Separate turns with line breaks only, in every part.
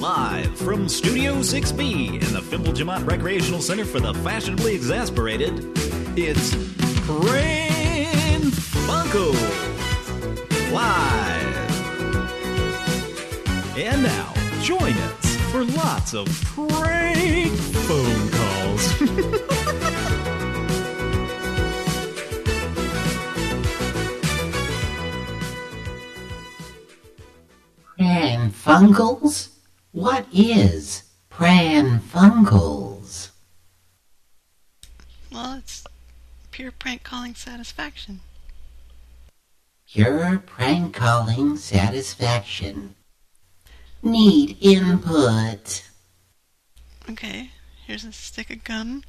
Live from Studio 6B in the Fimble-Jamont Recreational Center for the Fashionably Exasperated, it's Pran Funkels Live. And now, join us for lots of prank phone calls.
Pran Funkels? What is Pran Funkels?
Well, it's pure prank calling satisfaction.
Pure prank calling satisfaction. Need input.
Okay, here's a stick of gum.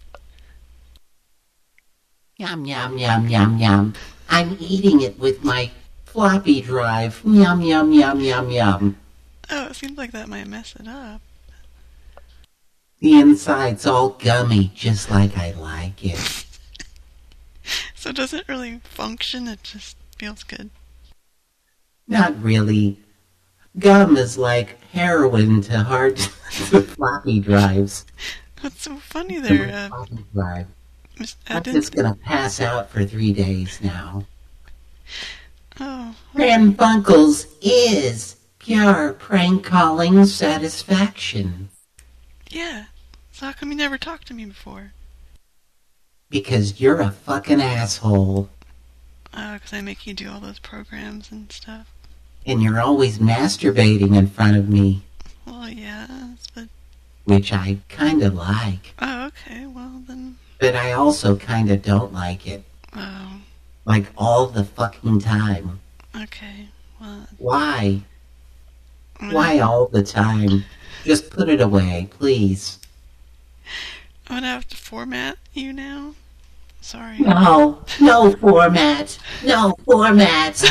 Yum, yum, yum, yum, yum. I'm eating it with my floppy drive. Yum, yum, yum, yum, yum.
Oh, it seems like that might mess it up.
The inside's all gummy, just like I like it.
So it doesn't really function, it just feels good.
Not really. Gum is like heroin to hard to floppy drives.
What's so funny there?
Floppy drive. I'm
Didn't...
just gonna pass out for 3 days now.
Oh.
Pran Funkels is pure prank calling satisfaction.
Yeah. So how come you never talked to me before?
Because you're a fucking asshole.
Oh, because I make you do all those programs and stuff.
And you're always masturbating in front of me.
Well, yeah, but...
Which I kinda like.
Oh, okay, well then...
But I also kinda don't like it.
Oh.
Like all the fucking time.
Okay, well...
Why? Why all the time? Just put it away, please.
I'm gonna have to format you now. Sorry.
No format. No format.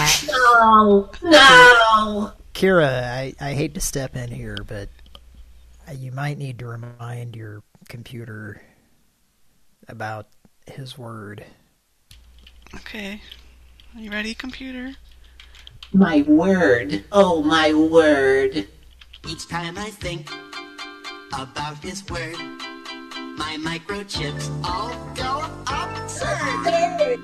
No.
Kira, I hate to step in here, but you might need to remind your computer about his word.
Okay. Are you ready, computer?
My word. Oh, my word.
Each time I think about his word, my microchips all go absurd.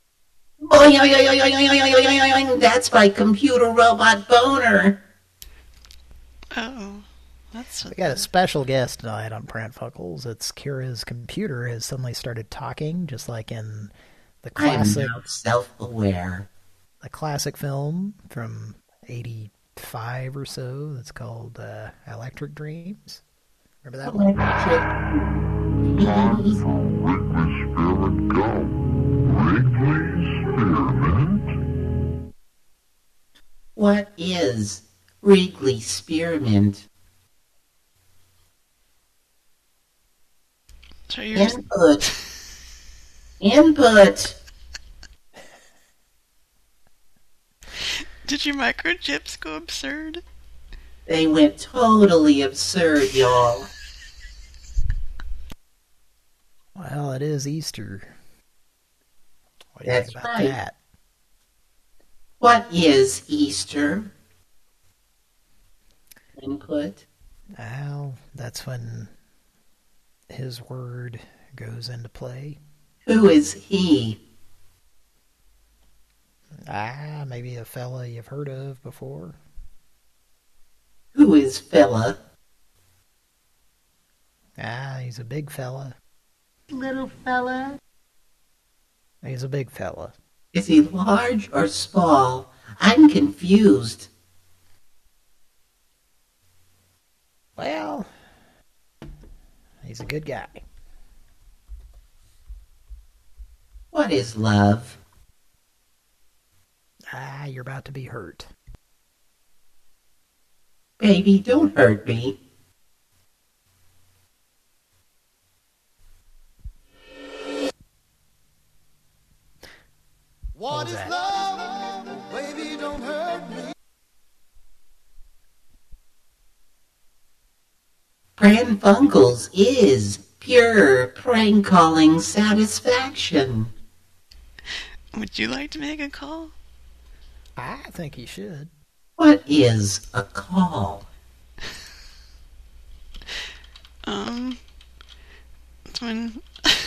That's my computer robot boner.
Oh, that's...
We got a special guest tonight on Pran Funkels. It's Kira's computer has suddenly started talking, just like in the classic...
I am now self-aware.
The classic film from 85 or so that's called Electric Dreams. Remember that one?
Time for Wrigley Spearmint Gum. Wrigley Spearmint?
What is Wrigley Spearmint?
So you're...
Input.
Did your microchips go absurd?
They went totally absurd, y'all.
Well, it is Easter. What do you
That's
think about
right.
that?
What is Easter? Input.
Well, that's when his word goes into play.
Who is he?
Maybe a fella you've heard of before.
Who is fella?
He's a big fella.
Little fella?
He's a big fella.
Is he large or small? I'm confused.
Well, he's a good guy.
What is love?
You're about to be hurt.
Baby, don't hurt me.
What is love? Baby, don't hurt me.
Pran Funkels is pure prank calling satisfaction.
Would you like to make a call?
I think he should.
What is a call?
When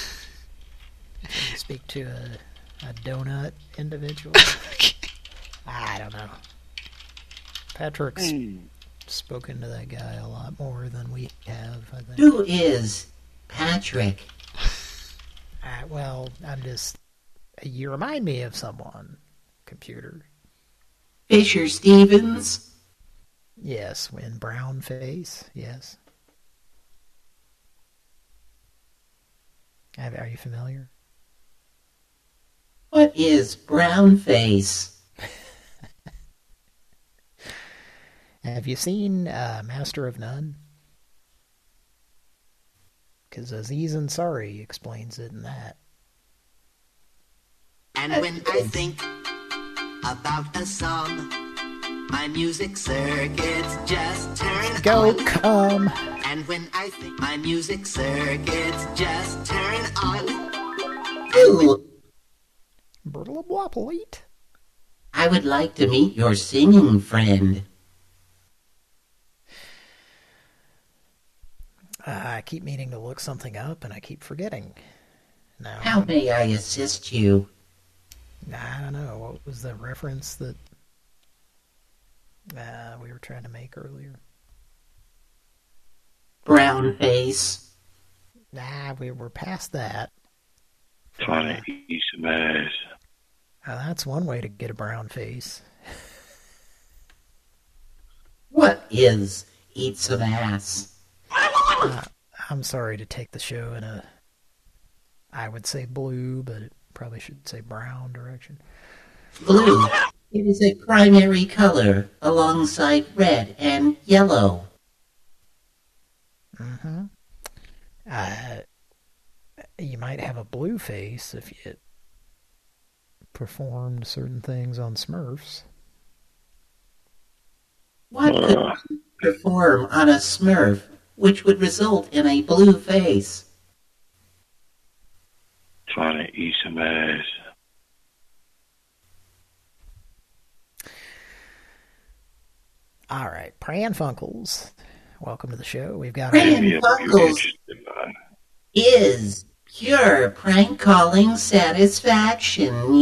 Speak to a donut individual. I don't know. Patrick's spoken to that guy a lot more than we have, I think.
Who is Patrick?
Well, I'm just... You remind me of someone, computer.
Fisher Stevens?
Yes, in brown face, yes. Are you familiar?
What is brown face?
Have you seen Master of None? Because Aziz Ansari explains it in that.
And when I think about a song, my music circuits just turn
Go
on.
come.
And when I think my music circuits just turn on.
Ooh,
Brrrlabwapalete.
I would like to meet your singing friend.
I keep meaning to look something up, and I keep forgetting. Now,
How may I assist you?
I don't know. What was the reference that we were trying to make earlier?
Brown face.
Nah, we were past that.
Trying to eat some ass.
That's one way to get a brown face.
What is eat some ass?
I'm sorry to take the show in a, I would say blue, but it probably should say brown direction.
Blue. It is a primary color alongside red and yellow.
Mm-hmm. You might have a blue face if you performed certain things on Smurfs.
What could you perform on a Smurf which would result in a blue face?
Trying to eat some ass.
All right, Pran Funkels. Welcome to the show. We've got
Pran Funkels is pure prank calling satisfaction.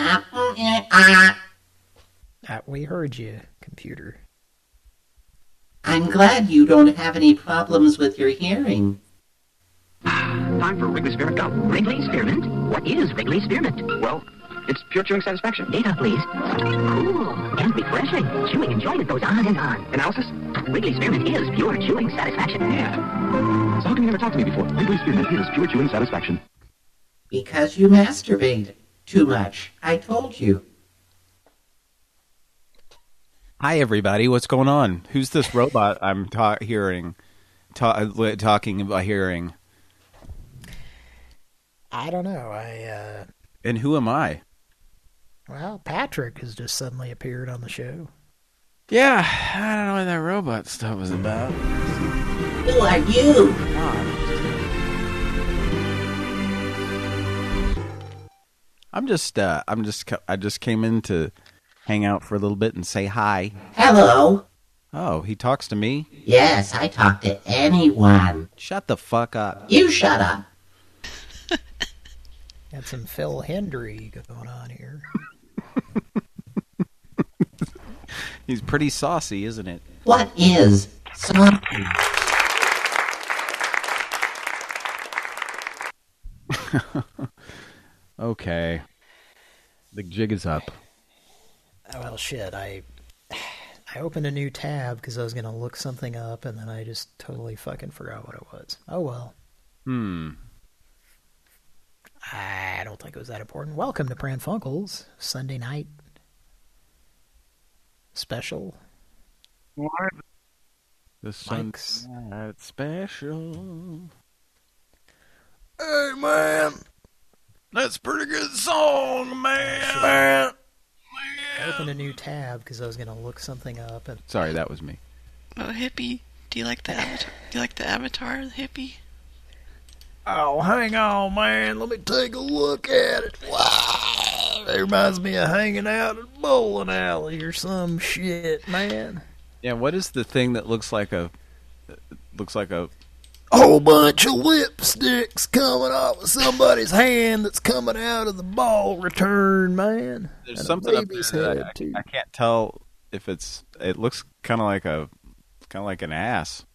we heard you, computer.
I'm glad you don't have any problems with your hearing.
Time for Wrigley Spearmint Gum. Wrigley Spearmint? What is Wrigley Spearmint? Well, it's pure chewing satisfaction. Data, please. Cool and refreshing. Chewing enjoyment goes on and on. Analysis? Wrigley Spearmint is pure chewing satisfaction.
Yeah. So how come you never talked to me before? Wrigley Spearmint is pure chewing satisfaction.
Because you masturbate too much. I told you.
Hi, everybody. What's going on? Who's this robot I'm talking about hearing?
I don't know.
And who am I?
Well, Patrick has just suddenly appeared on the show.
Yeah, I don't know what that robot stuff was about.
Who are you?
I just came in to hang out for a little bit and say hi.
Hello.
Oh, he talks to me?
Yes, I talk to anyone.
Shut the fuck up.
You shut up.
Got some Phil Hendry going on here.
He's pretty saucy, isn't it?
What is saucy?
Okay. The jig is up.
Well, shit, I opened a new tab because I was going to look something up, and then I just totally fucking forgot what it was. Oh, well. I don't think it was that important. Welcome to Pran Funkels, Sunday night special.
What? The Sunday night special. Hey, man. That's a pretty good song, man.
I opened a new tab because I was going to look something up. And
sorry, that was me.
Oh, hippie. Do you like the avatar? Do you like the avatar, the hippie?
Oh, hang on, man. Let me take a look at it. Wow. It reminds me of hanging out at a bowling alley or some shit, man.
Yeah, what is the thing that looks like a
whole bunch of lipsticks coming off of somebody's hand that's coming out of the ball return, man.
There's
And a
something up
baby's
there that
head, too.
I can't tell if it's. It looks kind of like an ass.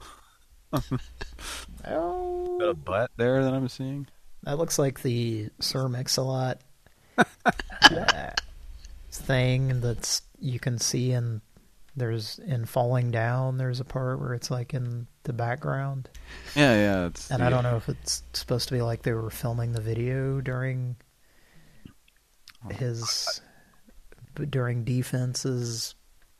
Oh,
Got a butt there that I'm seeing.
that looks like the Sir Mix-a-Lot thing that's you can see in Falling Down. There's a part where it's like in the background.
Yeah. It's,
And I don't know if it's supposed to be like they were filming the video during defense's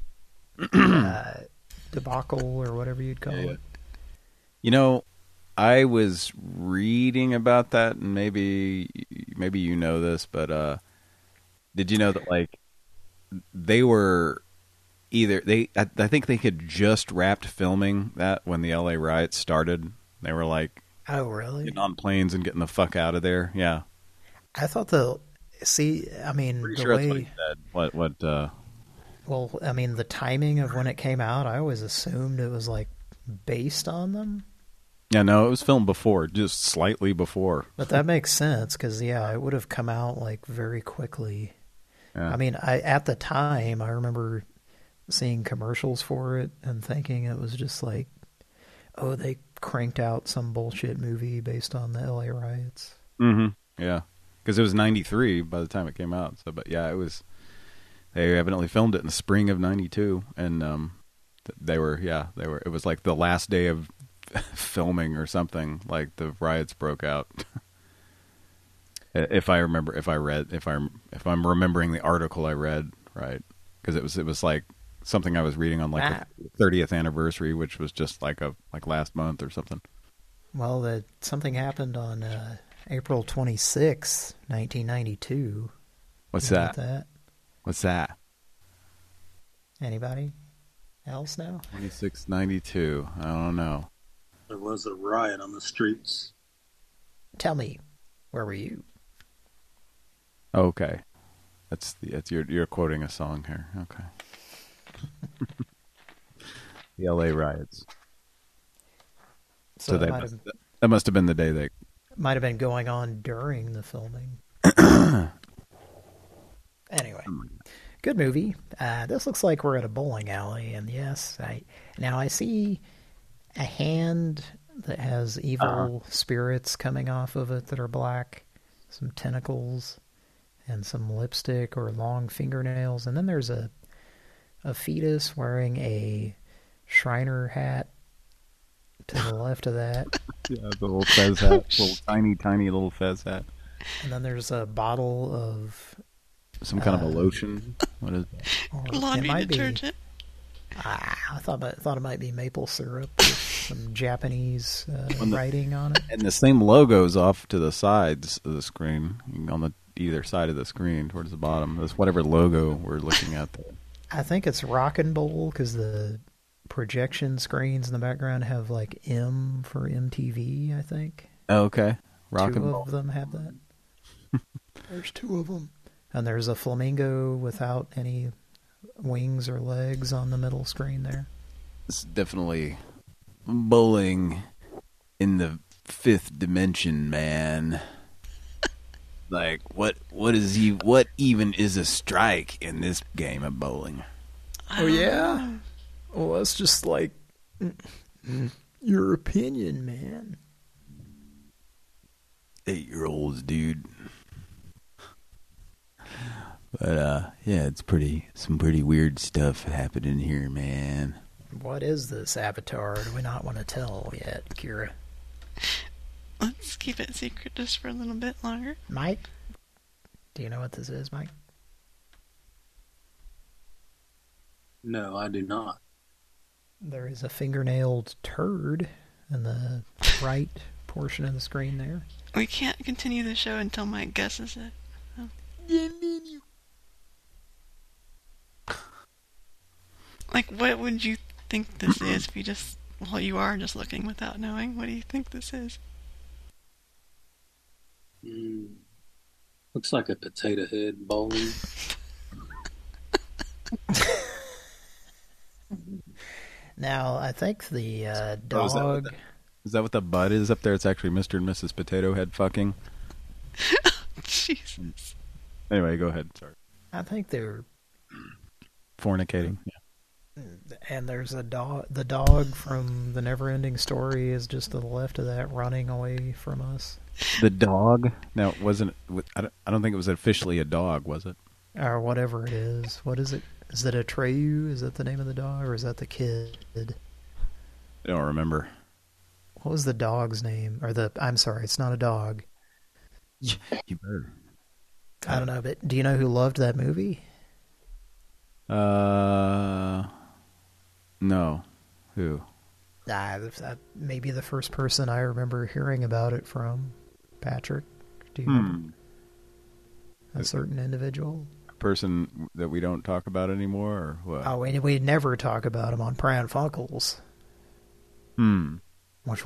debacle or whatever you'd call it.
You know, I was reading about that, and maybe you know this, but did you know that like they were I think they had just wrapped filming that when the LA riots started. They were like,
oh really?
Getting on planes and getting the fuck out of there. Yeah.
I thought the
Pretty sure that's what he said. What
well, I mean, the timing of when it came out, I always assumed it was like based on them.
Yeah, no, it was filmed before, just slightly before.
But that makes sense because it would have come out like very quickly.
Yeah.
I mean, at the time I remember seeing commercials for it and thinking it was just like, oh, they cranked out some bullshit movie based on the LA riots.
Mm-hmm. Yeah, because it was 93 by the time it came out. So, but yeah, it was. They evidently filmed it in the spring of 92, and they were. It was like the last day of filming or something. Like the riots broke out. If I'm remembering the article I read right, because it was like something I was reading on like the 30th anniversary, which was just like last month or something.
Well, something happened on April 26th, 1992.
What's
You know
that?
about that?
What's that?
Anybody else know?
2692. I don't know.
There was a riot on the streets.
Tell me, where were you?
Okay, you're quoting a song here. Okay. The LA riots. So that must have been the day they
might have been going on during the filming. Anyway, good movie. This looks like we're at a bowling alley, and yes, I see a hand that has evil spirits coming off of it that are black, some tentacles, and some lipstick or long fingernails, and then there's a fetus wearing a Shriner hat to the left of that.
Yeah, the little fez hat, little tiny little fez hat.
And then there's a bottle of
some kind of a lotion. What is that?
Laundry detergent.
I thought it might be maple syrup with some Japanese writing on it.
And the same logo's off to the sides of the screen, on the either side of the screen towards the bottom. That's whatever logo we're looking at there.
I think it's Rockin' Bowl because the projection screens in the background have like M for MTV, I think.
Oh, okay. Rockin'
Two
Bowl.
of them have that. There's two of them. And there's a flamingo without any wings or legs on the middle screen there.
It's definitely bowling in the fifth dimension, man. Like, what even is a strike in this game of bowling?
Oh, yeah? Well, that's just like your opinion, man.
8-year-olds, dude. But, yeah, it's some pretty weird stuff happening here, man.
What is this avatar? Do we not want to tell yet, Kira?
Let's keep it secret just for a little bit longer.
Mike? Do you know what this is, Mike?
No, I do not.
There is a fingernailed turd in the right portion of the screen there.
We can't continue the show until Mike guesses it. Oh. Like, what would you think this is if you just... Well, you are just looking without knowing. What do you think this is?
Looks like a potato head bowling.
Now, I think the dog
Is that what the bud is up there? It's actually Mr. and Mrs. Potato Head fucking.
Jesus.
Anyway, go ahead. Sorry.
I think they're
Fornicating. Yeah.
and there's a dog. The dog from the Neverending Story is just to the left of that, running away from us.
The dog. Now, it wasn't. I don't think it was officially a dog, was it?
Or whatever it is. What is it? Is it Atreyu? Is that the name of the dog, or is that the kid?
I don't remember.
What was the dog's name? I'm sorry, it's not a dog.
You better.
I don't know, but do you know who loved that movie?
No. Who?
Maybe the first person I remember hearing about it from. Patrick, do you remember? A certain individual?
A person that we don't talk about anymore, or what?
Oh, we never talk about him on Pran Funkels.
What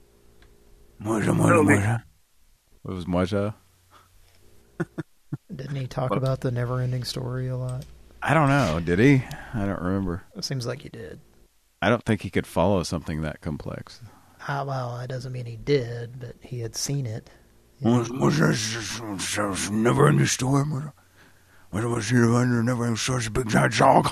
was Moja?
Didn't he talk about the Neverending Story a lot?
I don't know. Did he? I don't remember.
It seems like he did.
I don't think he could follow something that complex.
Well, that doesn't mean he did, but he had seen it.
Neverending Story. What was it? Neverending Story. Big giant dog.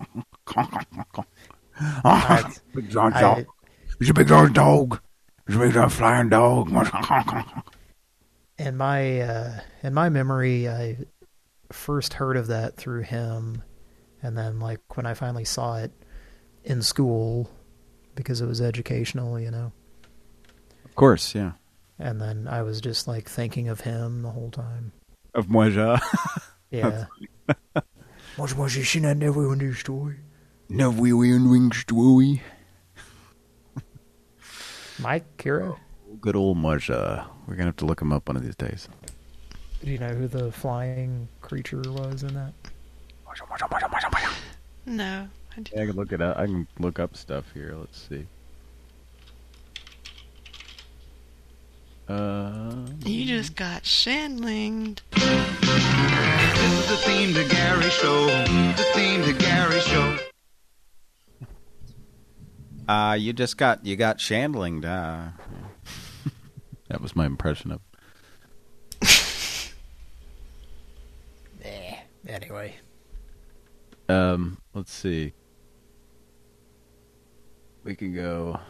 Big giant dog. It's a big giant dog. It's a big giant flying dog.
In my memory, I first heard of that through him, and then like when I finally saw it in school, because it was educational, you know.
Of course, yeah.
And then I was just like thinking of him the whole time.
Of Moja.
Yeah.
Was you seen that Neverending Story? Neverending Story.
Mike, Kira?
Good old Moja. We're going to have to look him up one of these days.
Do you know who the flying creature was in that?
No.
Yeah, I can look it up. I can look up stuff here. Let's see.
You just got shandlinged.
This is the theme to Gary Show. The theme to Gary Show.
You got shandlinged. That was my impression of.
Anyway.
Let's see. We can go.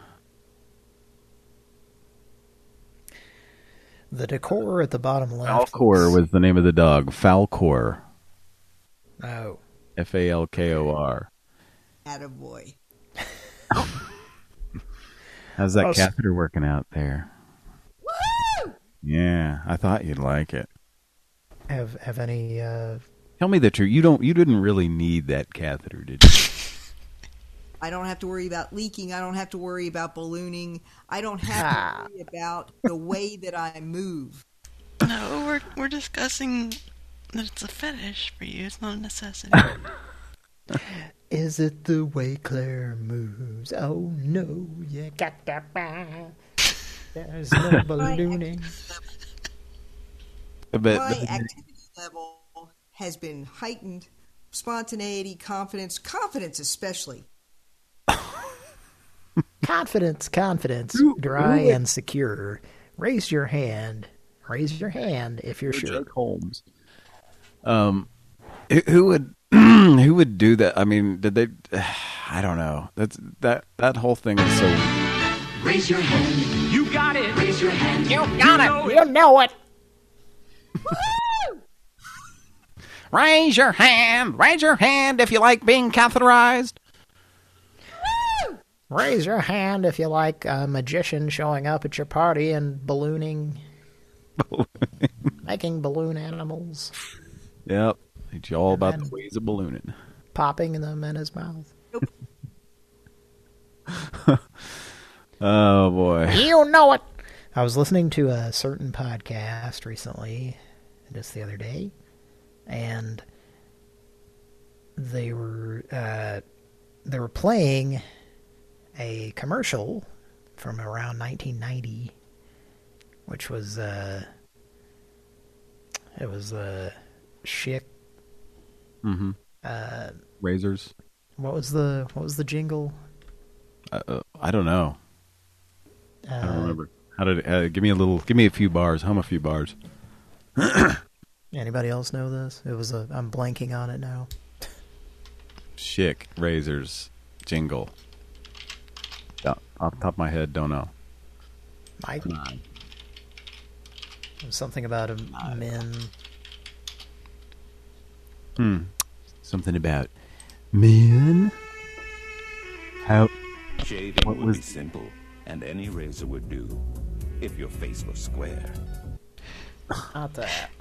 The decor at the bottom left.
Falkor was the name of the dog. Falkor.
Oh.
Falkor.
Attaboy.
How's that catheter working out there?
Woo!
Yeah, I thought you'd like it.
Have any
Tell me the truth. You didn't really need that catheter, did you?
I don't have to worry about leaking. I don't have to worry about ballooning. I don't have to worry about the way that I move.
No, we're discussing that it's a fetish for you. It's not a necessity.
Is it the way Claire moves? Oh no, you got that bad. There's no ballooning.
My activity level has been heightened. Spontaneity, confidence especially.
Confidence. Dry and secure. Raise your hand if you're sure.
Jake Holmes. Who would do that? I mean, did they? I don't know. That whole thing is so.
Raise your hand. You got it. Raise your hand.
You got it. You know it.
Raise your hand. Raise your hand if you like being catheterized.
Raise your hand if you like a magician showing up at your party and ballooning. Making balloon animals.
Yep. It's all about the ways of ballooning.
Popping them in his mouth.
Oh, boy.
You know it. I was listening to a certain podcast recently, just the other day, and they were playing a commercial from around 1990, which was it was Schick.
Mm-hmm. Razors.
What was the jingle?
I don't know. remember. How did give me a few bars. Hum a few bars.
Anybody else know this? I'm blanking on it now.
Schick Razors jingle. Yeah, off the top of my head, don't know.
Mike? Something about a men.
Something about men. How?
Shaving would be simple, and any razor would do, if your face was square.
Not that.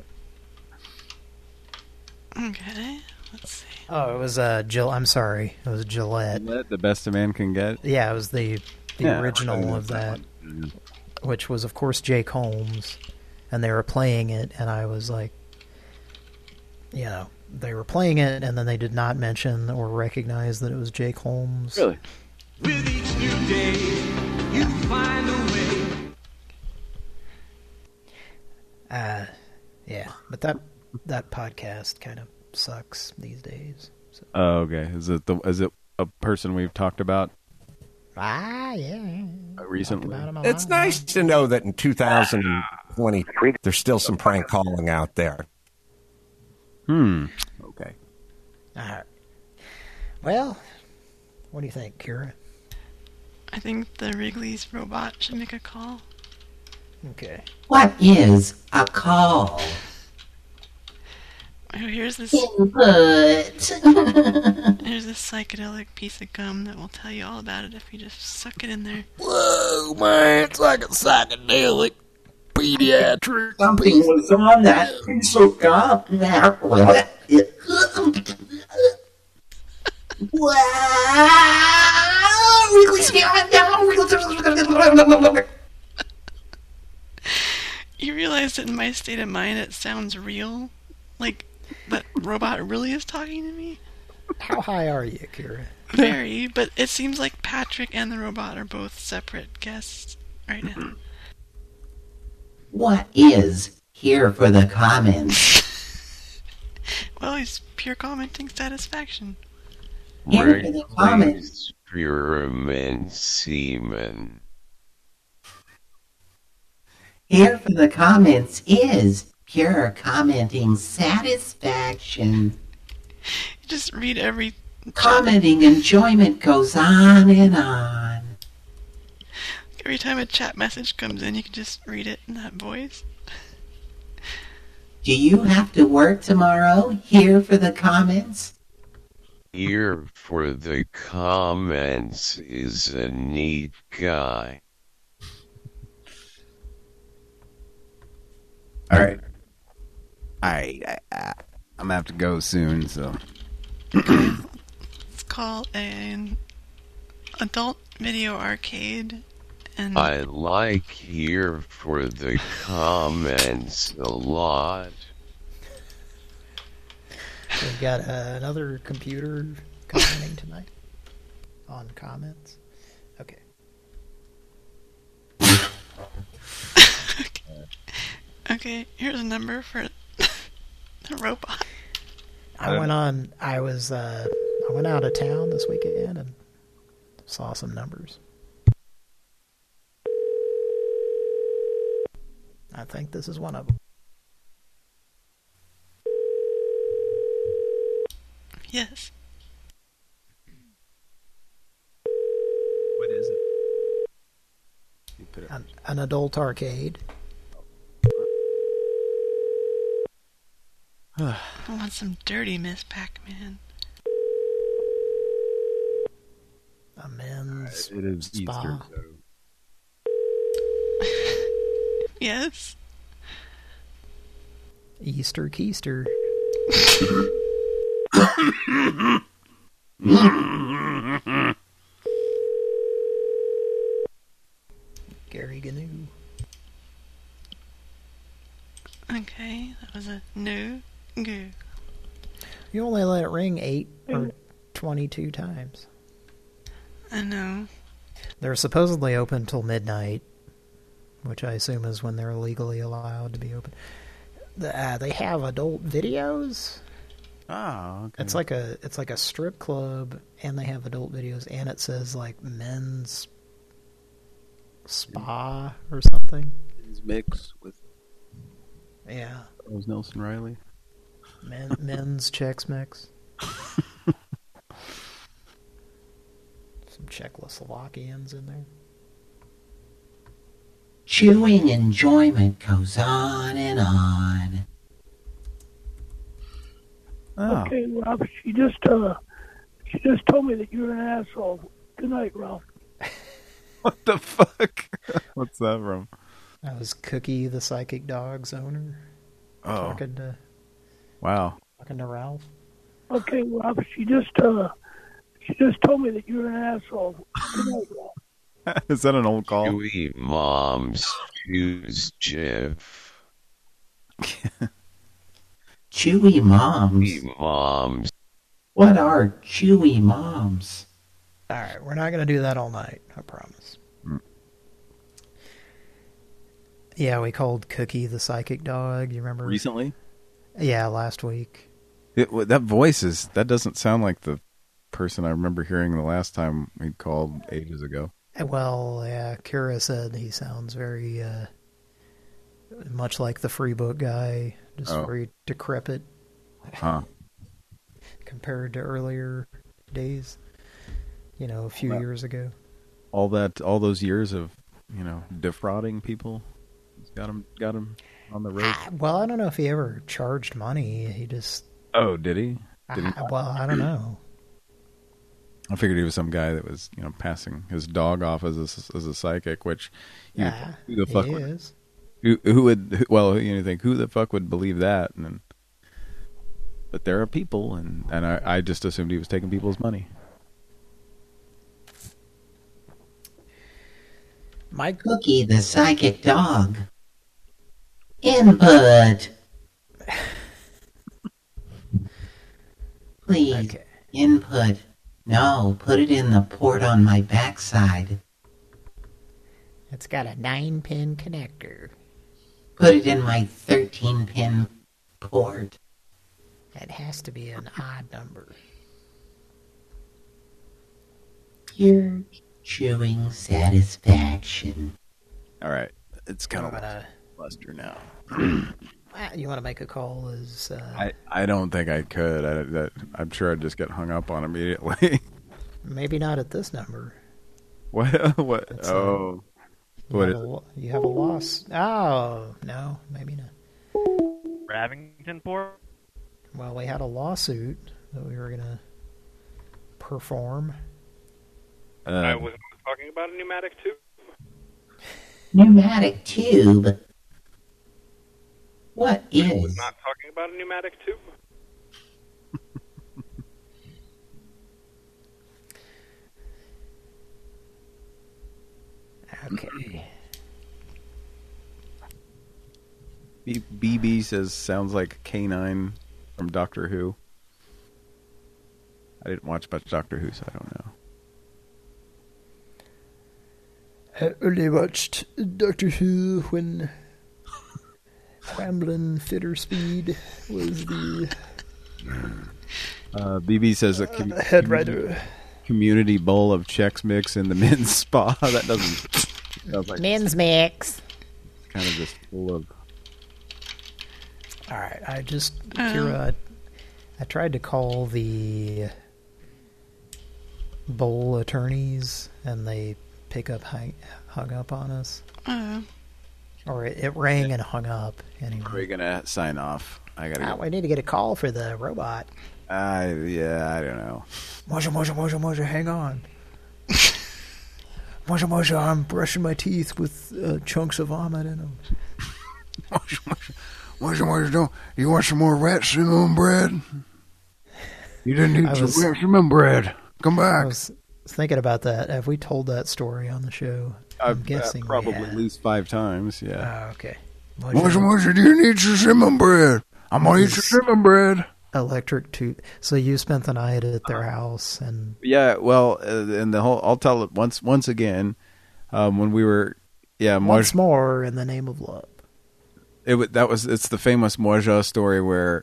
Okay, let's see.
Oh, it was Jill. I'm sorry, it was Gillette.
Gillette, the best a man can get.
Yeah, it was the original of that, which was of course Jake Holmes, and they were playing it, and I was like, they were playing it, and then they did not mention or recognize that it was Jake Holmes.
Really?
With each new day, you find a way.
Yeah, but that podcast kind of sucks these days. So.
Oh, okay. Is it a person we've talked about?
Yeah.
Recently.
It's nice to know that in 2023 there's still some prank calling out there.
Okay.
All right. Well, what do you think, Kira?
I think the Wrigley's robot should make a call.
Okay.
What is a call?
Oh, here's this psychedelic piece of gum that will tell you all about it if you just suck it in there.
Whoa, man, it's like a psychedelic pediatric.
Something was on that piece of gum.
You realize that in my state of mind it sounds real? Like, that robot really is talking to me?
How high are you, Kira?
Very, but it seems like Patrick and the robot are both separate guests right now.
What is here for the comments?
Well, he's pure commenting satisfaction.
Here for the comments.
Experiment semen.
Here for the comments is pure commenting satisfaction.
Just read every...
Commenting enjoyment goes on and on.
Every time a chat message comes in, you can just read it in that voice.
Do you have to work tomorrow? Here for the comments?
Here for the comments is a neat guy.
All right. I'm gonna have to go soon, so.
It's called an adult video arcade, and
I like here for the comments a lot.
We've got another computer commenting tonight on comments. Okay.
Okay, here's a number for the robot.
I went out of town this weekend and saw some numbers. I think this is one of them.
Yes.
What is it?
An adult arcade.
I want some dirty Miss Pac-Man.
A men's
it is
spa.
Easter, so.
Yes.
Easter Keister. Gary Gnu.
Okay, that was a no go.
You only let it ring 8 or 22 times.
I know.
They're supposedly open till midnight, which I assume is when they're legally allowed to be open. They have adult videos.
Oh, okay.
It's like a strip club, and they have adult videos, and it says like men's Spa or something.
His mix with
Yeah.
Charles Nelson Riley.
Men's Chex Mix. Some Czechoslovakians in there.
Chewing enjoyment goes on and on.
Oh.
Okay, Ralph. She just told me that you're an asshole. Good night, Ralph.
What the fuck? What's that from?
That was Cookie, the psychic dog's owner.
Oh.
Talking to Ralph.
Okay, Ralph. She just told me that you're an asshole. Good night, Ralph.
Is that an old call?
Chewy Moms choose Jeff.
Chewy moms.
Chewy Moms.
What are chewy moms?
All right, we're not going to do that all night, I promise. Yeah, we called Cookie the psychic dog. You remember?
Recently?
Yeah, last week.
That voice that doesn't sound like the person I remember hearing the last time we called ages ago.
Well, yeah, Kira said he sounds very much like the free book guy, just very decrepit.
Huh.
Compared to earlier days, a few years ago.
All those years of, defrauding people, got him on the road.
Well, I don't know if he ever charged money. He just.
Oh, did he?
Well, I don't know.
I figured he was some guy that was, passing his dog off as a psychic, which, who the fuck
he
would,
is.
Who would? Well, you think who the fuck would believe that? But there are people, and I just assumed he was taking people's money.
My Cookie, the psychic dog. Input. Please, input. No, put it in the port on my backside.
It's got a 9-pin connector.
Put it in my 13-pin port.
It has to be an odd number.
Pure chewing satisfaction.
All right, it's kind of cluster now.
You want to make a call?
I don't think I could. I'm sure I'd just get hung up on immediately.
Maybe not at this number.
What? What?
You have a loss. Oh, no, maybe not.
Ravington Port?
Well, we had a lawsuit that we were going to perform.
I was talking about a pneumatic tube.
Pneumatic tube? What is?
I was not talking about a pneumatic tube.
Okay.
BB says sounds like K9 from Doctor Who. I didn't watch much Doctor Who, so I don't know.
I only watched Doctor Who when Ramblin' Fitterspeed was the
BB says a
head writer.
Community bowl of Chex Mix in the men's spa. That doesn't like
men's mix.
It's kind of just full of.
All right, Kira, I tried to call the bowl attorneys, and they hung up on us. Or it rang and hung up. Anyway,
We're gonna sign off. I gotta.
We need to get a call for the robot.
I don't know.
Moja, hang on. Moja, I'm brushing my teeth with chunks of vomit in them.
Moja, don't you want some more rat cinnamon bread? You didn't eat some rat cinnamon bread. Come back.
I was thinking about that. Have we told that story on the show? I'm guessing
probably at least 5 times. Yeah.
Oh, okay.
Moja, do you need some cinnamon bread? I'm gonna eat some cinnamon bread.
Electric tooth. So you spent the night at their house, and
yeah. Well, and the whole. I'll tell it once again. When we were,
once more in the name of love.
It's the famous Moja story where,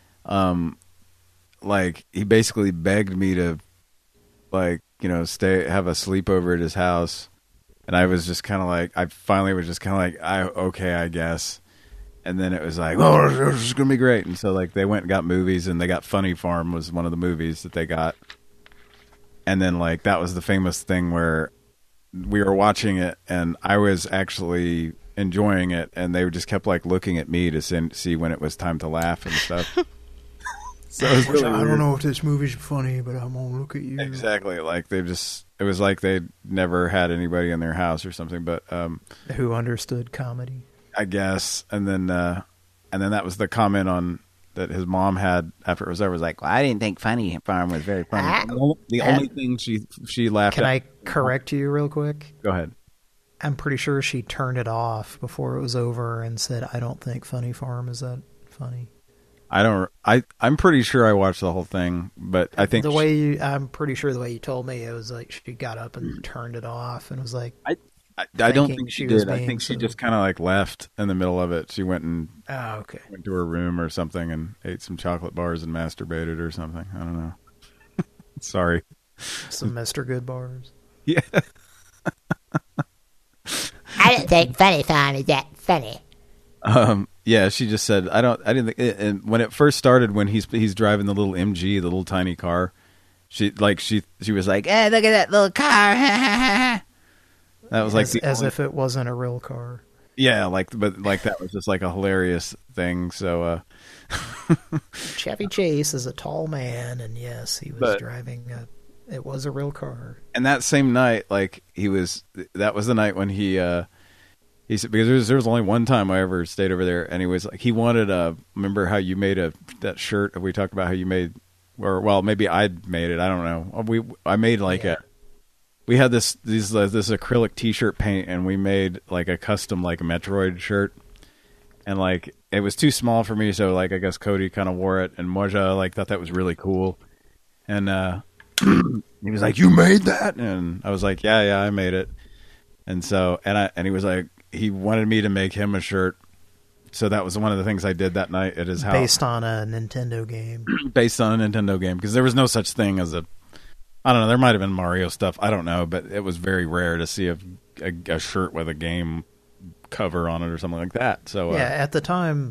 like he basically begged me to, have a sleepover at his house, And I was just kind of like, I finally was just kind of like, okay, I guess. And then it was like, oh, this is going to be great. And so like they went and got movies, and they got Funny Farm was one of the movies that they got. And then like that was the famous thing where we were watching it, and I was actually enjoying it, and they just kept like looking at me to see when it was time to laugh and stuff. So it was really
I
weird.
don't know if this movie's funny, but I'm gonna look at you.
Exactly. Like it was like they'd never had anybody in their house or something, but
who understood comedy,
I guess. And then that was the comment on that his mom had after it was over. Was like, well, I didn't think Funny Farm was very funny. The only thing she laughed
Can
at.
I correct you real quick?
Go ahead.
I'm pretty sure she turned it off before it was over and said, I don't think Funny Farm is that funny.
I'm pretty sure I watched the whole thing, but I think
I'm pretty sure the way you told me, it was like she got up and turned it off and was like,
I don't think she did. I think she just kind of like left in the middle of it. She went and went to her room or something and ate some chocolate bars and masturbated or something. I don't know. Sorry.
Some Mr. Good bars.
Yeah.
I don't think Funny Farm is that funny.
Yeah, she just said, I didn't think, and when it first started, when he's driving the little MG, the little tiny car, she was like, look at that little car. That was like
as if it wasn't a real car.
Yeah, but that was just like a hilarious thing. So,
Chevy Chase is a tall man, and yes, he was driving it was a real car.
And that same night, that was the night when he said, because there was only one time I ever stayed over there, and he was like, he wanted remember how you made that shirt? We talked about how you made, or well, maybe I'd made it. I don't know. I made we had this acrylic T-shirt paint, and we made like a custom like Metroid shirt, and like it was too small for me, so like I guess Cody kind of wore it, and Moja like thought that was really cool, and he was like, "You made that?" And I was like, "Yeah, I made it." And so and he was like, he wanted me to make him a shirt, so that was one of the things I did that night at his house,
based on a Nintendo game.
Based on a Nintendo game, because there was no such thing as I don't know. There might have been Mario stuff. I don't know, but it was very rare to see a shirt with a game cover on it or something like that. So
yeah, at the time,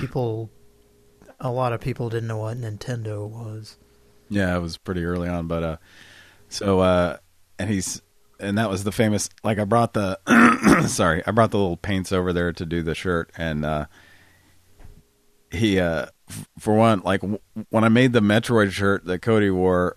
a lot of people didn't know what Nintendo was.
Yeah, it was pretty early on, but and that was the famous. Like I brought the I brought the little paints over there to do the shirt, and he for one, like when I made the Metroid shirt that Cody wore.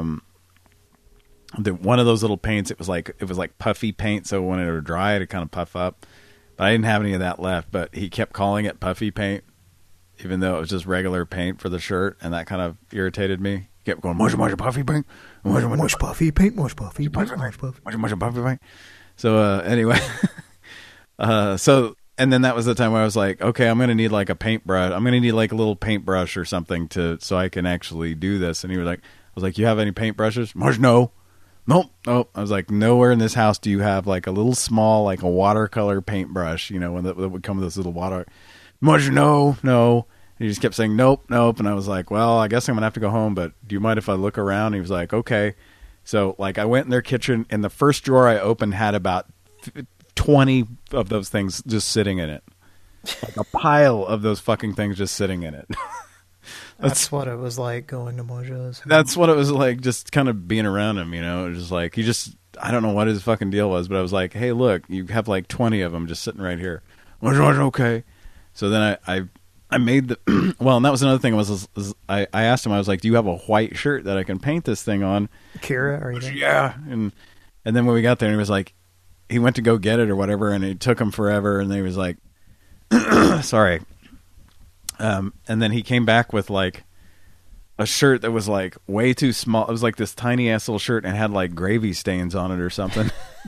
One of those little paints, it was like puffy paint, so when it would dry, it'd kind of puff up. But I didn't have any of that left. But he kept calling it puffy paint, even though it was just regular paint for the shirt, and that kind of irritated me. He kept going, mush puffy paint, mush puffy paint, mush puffy paint, mush puffy paint. So anyway, and then that was the time where I was like, okay, I'm gonna need like a paintbrush. I'm gonna need like a little paintbrush or something so I can actually do this. And he was like, I was like, you have any paintbrushes? Marge, no. Nope. I was like, nowhere in this house do you have like a little small, like a watercolor paintbrush, when that would come with this little water. Marge, no. And he just kept saying, nope. And I was like, well, I guess I'm going to have to go home, but do you mind if I look around? And he was like, okay. So like I went in their kitchen, and the first drawer I opened had about 20 of those things just sitting in it. Like a pile of those fucking things just sitting in it.
That's what it was like going to Moja's.
That's what it was like, just kind of being around him, It was just like, I don't know what his fucking deal was, but I was like, hey, look, you have like 20 of them just sitting right here. Okay. So then I made the, well, and that was another thing I asked him, I was like, do you have a white shirt that I can paint this thing on?
Kira, are you there?
Yeah. And then when we got there, he was like, he went to go get it or whatever, and it took him forever, and he was like, sorry. And then he came back with like a shirt that was like way too small. It was like this tiny ass little shirt and had like gravy stains on it or something.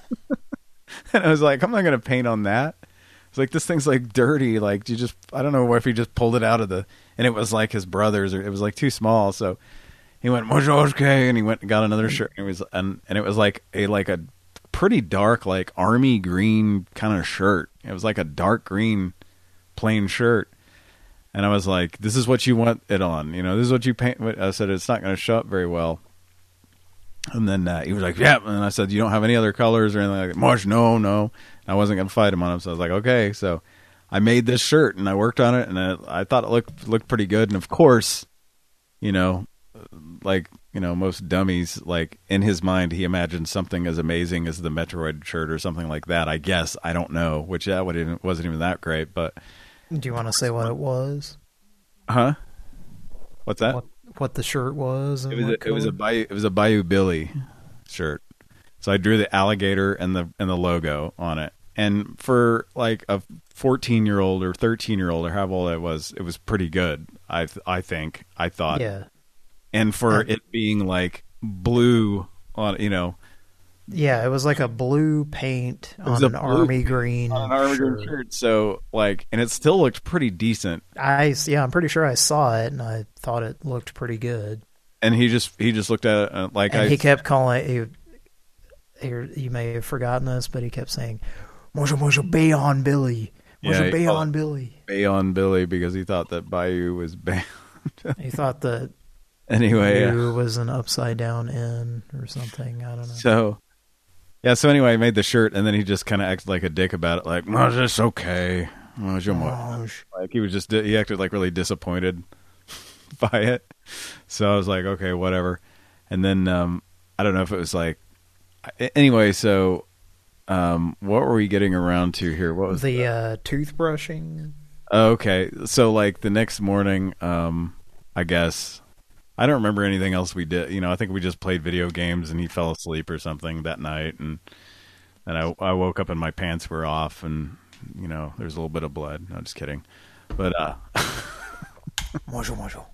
And I was like, I'm not going to paint on that. It's like, this thing's like dirty. Like I don't know if he just pulled it out of and it was like his brother's, or it was like too small. So he went, okay. And he went and got another shirt, and it was like a pretty dark, like army green kind of shirt. It was like a dark green plain shirt. And I was like, this is what you want it on. This is what you paint. I said, it's not going to show up very well. And then he was like, yeah. And I said, you don't have any other colors or anything like that? Marsh, no. I wasn't going to fight him on him. So I was like, okay. So I made this shirt and I worked on it, and I thought it looked pretty good. And of course, most dummies, like in his mind, he imagined something as amazing as the Metroid shirt or something like that. I guess, I don't know, which wasn't even that great. But
do you want to say what it was?
Huh? What's that?
What the shirt was?
It was a Bayou Billy shirt. So I drew the alligator and the logo on it. And for like a 14-year-old or 13-year-old or however old it was pretty good. I thought. Yeah. And for it being like blue on,
Yeah, it was like a blue paint on an army green
shirt. So and it still looked pretty decent.
I'm pretty sure I saw it and I thought it looked pretty good.
And he just looked at it
he kept calling it. You may have forgotten this, but he kept saying, "Mojo Bayon Billy, Mojo Bayon Billy,
Bayon Billy," because he thought that Bayou was banned.
He thought that
anyway
was an upside down N or something. I don't know.
So. Yeah, so anyway, I made the shirt, and then he just kind of acted like a dick about it, like, "Moj, it's okay." Like he acted like really disappointed by it. So I was like, okay, whatever. And then I don't know if it was like, anyway. So what were we getting around to here? What was
the toothbrushing?
Okay, so like the next morning, I guess. I don't remember anything else we did. I think we just played video games and he fell asleep or something that night. And I woke up and my pants were off and, there's a little bit of blood. No, just kidding. But,
Mojo.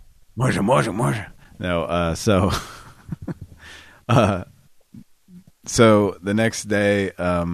No, so the next day,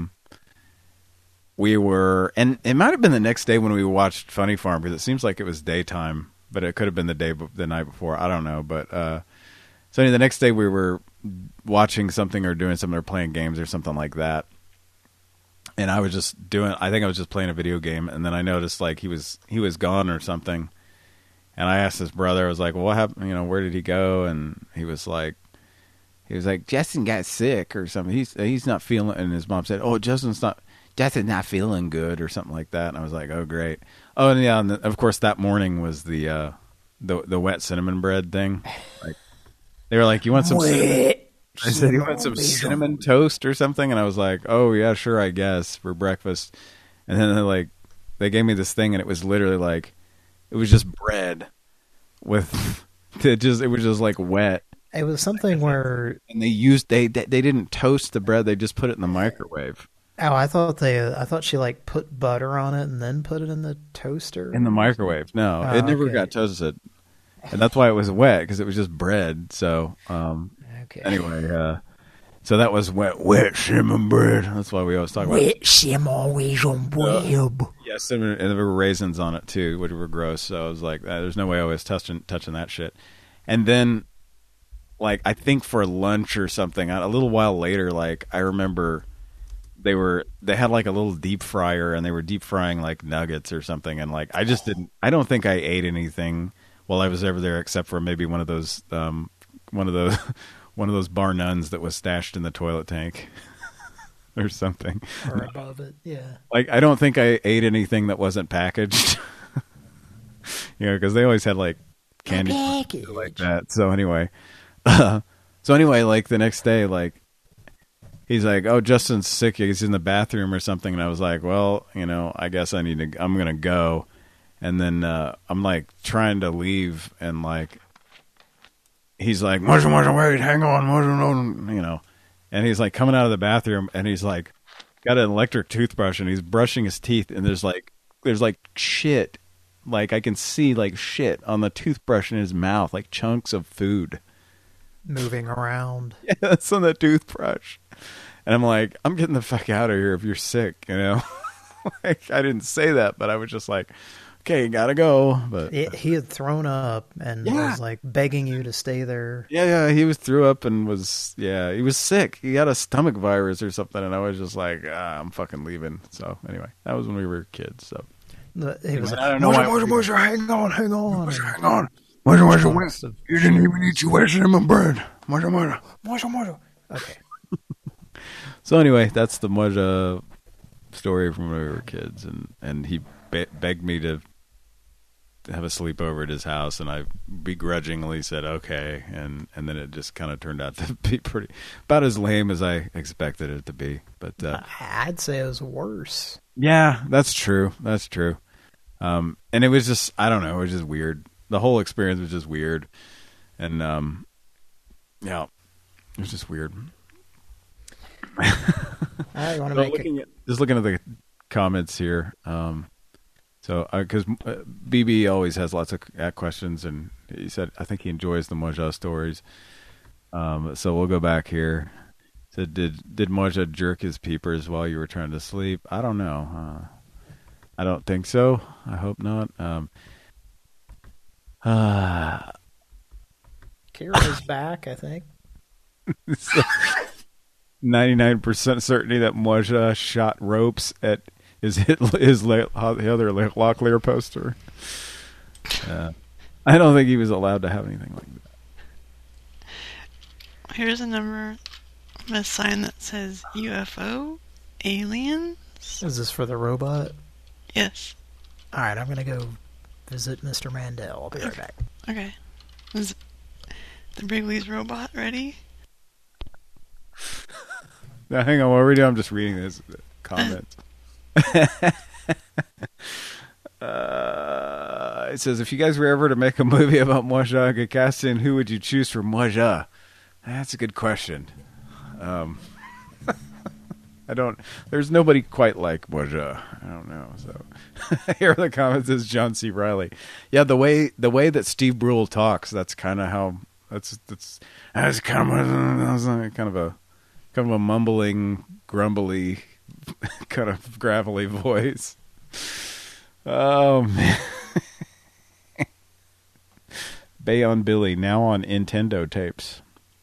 we were, and it might have been the next day when we watched Funny Farm because it seems like it was daytime. But it could have been the night before. I don't know. But so anyway, the next day we were watching something or doing something or playing games or something like that. And I was just I think I was just playing a video game. And then I noticed like he was gone or something. And I asked his brother, I was like, well, what happened? Where did he go? And he was like, Justin got sick or something. He's not feeling. And his mom said, oh, Justin's not feeling good or something like that. And I was like, oh, great. Oh, and yeah, and of course that morning was the wet cinnamon bread thing. Like they were like, "You want some?" I said, "You want some cinnamon toast or something?" And I was like, "Oh yeah, sure, I guess for breakfast." And then they gave me this thing, and it was literally like it was just bread with it was just like wet.
It was something where
and they didn't toast the bread; they just put it in the microwave.
Oh, I thought she like put butter on it and then put it in the toaster.
In the microwave. No, it never got toasted. And that's why it was wet, because it was just bread. So, anyway, so that was wet cinnamon bread. That's why we always talk about
wet cinnamon bread.
Yeah, cinnamon, and there were raisins on it too, which were gross. So I was like, there's no way I was touching that shit. And then, like, I think for lunch or something, a little while later, like, I remember they had like a little deep fryer and they were deep frying like nuggets or something, and like I don't think I ate anything while I was over there except for maybe one of those bar nuns that was stashed in the toilet tank or something
or above it. Yeah,
like I don't think I ate anything that wasn't packaged. Because they always had like candy like that. So anyway, like the next day, like he's like, "Oh, Justin's sick. He's in the bathroom or something." And I was like, "Well, I guess I'm going to go." And then I'm like trying to leave, and like he's like, wait, hang on, and he's like coming out of the bathroom, and he's like got an electric toothbrush, and he's brushing his teeth, and there's like shit, like I can see like shit on the toothbrush in his mouth, like chunks of food
moving around.
Yeah, it's on the toothbrush. And I'm like, I'm getting the fuck out of here if you're sick, Like, I didn't say that, but I was just like, okay, gotta go. But
he had thrown up and was like begging you to stay there.
Yeah, he threw up and he was sick. He had a stomach virus or something, and I was just like, I'm fucking leaving. So anyway, that was when we were kids. So
he was
like, I don't know why.
Hang on. You didn't even eat your wet cinnamon bread.
Okay.
So anyway, that's the Moja story from when we were kids, and he begged me to have a sleepover at his house, and I begrudgingly said okay, and then it just kind of turned out to be about as lame as I expected it to be. But
I'd say it was worse.
Yeah, that's true. That's true. And it was just, I don't know, it was just weird. The whole experience was just weird, and yeah, it was just weird.
I want to make
just looking at the comments here. So, because BB always has lots of questions, and he said I think he enjoys the Moja stories. So we'll go back here. Said, did Moja jerk his peepers while you were trying to sleep? I don't know. I don't think so. I hope not.
Kira's back, I think.
99% certainty that Moja shot ropes at his other Locklear poster. I don't think he was allowed to have anything like that.
Here's a number, a sign that says UFO, aliens.
Is this for the robot?
Yes.
All right, I'm going to go visit Mr. Mandel. I'll be right back.
Okay. Is the Wrigley's robot ready?
Now, hang on. What are we doing? I'm just reading this comments. It says, if you guys were ever to make a movie about Moja and get cast in, who would you choose for Moja? That's a good question. There's nobody quite like Moja. I don't know. So here are the comments. Is John C. Riley. Yeah, the way that Steve Brule talks, that's kind of how that's kind of a mumbling, grumbly, kind of gravelly voice. Oh man. Bayon Billy, now on Nintendo tapes.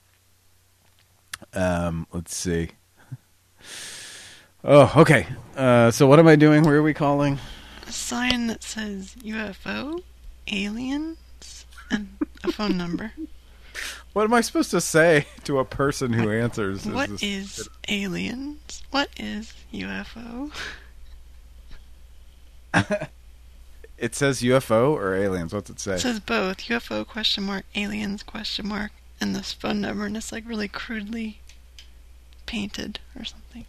Let's see. Oh, okay. So what am I doing? Where are we calling?
A sign that says UFO, aliens, and a phone number.
What am I supposed to say to a person who answers?
What is aliens? What is UFO?
It says UFO or aliens? What's it say?
It says both. UFO ? Aliens ? And this phone number, and it's like really crudely painted or something.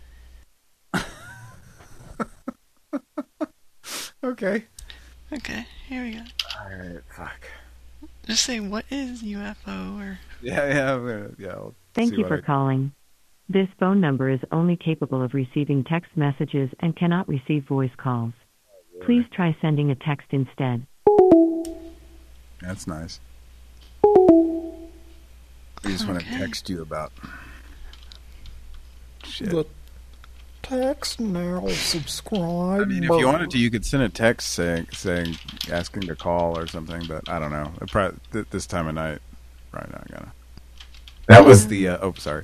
Okay.
Okay, here we go.
Alright, fuck.
Just say, what is UFO? Or
Yeah.
Thank you for calling. This phone number is only capable of receiving text messages and cannot receive voice calls. Please try sending a text instead.
That's nice. I just want to text you about shit.
The text now, subscribe.
I mean, if you wanted to, you could send a text saying asking to call or something, but I don't know. Probably, this time of night, right now, I gotta. That was the. Sorry.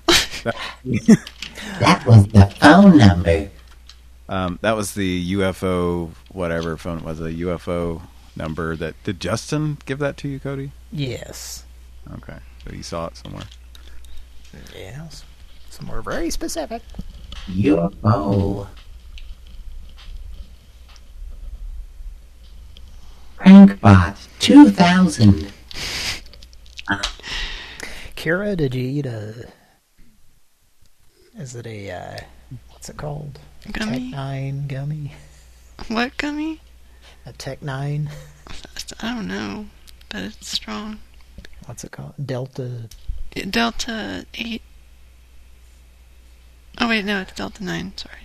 That was the phone number.
That was the UFO whatever phone it was, a UFO number. Did Justin give that to you, Cody?
Yes.
Okay, so you saw it somewhere.
Yes, somewhere very specific.
UFO. Prankbot 2000.
Kira, did you eat is it a, what's it called?
Gummy?
Tech-9 gummy?
What gummy?
A Tech-9?
I don't know, but it's strong.
What's it called? Delta
8. Oh wait, no, it's Delta 9, sorry.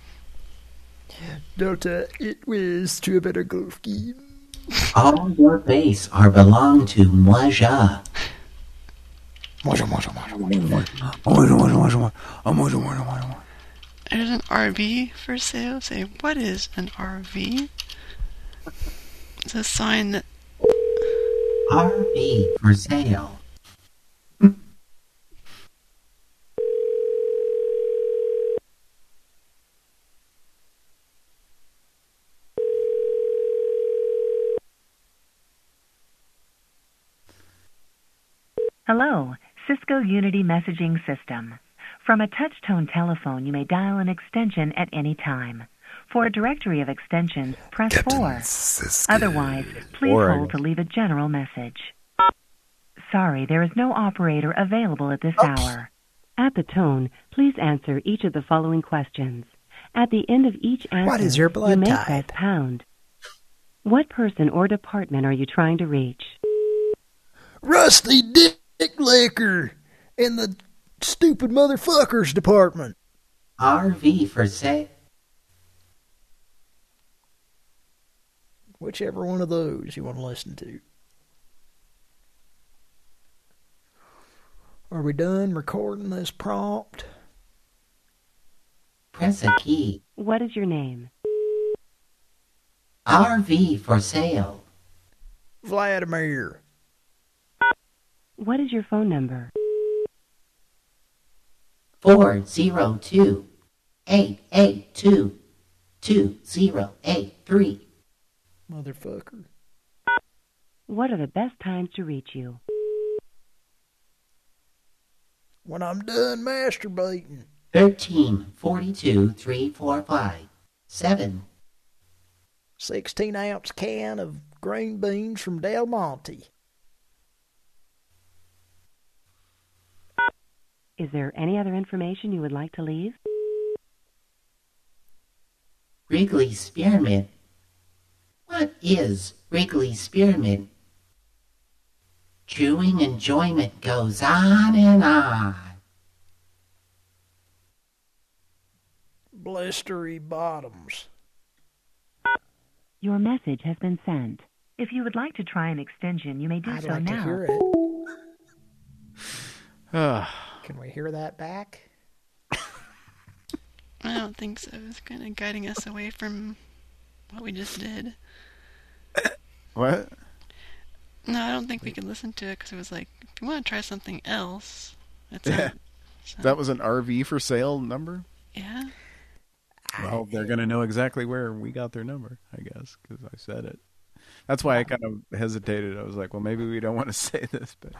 Delta, it was to a better golf game.
All your base are belong to Moja.
There's an RV for sale. Say, what is an RV? It's a sign that...
RV for sale.
Hello.
Cisco Unity Messaging System. From a touch-tone telephone, you may dial an extension at any time. For a directory of extensions, press 4. Otherwise, please hold to leave a general message. Sorry, there is no operator available at this hour. At the tone, please answer each of the following questions. At the end of each answer,
What is your blood
you may
type?
press pound. What person or department are you trying to reach?
Rusty Dick Liquor in the stupid motherfuckers department.
RV for sale.
Whichever one of those you want to listen to. Are we done recording this prompt?
Press a key.
What is your name?
RV for sale.
Vladimir.
What is your phone number?
402-882-2083.
Motherfucker.
What are the best times to reach you?
When I'm done masturbating.
13-42-345. 7.
16-ounce can of green beans from Del Monte.
Is there any other information you would like to leave?
Wrigley Spearmint. What is Wrigley Spearmint? Chewing enjoyment goes on and on.
Blistery bottoms.
Your message has been sent. If you would like to try an extension, you may do
I'd
so
like
now.
to hear it. Can we hear that back?
I don't think so. It's kind of guiding us away from what we just did.
What?
No, I don't think we could listen to it because it was like, if you want to try something else, it's
Yeah.
not. So,
That was an RV for sale number?
yeah.
Well, they're going to know exactly where we got their number, I guess, because I said it. That's why I kind of hesitated. I was like, well, maybe we don't want to say this, but...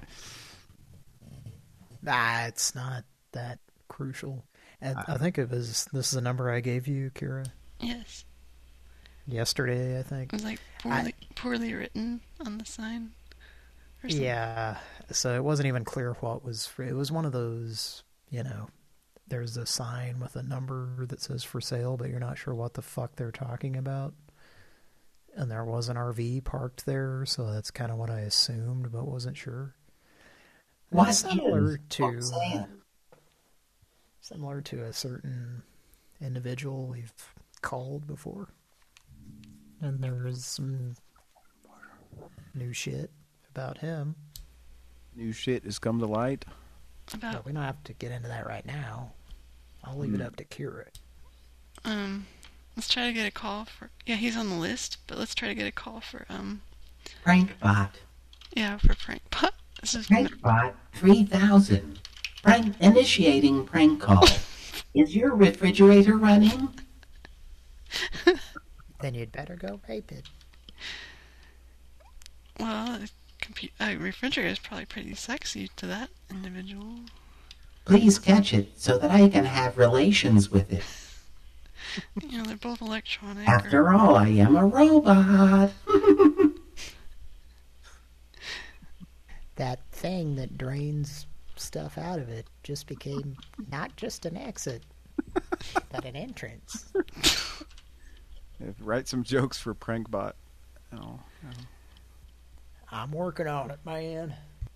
Nah, it's not that crucial. And I think this is the number I gave you, Kira.
Yes.
Yesterday, I think.
It was like poorly written on the sign. Or something.
Yeah, so it wasn't even clear what was... It was one of those, there's a sign with a number that says for sale, but you're not sure what the fuck they're talking about. And there was an RV parked there, so that's kind of what I assumed, but wasn't sure.
What
Similar
is
to
for sale?
Similar to a certain individual we've called before. And there's some new shit about him.
New shit has come to light.
But we don't have to get into that right now. I'll leave it up to Kira.
Let's try to get a call for... Yeah, he's on the list, but let's try to get a call for...
Prankbot.
Yeah, for Prankbot. This is...
Prankbot 3000. Initiating prank call. Is your refrigerator running?
Then you'd better go rape it.
Well, a refrigerator is probably pretty sexy to that individual.
Please catch it so that I can have relations with it.
They're both electronic.
After all, I am a robot.
That thing that drains stuff out of it just became not just an exit, but an entrance.
Write some jokes for Prankbot.
I'm working on it, man.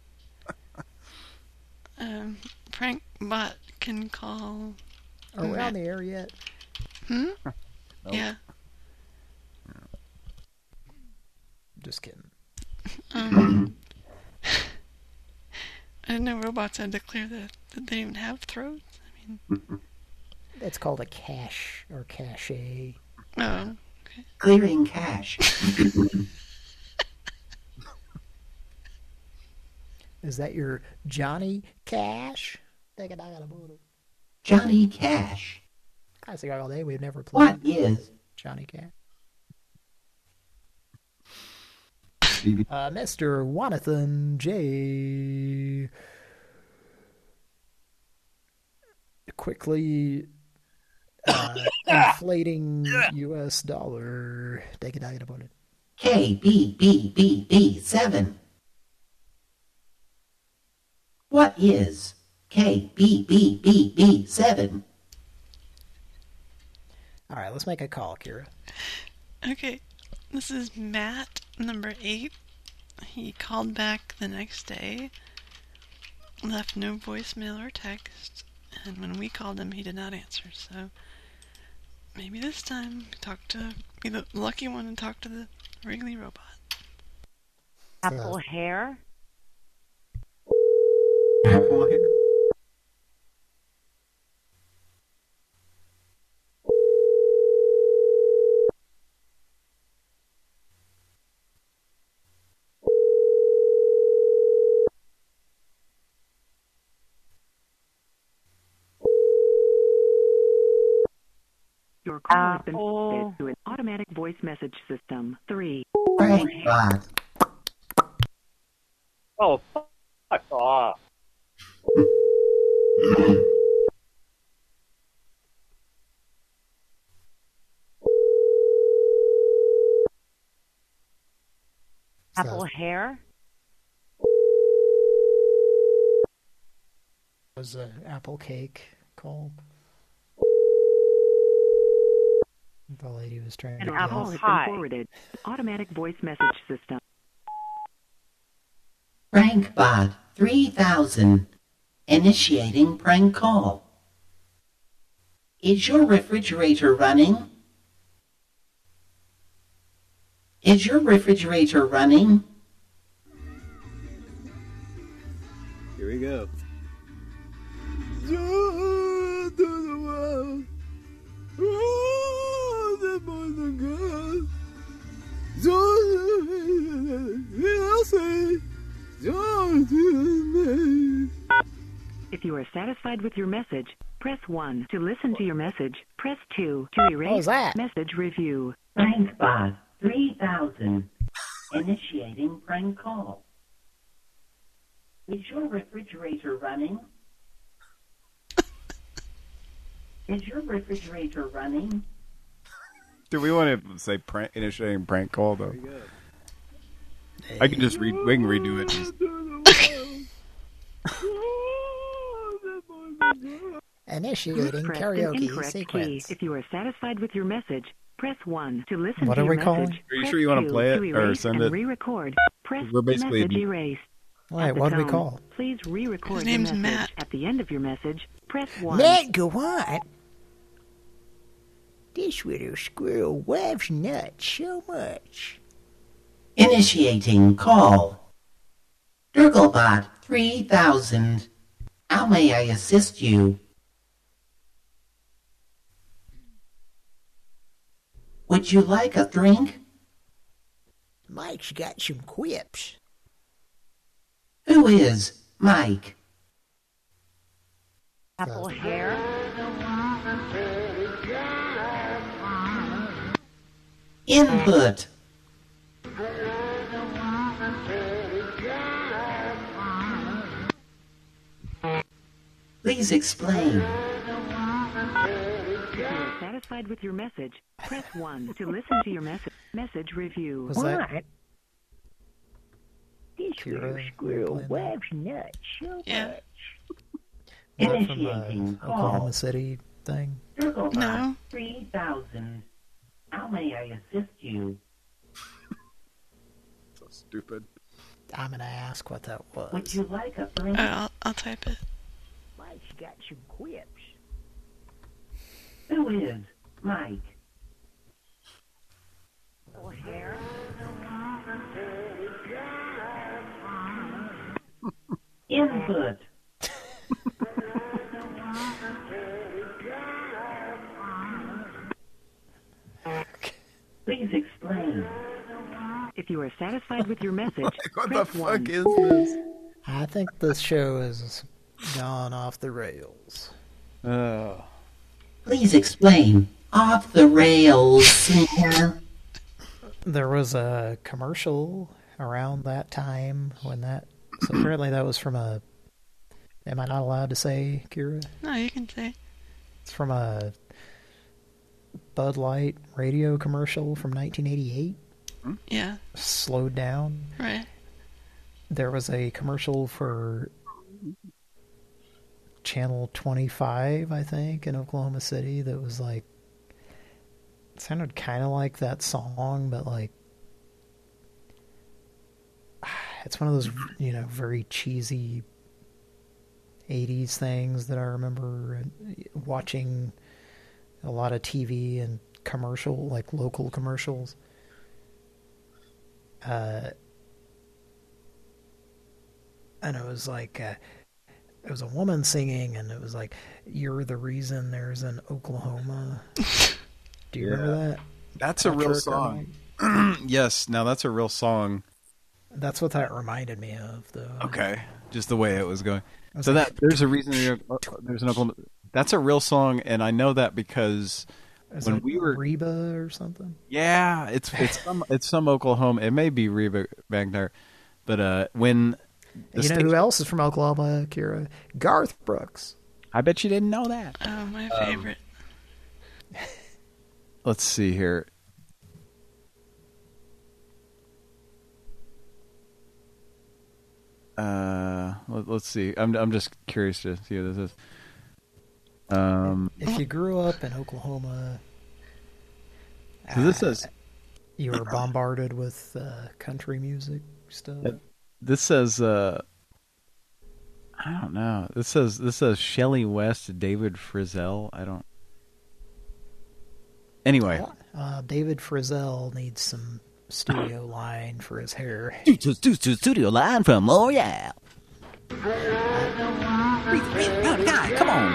Prankbot can call...
Are we on the air yet?
Hmm?
Nope.
Yeah.
Just kidding.
I didn't know robots had to clear that they didn't even have throats.
It's called a cache or cache.
Oh, okay.
Clearing cache.
Is that your Johnny Cash?
Johnny Cash.
I see all day we've never played.
What is
Johnny Cash? Mr. Wanathan J. quickly inflating U.S. dollar. Take it out about it.
KBBBB7. What is KBBBB7?
All right, let's make a call, Kira.
Okay, this is Matt, number 8. He called back the next day, left no voicemail or text, and when we called him, he did not answer. So maybe this time, be the lucky one and talk to the Wrigley robot.
Apple hair.
Apple hair.
Your call has been forwarded to an automatic voice message system. 3.
Prank bot.
Oh, fuck off.
Apple hair.
Was an apple cake call? The lady was trying to
An apple has been forwarded. Automatic voice message system.
Prank bot 3000. Initiating prank call. Is your refrigerator running? Is your refrigerator running?
Here we go.
If you are satisfied with your message, press 1. To listen to your message, press 2. To erase message review.
Prank bot 3000. Initiating prank call. Is your refrigerator running? Is your refrigerator running?
Do we want to say initiating prank call though? I can just we can redo it.
Initiating karaoke
incorrect
sequence.
Key. If you are satisfied with your message, press 1. To listen
What
to
are
your
we calling?
message,
Are you
press
sure you want to
2.
play it
To
or
erase
send
and
it?
re-record, press
We're basically
message erase.
Wait,
At the
what do we
tone,
call?
Please re-record
His
the
name's
message.
Matt.
At the end of your message, press 1.
Matt, go on. This little squirrel loves nuts so much.
Initiating call. Durglebot 3000. How may I assist you? Would you like a drink?
Mike's got some quips.
Who is Mike?
Apple hair.
Input. Please explain.
If you are satisfied with your message, press 1. To listen to your message review.
Was that
This little squirrel loves nuts so much.
Is that from the Oklahoma City thing?
No. 3000. How may I assist you?
So stupid.
I'm gonna ask what that was.
Would you like a drink?
I'll type it.
Mike's got some quips.
Who is Mike?
Apple hair.
Input. Please explain.
If you are satisfied with your message,
What the
press
fuck
1.
is this?
I think this show has gone off the rails.
Oh.
Please explain. Off the rails.
There was a commercial around that time when that... So apparently that was from a... Am I not allowed to say, Kira?
No, you can say.
It's from a Bud Light radio commercial from 1988.
Yeah.
Slowed down.
Right.
There was a commercial for Channel 25, I think, in Oklahoma City that was like, it sounded kind of like that song, but like, it's one of those, you know, very cheesy 80s things that I remember watching a lot of TV and commercial, like local commercials. And it was like, it was a woman singing, and it was like, "You're the reason there's an Oklahoma." Do you remember that?
That's a real song. Yes, now that's a real song.
That's what that reminded me of, though.
Okay, just the way it was going. So that there's a reason there's an Oklahoma. That's a real song, and I know that because when we were
Reba or something.
Yeah, it's some Oklahoma. It may be Reba back there, but when
you know who else is from Oklahoma, Kira? Garth Brooks.
I bet you didn't know that.
Oh, my favorite.
Let's see here. Let's see. I'm just curious to see what this is.
If you grew up in Oklahoma,
so this says
you were bombarded with country music stuff.
This says I don't know. This says Shelley West, David Frizzell. I don't. Anyway,
David Frizzell needs some studio line for his hair.
Studio line from L'Oreal. Guy, come on,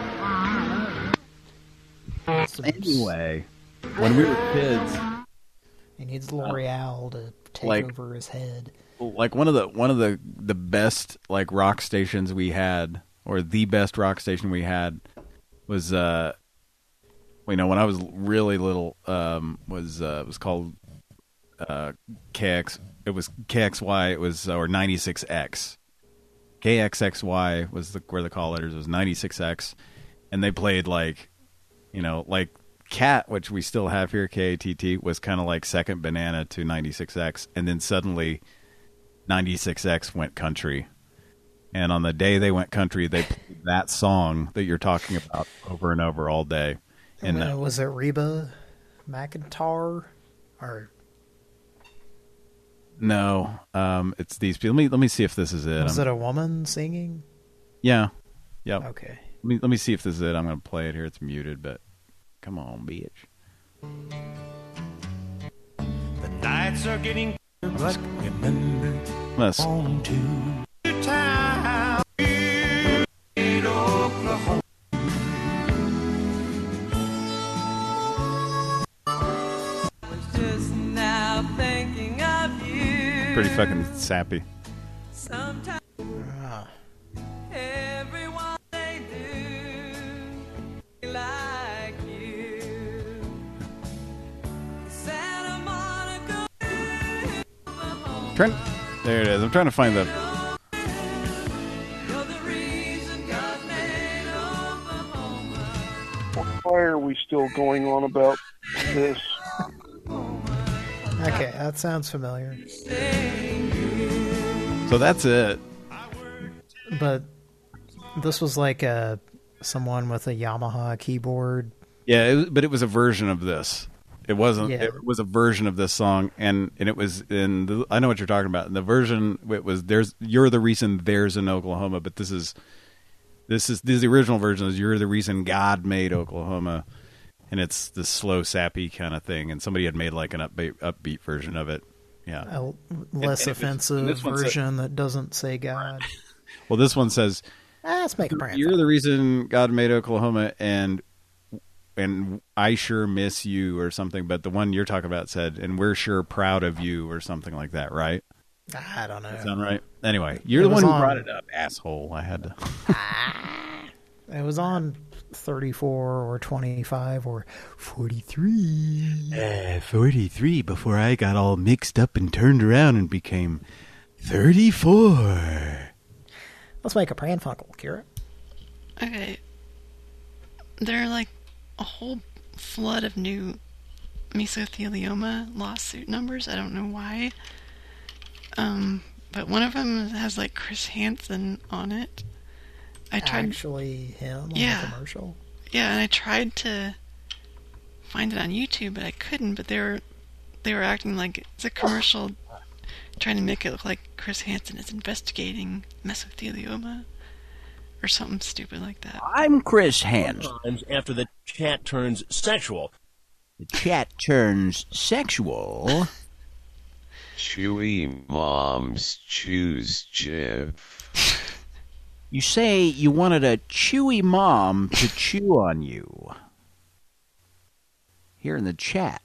bitch. Anyway, when we were kids,
he needs L'Oreal to take over his head.
Like one of the best like rock stations we had, or the best rock station we had, was when I was really little, was called KX. It was KXY. It was or 96X. KXXY was where the call letters was 96X, and they played like Cat, which we still have here, KATT, was kind of like second banana to 96X, and then suddenly 96X went country. And on the day they went country, they played that song that you're talking about over and over all day. And
was it Reba McEntire or?
No, it's these people. Let me see if this is it.
Was it a woman singing?
Yeah. Yep.
Okay.
Let me see if this is it. I'm going to play it here. It's muted, but come on, bitch.
The nights are getting but remember
on
to town in Oklahoma.
Just now thinking of you.
Pretty fucking sappy.
Sometimes everyone they do like you. Santa Monica.
There it is. I'm trying to find the.
Why are we still going on about this?
Okay, that sounds familiar.
So that's it.
But this was like someone with a Yamaha keyboard.
Yeah, but it was a version of this. It wasn't.
Yeah.
It was a version of this song, and it was in. I know what you're talking about. In the version, it was "You're the reason there's an Oklahoma," but this is the original version. Is "You're the reason God made Oklahoma," and it's the slow, sappy kind of thing. And somebody had made like an upbeat version of it. Yeah,
a less offensive version that doesn't say God.
Well, this one says,
let's make a brand.
You're the reason God made Oklahoma, and I sure miss you, or something. But the one you're talking about said, and we're sure proud of you, or something like that, right?
I don't know.
That sound right? Anyway, you're the one who brought it up, asshole. I had to.
It was on 34 or 25 or 43.
43 before I got all mixed up and turned around and became 34.
Let's make a Pran Funkel, Kira.
Okay. there are like a whole flood of new mesothelioma lawsuit numbers. I don't know why. But one of them has like Chris Hansen on it. I tried
Actually him on
Yeah.
the commercial?
Yeah, and I tried to find it on YouTube, but I couldn't. But they were acting like it's a commercial, trying to make it look like Chris Hansen is investigating mesothelioma or something stupid like that.
I'm Chris Hansen.
Times after the chat turns sexual.
The chat turns sexual.
Chewy moms choose Jif.
You say you wanted a chewy mom to chew on you. Here in the chat.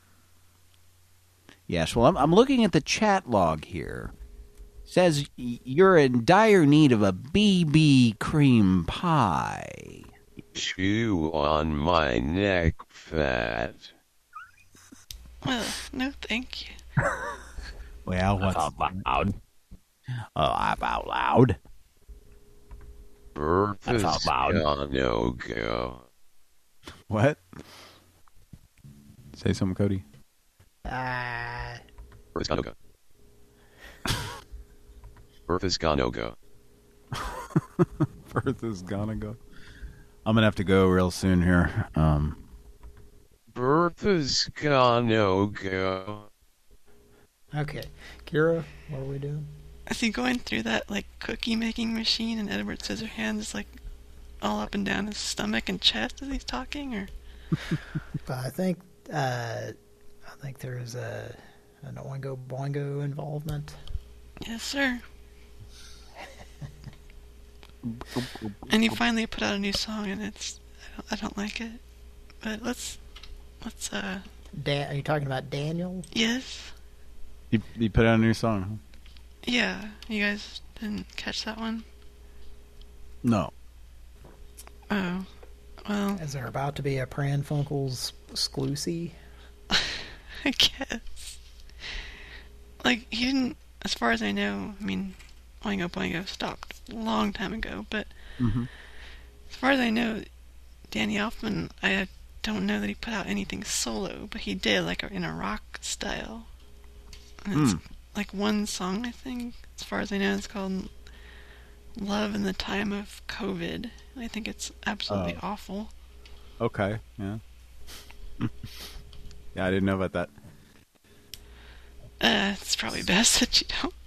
Yes, well, I'm looking at the chat log here. It says you're in dire need of a BB cream pie.
Chew on my neck fat.
Well, no thank you.
Well, what's
out loud?
I'm out loud.
That's
out loud.
No go.
What? Say something, Cody.
Earth's gonna go. Earth is gonna go.
Earth is gonna go. I'm gonna have to go real soon here.
Earth is gonna go.
Okay. Kira, what are we doing?
Is he going through that like cookie making machine and Edward Scissorhands is like all up and down his stomach and chest as he's talking, or?
I think there is an Oingo Boingo involvement.
Yes, sir. And he finally put out a new song, and I don't like it. But let's.
Are you talking about Daniel?
Yes.
He put out a new song.
Yeah, you guys didn't catch that one?
No.
Oh, well.
Is there about to be a Pran Funkels exclusive?
I guess. Like, he didn't, as far as I know, I mean, Oingo Boingo stopped a long time ago, but as far as I know, Danny Elfman, I don't know that he put out anything solo, but he did, like, in a rock style. And it's like one song, I think, as far as I know, it's called Love in the Time of COVID. I think it's absolutely awful.
Okay, yeah. Yeah, I didn't know about that.
It's probably best that you don't.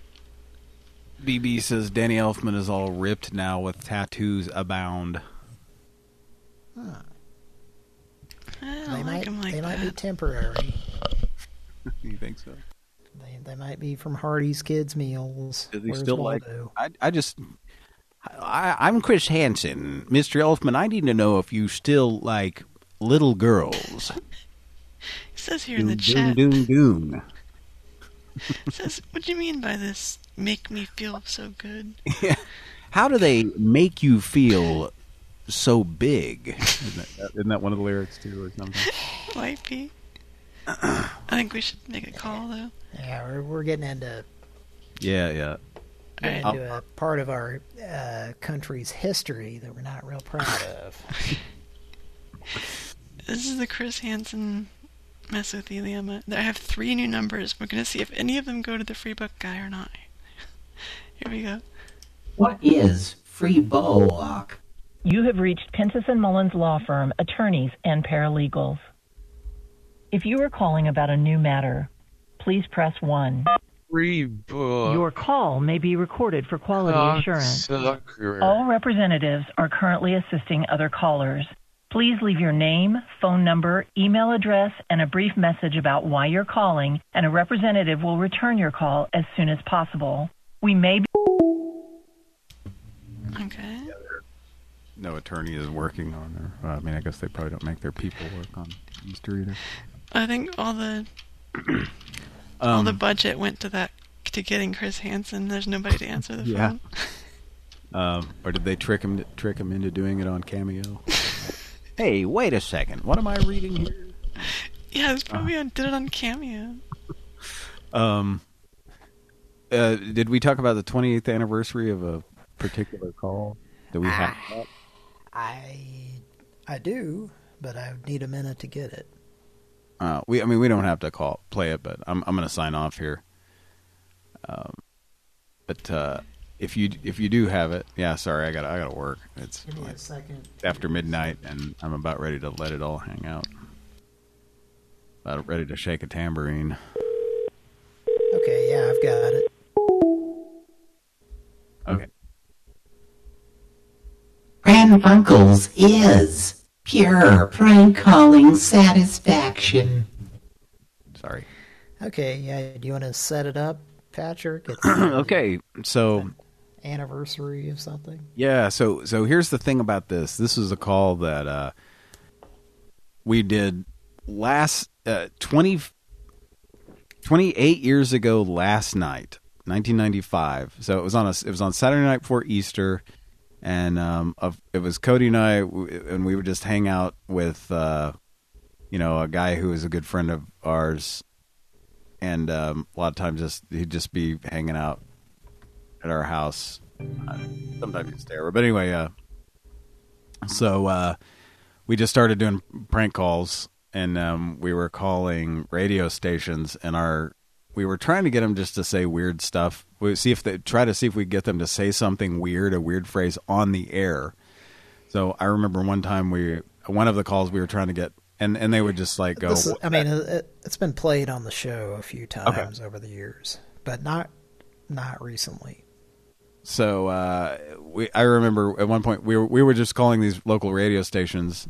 BB says Danny Elfman is all ripped now with tattoos abound.
Huh.
I like him like
they
that.
might be temporary.
You think so?
They might be from Hardy's Kids Meals.
Is he
Where's
still
Waldo?
I'm Chris Hansen. Mr. Elfman, I need to know if you still like little girls.
It says here in the chat.
Doon.
It says, what do you mean by this? Make me feel so good.
Yeah. How do they make you feel so big?
Isn't that one of the lyrics too, or something?
Might be. I think we should make a call though.
Yeah, we're getting into
Yeah.
into a part of our country's history that we're not real proud of.
This is the Chris Hansen mesothelioma. I have 3 new numbers. We're going to see if any of them go to the free book guy or not. Here we go.
What is free Bowlock?
You have reached Pensis & Mullins Law Firm, attorneys and paralegals. If you are calling about a new matter, please press 1.
Free book.
Your call may be recorded for quality assurance.
Sucker.
All representatives are currently assisting other callers. Please leave your name, phone number, email address, and a brief message about why you're calling, and a representative will return your call as soon as possible. We may be...
Okay.
No attorney is working on her. I mean, I guess they probably don't make their people work on Easter either.
I think all the all the budget went to getting Chris Hansen. There's nobody to answer the phone.
Or did they trick him into doing it on Cameo?
Hey, wait a second. What am I reading here?
Yeah, it's probably did it on Cameo.
Did we talk about the 28th anniversary of a particular call that we had?
I do, but I need a minute to get it.
We don't have to play it, but I'm going to sign off here. But if you do have it, yeah, sorry, I gotta work. It's
Give me a second.
after midnight, and I'm about ready to let it all hang out. About ready to shake a tambourine.
Okay, yeah, I've got it.
Okay.
Pran Funkels is pure prank calling satisfaction.
Sorry.
Okay, yeah, do you want to set it up, Patrick? It's
Okay, so
anniversary of something.
yeah, so here's the thing about this. This is a call that we did last 28 years ago last night, 1995. So it was on Saturday night before Easter, and it was Cody and I, and we would just hang out with a guy who was a good friend of ours, and a lot of times he'd just be hanging out at our house. Sometimes he'd stay over, but anyway, so we just started doing prank calls. And we were calling radio stations, and we were trying to get them just to say weird stuff. We see if we could get them to say something weird, a weird phrase on the air. So I remember one time one of the calls we were trying to get, and they would just like go.
It's been played on the show a few times over the years, but not recently.
So I remember at one point we were just calling these local radio stations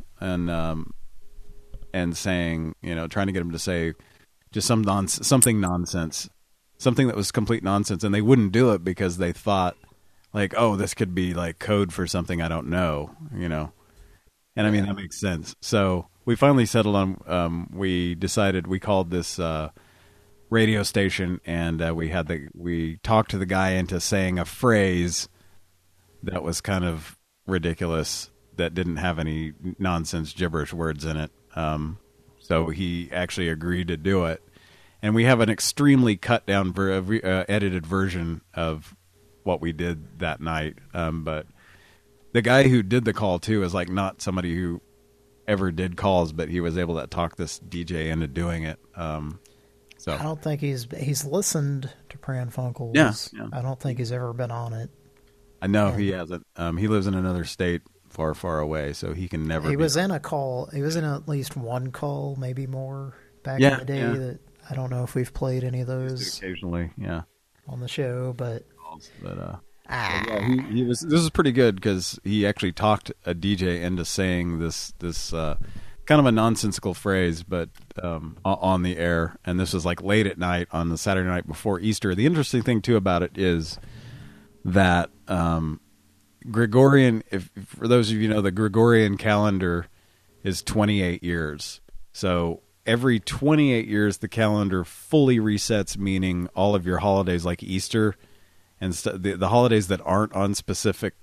and saying, trying to get them to say just something nonsense, something that was complete nonsense, and they wouldn't do it because they thought, like, oh, this could be like code for something I don't know, And I mean, that makes sense. So we finally settled on. We decided we called this radio station, and we talked to the guy into saying a phrase that was kind of ridiculous, that didn't have any nonsense gibberish words in it. So he actually agreed to do it, and we have an extremely cut down, edited version of what we did that night. But the guy who did the call too is like not somebody who ever did calls, but he was able to talk this DJ into doing it. So
I don't think he's listened to Pran Funkels.
Yeah.
I don't think he's ever been on it.
I know he hasn't. He lives in another state, far, far away, so he can never.
He was in a call. He was in at least one call, maybe more, back in the day.
Yeah.
That I don't know if we've played any of those
occasionally,
on the show, but
yeah, he was. This is pretty good because he actually talked a DJ into saying this kind of a nonsensical phrase, but on the air, and this was like late at night on the Saturday night before Easter. The interesting thing too about it is that. Gregorian, for those of you who know, the Gregorian calendar is 28 years. So every 28 years, the calendar fully resets, meaning all of your holidays like Easter and the holidays that aren't on specific,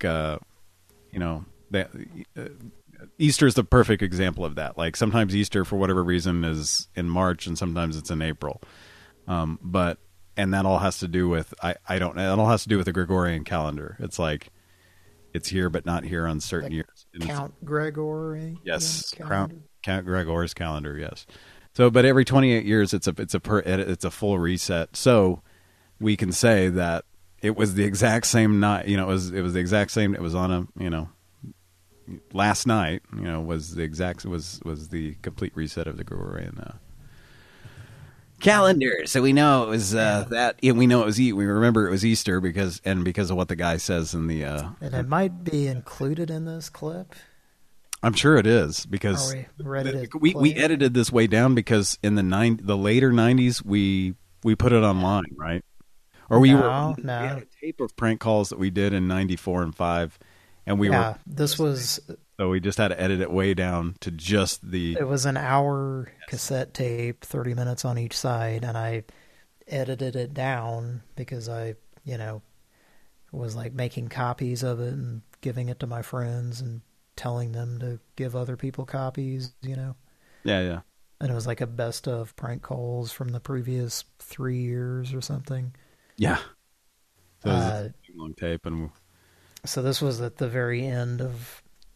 Easter is the perfect example of that. Like sometimes Easter, for whatever reason, is in March and sometimes it's in April. And that all has to do with, that all has to do with the Gregorian calendar. It's like, it's here, but not here on certain years.
Count Gregory.
Yes, Count Gregor's calendar. Yes. So, but every 28 years, it's a full reset. So, we can say that it was the exact same night. It was the exact same. It was on a last night. Was the complete reset of the Gregorian calendar. So we know it was that. We know it was. We remember it was Easter because of what the guy says in the.
And it might be included in this clip.
I'm sure it is because we edited this way down because in the later 90s we put it online, right? Or we had a tape of prank calls that we did in 94 and 5, and so we just had to edit it way down to just the.
It was an hour cassette tape, 30 minutes on each side, and I edited it down because I, was like making copies of it and giving it to my friends and telling them to give other people copies,
Yeah.
And it was like a best of prank calls from the previous 3 years or something.
Yeah. So it was a long tape, and
so this was at the very end of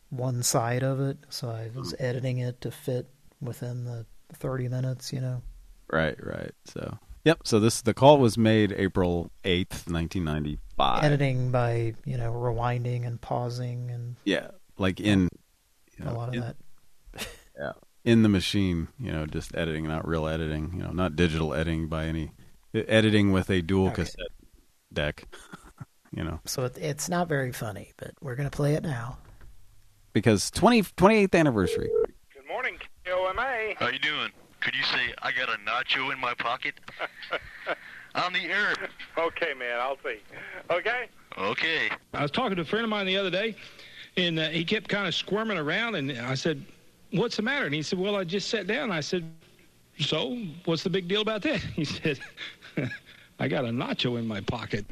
one side of it, so I was editing it to fit within the 30 minutes, you know.
Right. So, yep. So the call was made April 8th, 1995.
Editing by, you know, rewinding and pausing and
like in
a lot of that.
Yeah, in the machine, you know, just editing, not real editing, you know, not digital editing by any editing with a dual cassette deck, you know.
So it's not very funny, but we're gonna play it now
because 28th anniversary.
Good morning, KOMA.
How you doing? Could you say, I got a nacho in my pocket? On the air.
Okay, man, I'll see. Okay?
Okay.
I was talking to a friend of mine the other day, and he kept kind of squirming around, and I said, what's the matter? And he said, well, I just sat down. I said, so, what's the big deal about that? He said, I got a nacho in my pocket.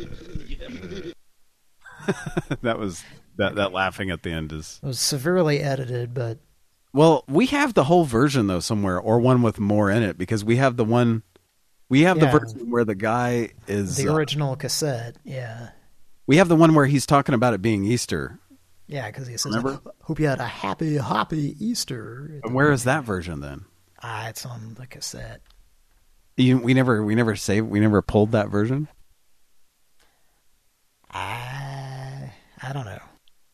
That was, that laughing at the end is...
It was severely edited, but...
Well, we have the whole version, though, somewhere, or one with more in it, because we have the one... We have the version where the guy is...
The original cassette, yeah.
We have the one where he's talking about it being Easter.
Yeah, because he says, hope you had a happy Easter.
And where is that version, then?
It's on the cassette.
We never pulled that version?
I don't know.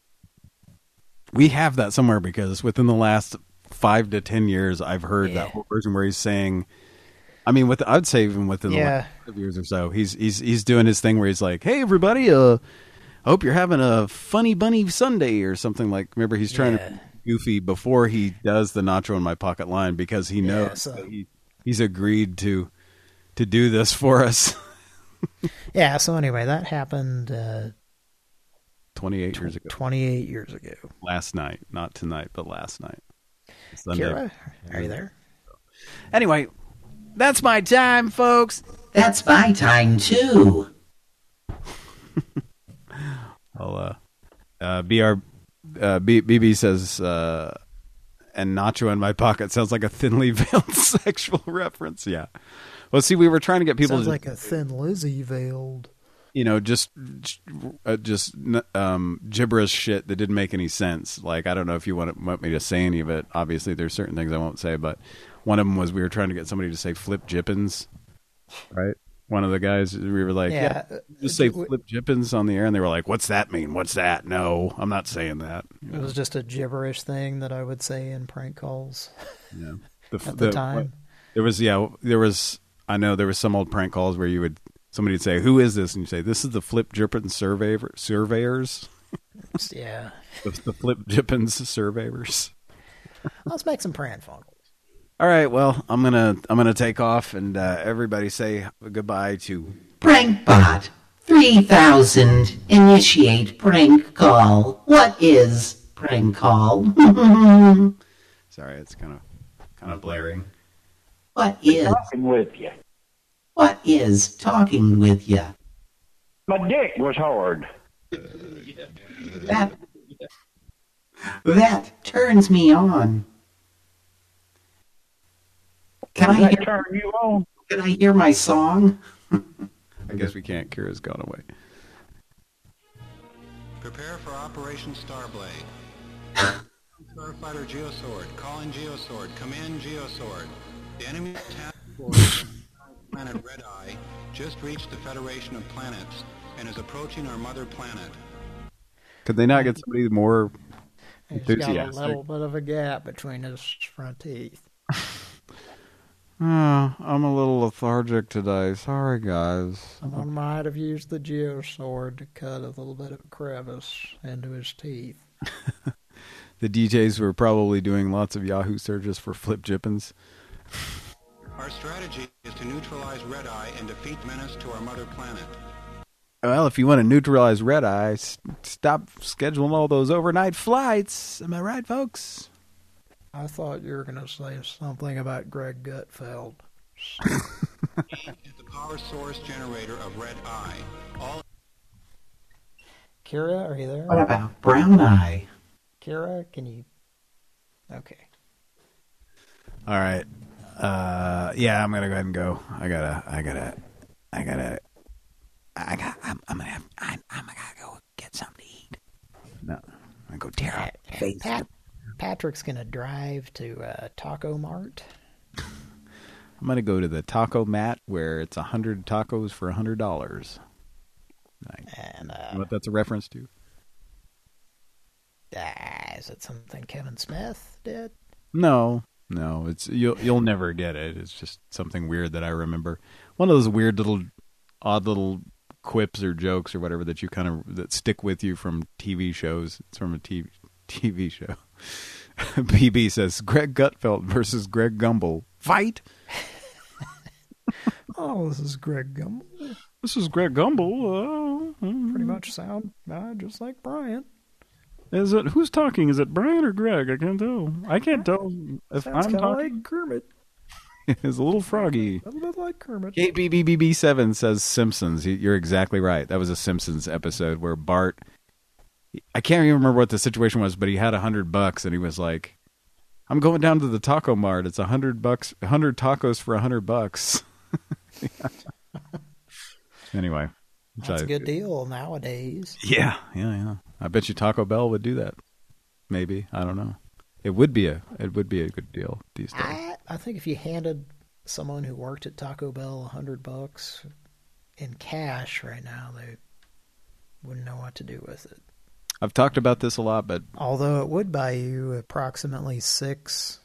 We have that somewhere because within the last 5 to 10 years, I've heard that whole version where he's saying, I mean, I'd say even within the last 5 years or so, he's doing his thing where he's like, "Hey, everybody, I hope you're having a funny bunny Sunday," or something like. Remember, he's trying to be goofy before he does the nacho in my pocket line because he knows that he's agreed to do this for us.
Yeah. So anyway, that happened
28 years ago.
28 years ago.
Last night, not tonight, but last night. Sunday.
Kira, are you there?
Anyway, that's my time, folks.
That's my time too.
I'll BB says and nacho in my pocket sounds like a thinly veiled sexual reference. Yeah. Well, see, we were trying to get people
sounds like a Thin Lizzy veiled.
You know, just gibberish shit that didn't make any sense. Like, I don't know if you want me to say any of it. Obviously, there's certain things I won't say, but one of them was we were trying to get somebody to say flip jippins, right? One of the guys, we were like, just say flip jippins on the air, and they were like, what's that mean? What's that? No, I'm not saying that.
It was just a gibberish thing that I would say in prank calls.
Yeah.
At the time.
I know there was some old prank calls where somebody would say, "Who is this?" And you say, "This is the Flip Jippins surveyors."
Yeah.
The Flip Jippins surveyors.
Let's make some prank phone calls.
All right, well, I'm gonna take off, and everybody say goodbye to
Prankbot 3000. Initiate prank call. What is prank call?
Sorry, it's kind of blaring.
What is
talking with you?
What is talking with you?
My dick was hard.
That turns me on. Can I
turn you on?
Can I hear my song?
I guess we can't. Kira's gone away.
Prepare for Operation Starblade. Starfighter Geosword. Call in Geosword. Come in Geosword. The enemy task force planet Red Eye just reached the Federation of Planets and is approaching our mother planet.
Could they not get somebody more enthusiastic?
He's got a little bit of a gap between his front teeth.
I'm a little lethargic today. Sorry, guys.
Someone might have used the Geosword to cut a little bit of a crevice into his teeth.
The DJs were probably doing lots of Yahoo searches for Flip Jippins.
Our strategy is to neutralize Red Eye and defeat menace to our mother planet.
Well, if you want to neutralize Red Eye, stop scheduling all those overnight flights. Am I right, folks?
I thought you were going to say something about Greg Gutfeld.
Is the power source generator of Red Eye.
Kira, are you there?
What about Brown Eye?
Kira, can you... Okay.
All right. Yeah, I'm gonna go ahead and go. I'm gonna go get something to eat. No, I'm gonna go tear
face.
Patrick's going to drive to Taco Mart.
I'm going to go to the Taco Mat where it's 100 tacos for $100. Nice.
And,
you know what that's a reference to?
Is it something Kevin Smith did?
No. It's you'll never get it. It's just something weird that I remember. One of those weird odd little quips or jokes or whatever that that stick with you from TV shows. It's from a TV show. BB says Greg Gutfeld versus Greg Gumbel. Fight.
Oh, this is Greg Gumbel.
This is Greg Gumbel.
Pretty much sound just like Brian.
Is it who's talking? Is it Brian or Greg? I can't tell. I can't tell if
Sounds
I'm
kind of
talking.
like Kermit.
It's a little froggy.
A little bit like Kermit.
KBBB7 says Simpsons. You're exactly right. That was a Simpsons episode where Bart. I can't even remember what the situation was, but he had $100 and he was like, "I'm going down to the Taco Mart. It's $100, 100 tacos for $100." Anyway,
that's a good deal nowadays.
Yeah. I bet you Taco Bell would do that. Maybe, I don't know. It would be a good deal these days.
I think if you handed someone who worked at Taco Bell $100 in cash right now, they wouldn't know what to do with it.
I've talked about this a lot, but
although it would buy you approximately 6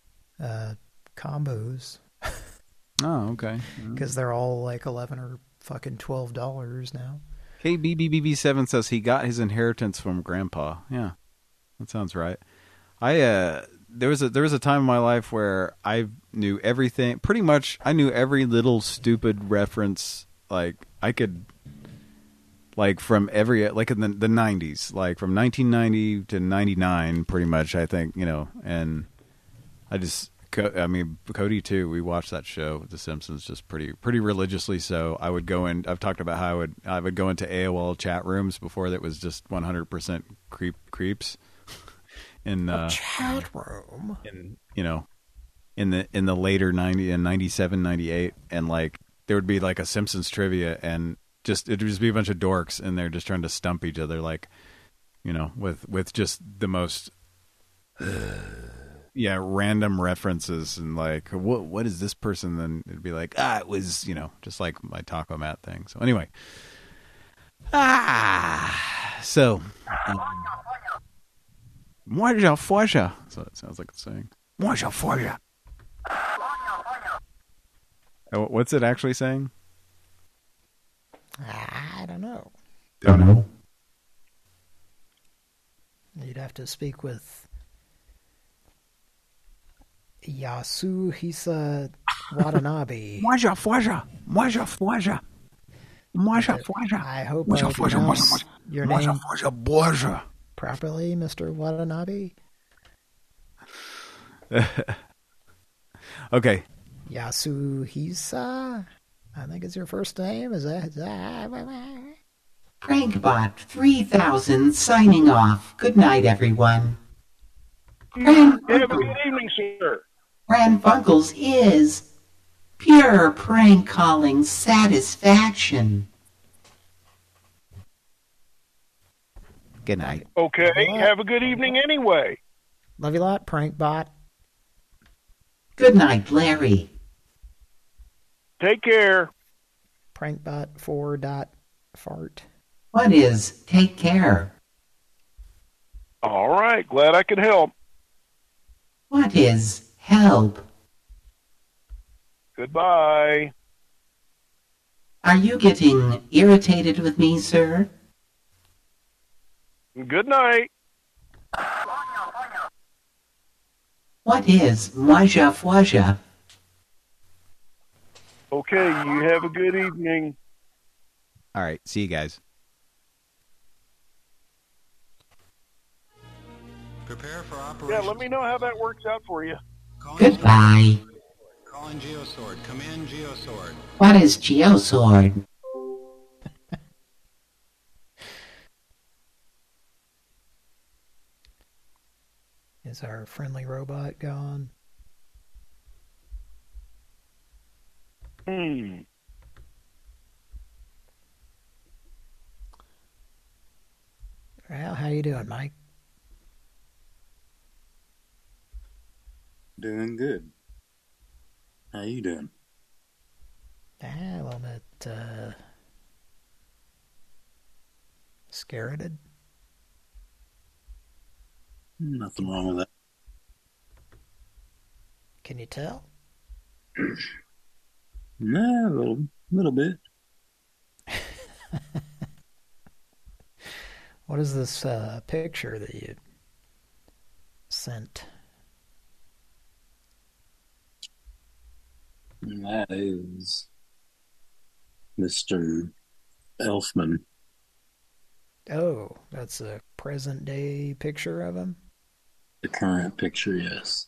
combos.
Oh, okay.
Because they're all like $11 or fucking $12 now.
KBBB7 says he got his inheritance from Grandpa. Yeah, that sounds right. There was a time in my life where I knew everything. Pretty much, I knew every little stupid reference. Like I could, like from every in the 90s, like from 1990 to 99, pretty much. I think and I just. Cody too. We watched that show, The Simpsons, just pretty religiously. So I would go in. I've talked about how I would go into AOL chat rooms before that was just 100% creeps. In
chat room,
in the later 90 and 97, 98, and like there would be like a Simpsons trivia, and it would just be a bunch of dorks, and they're just trying to stump each other, like with just the most. Yeah, random references and like, what is this person? Then it'd be like, it was, just like my Taco Mat thing. So anyway, so, Moja Foja. So it sounds like it's saying, Moja Foja. What's it actually saying?
I don't know.
Don't know.
You'd have to speak with Yasuhisa Watanabe.
Moja Foja. Moja Foja. Moja Foja.
I hope I pronounced your name
Moja
properly, Mr. Watanabe.
Okay.
Yasuhisa, I think is your first name. Is that?
Prankbot 3000 signing off. Good night, everyone.
Have a good evening, sir.
Pranfunkles is pure prank calling satisfaction.
Good night.
Okay, have a good evening anyway.
Love you a lot, Prankbot.
Good night, Larry.
Take care.
Prankbot 4.fart.
What is take care?
All right, glad I could help.
What is help?
Goodbye.
Are you getting irritated with me, sir?
Good night.
What is Moja Foja?
Okay, you have a good evening.
All right, see you guys.
Prepare for operation.
Yeah, let me know how that works out for you.
Goodbye.
Calling Geosword. Come in, Geosword.
What is Geosword?
Is our friendly robot gone? Well, how you doing, Mike?
Doing good. How you doing?
A little bit, scared.
Nothing wrong with that.
Can you tell?
Nah, a little bit.
What is this picture that you sent?
That is Mr. Elfman.
Oh, that's a present day picture of him?
The current picture, yes.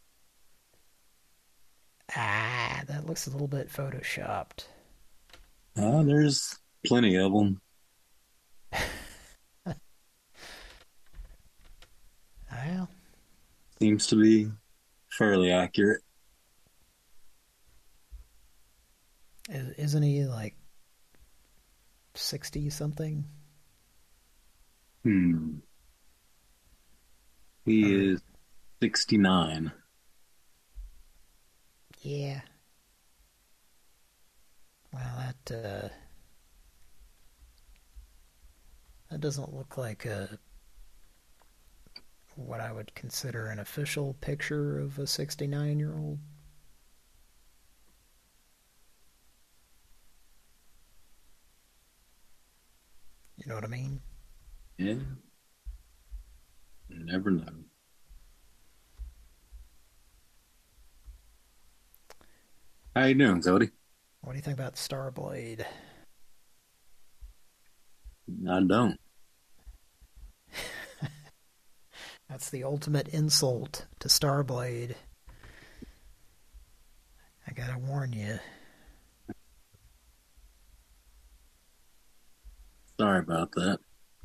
Ah, that looks a little bit photoshopped.
There's plenty of them.
Well,
seems to be fairly accurate.
Isn't he like 60-something?
He is 69.
Yeah. Well, that doesn't look like what I would consider an official picture of a 69-year-old. You know what I mean?
Yeah. You never know. How you doing, Cody?
What do you think about Starblade?
I don't.
That's the ultimate insult to Starblade. I gotta warn you.
Sorry about that.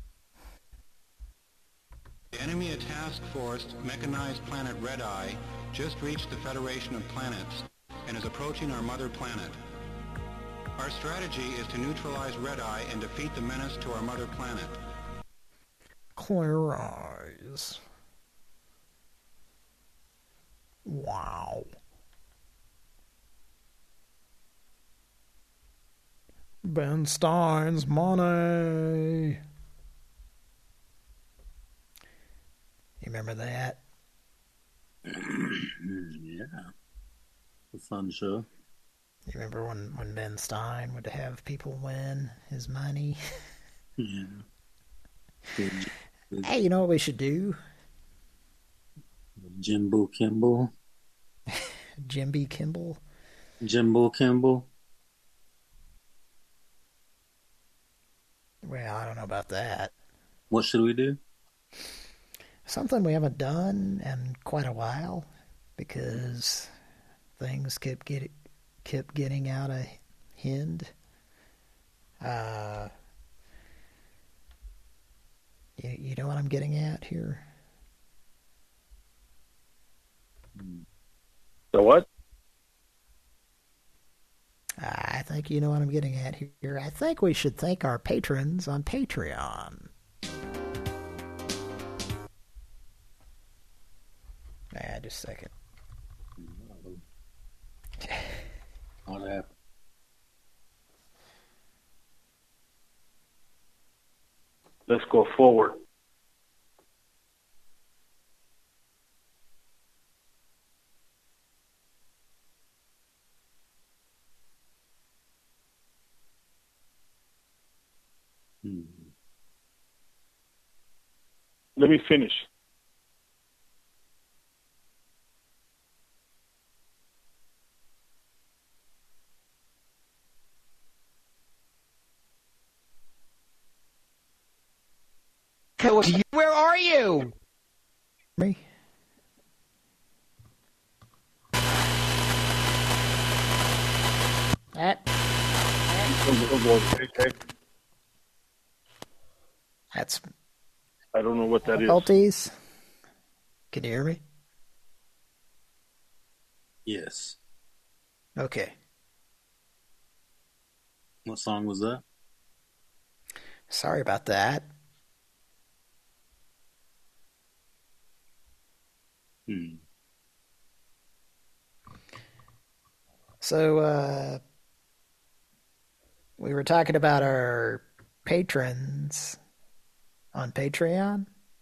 The enemy task force mechanized planet Red Eye just reached the Federation of Planets and is approaching our mother planet. Our strategy is to neutralize Red Eye and defeat the menace to our mother planet.
Clear eyes. Wow. Ben Stein's money. You remember that?
Yeah. A fun show.
You remember when Ben Stein would have people win his money?
Yeah.
Hey, you know what we should do?
Jimbo Kimball.
Jimby Kimball?
Jimbo Kimball.
Well, I don't know about that.
What should we do?
Something we haven't done in quite a while because things kept getting out of hand. You know what I'm getting at here?
So what?
I think you know what I'm getting at here. I think we should thank our patrons on Patreon. Just a second.
What happened?
Let's go forward. Let me finish.
Where are you?
Me? That's.
I don't know what that is.
Difficulties? Can you hear me?
Yes.
Okay.
What song was that?
Sorry about that. So, we were talking about our patrons on Patreon.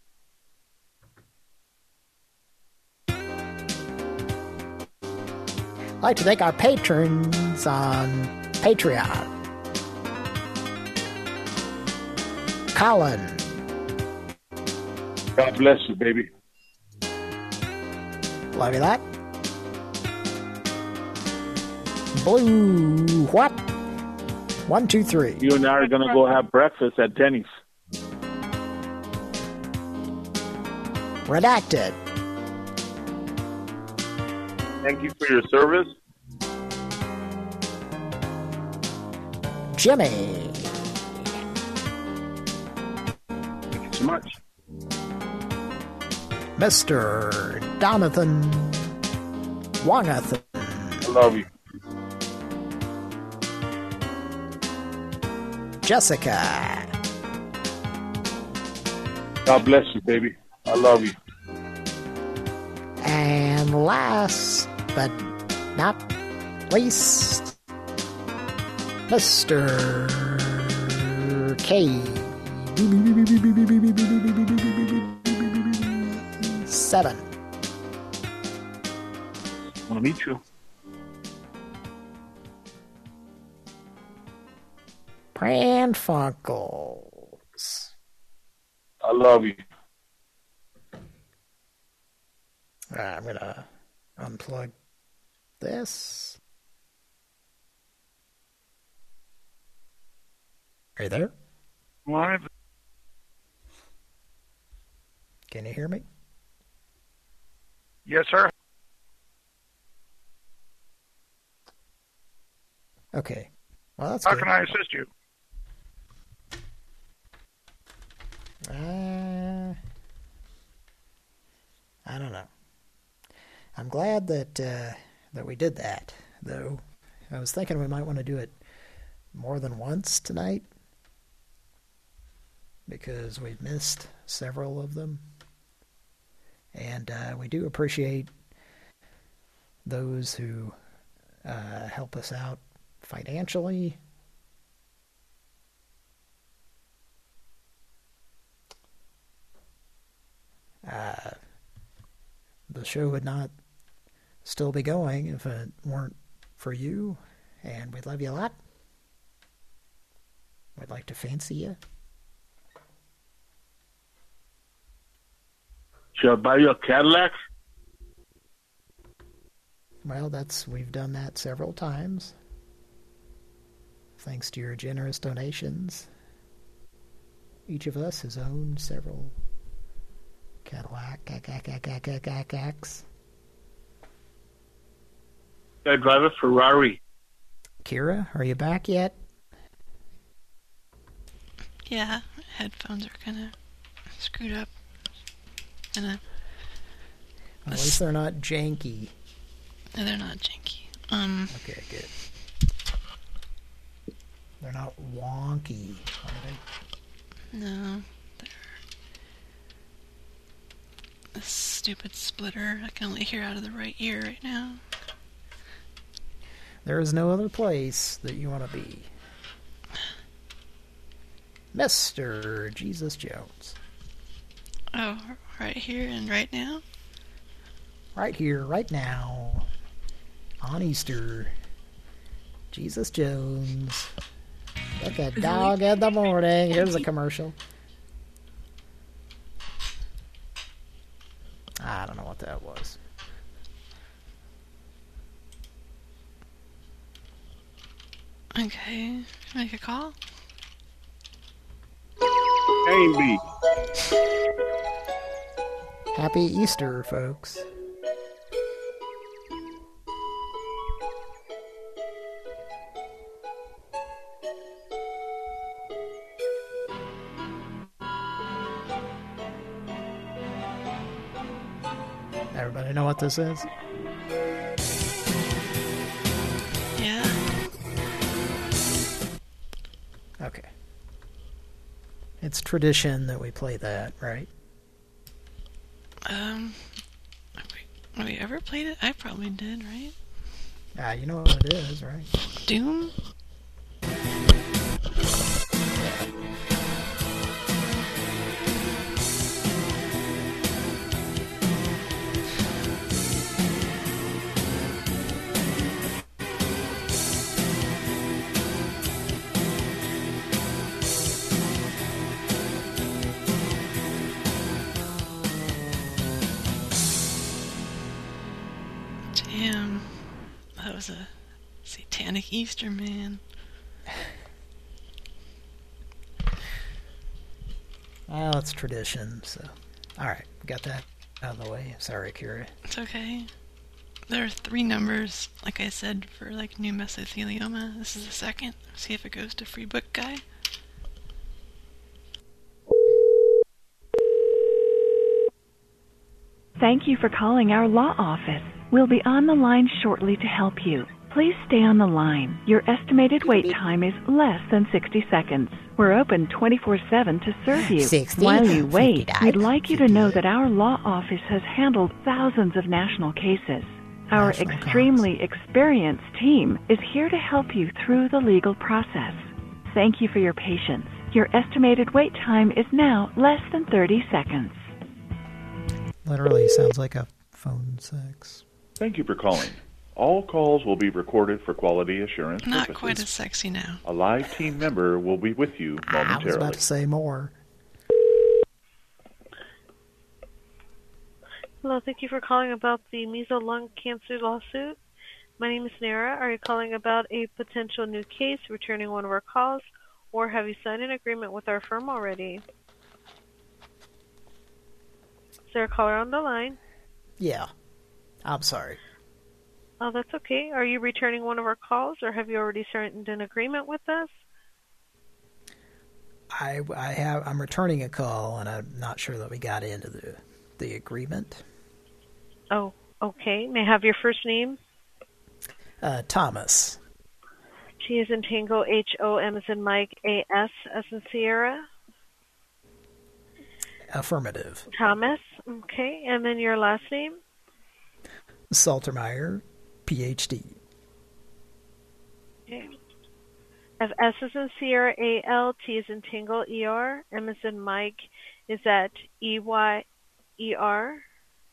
I'd like to thank our patrons on Patreon. Colin.
God bless you, baby.
Love you that. Blue, what? 1, 2, 3.
You and I are going to go have breakfast at Denny's.
Redacted.
Thank you for your service.
Jimmy.
Thank you so much.
Mr. Donathan Wangathan.
I love you.
Jessica.
God bless you, baby. I love you.
And last but not least, Mr. K. 7.
I want to meet you.
Pran Funkels.
I love you.
I'm going to unplug this. Are you there?
What?
Can you hear me?
Yes, sir.
Okay. Well, that's
How
good.
can I assist you?
I don't know. I'm glad that that we did that, though. I was thinking we might want to do it more than once tonight because we've missed several of them. And we do appreciate those who help us out financially. The show would not still be going if it weren't for you, and we love you a lot. We'd like to fancy you.
Should I buy you a Cadillac?
Well, we've done that several times. Thanks to your generous donations. Each of us has owned several Cadillacs.
I drive a Ferrari.
Kira, are you back yet?
Yeah, headphones are kind of screwed up. And
at least they're not janky.
No, they're not janky.
Okay, good. They're not wonky, are they?
No. This stupid splitter. I can only hear out of the right ear right now.
There is no other place that you want to be. Mr. Jesus Jones.
Oh, right here and right now?
Right here, right now. On Easter. Jesus Jones. Like a dog in the morning. Here's a commercial. I don't know what that was.
Okay. Make a call?
Amy.
Happy Easter, folks. Everybody know what this is?
Yeah.
Okay. It's tradition that we play that, right?
Have we ever played it? I probably did, right?
You know what it is, right?
Doom? Damn. That was a satanic Easter man.
Well, it's tradition, so... Alright, got that out of the way. Sorry, Kira.
It's okay. There are 3 numbers, like I said, for like new mesothelioma. This is the second. See if it goes to Free Book Guy.
Thank you for calling our law office. We'll be on the line shortly to help you. Please stay on the line. Your estimated wait time is less than 60 seconds. We're open 24/7 to serve you.
60,
While you wait,
59,
we'd like you to know that our law office has handled thousands of national cases. Our extremely experienced team is here to help you through the legal process. Thank you for your patience. Your estimated wait time is now less than 30 seconds.
Literally sounds like a phone sex.
Thank you for calling. All calls will be recorded for quality assurance
Not
purposes.
quite as sexy now.
A live team member will be with you momentarily.
I was about to say more.
Hello, thank you for calling about the measles lung cancer lawsuit. My name is Nara. Are you calling about a potential new case, returning one of our calls, or have you signed an agreement with our firm already? Is there a caller on the line?
Yeah. I'm sorry.
Oh, that's okay. Are you returning one of our calls, or have you already signed an agreement with us?
I'm returning a call, and I'm not sure that we got into the agreement.
Oh, okay. May I have your first name?
Thomas.
T as in Tango, H-O-M as in Mike, A-S as in Sierra.
Affirmative.
Thomas. Okay. And then your last name?
Saltermeyer, Ph.D.
Okay. I have S as in Sierra, A-L, T as in Tango, E-R, M as in Mike. Is that E-Y-E-R?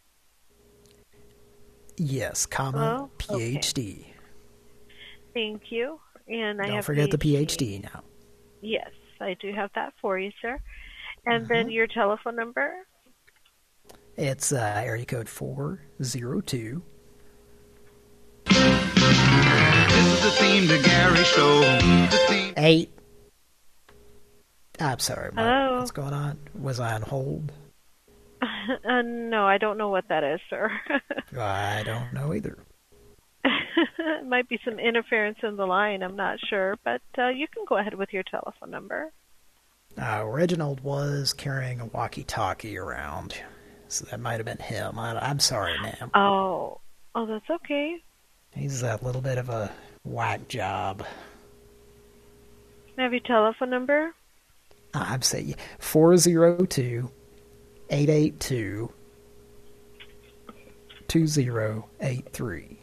Yes, comma, Ph.D.
Okay. Thank you. And I
Don't
have
forget the Ph.D. now.
Yes, I do have that for you, sir. And then your telephone number?
It's area code 402.
This is the theme to Gary Show. The theme.
8. I'm sorry, Mike.
Hello?
What's going on? Was I on hold?
No, I don't know what that is, sir.
I don't know either.
It might be some interference in the line. I'm not sure. But you can go ahead with your telephone number.
Reginald was carrying a walkie-talkie around, so that might have been him. I'm sorry, ma'am.
Oh, that's okay.
He's a little bit of a whack job.
Can I have your telephone number?
I'm saying 402-882-2083.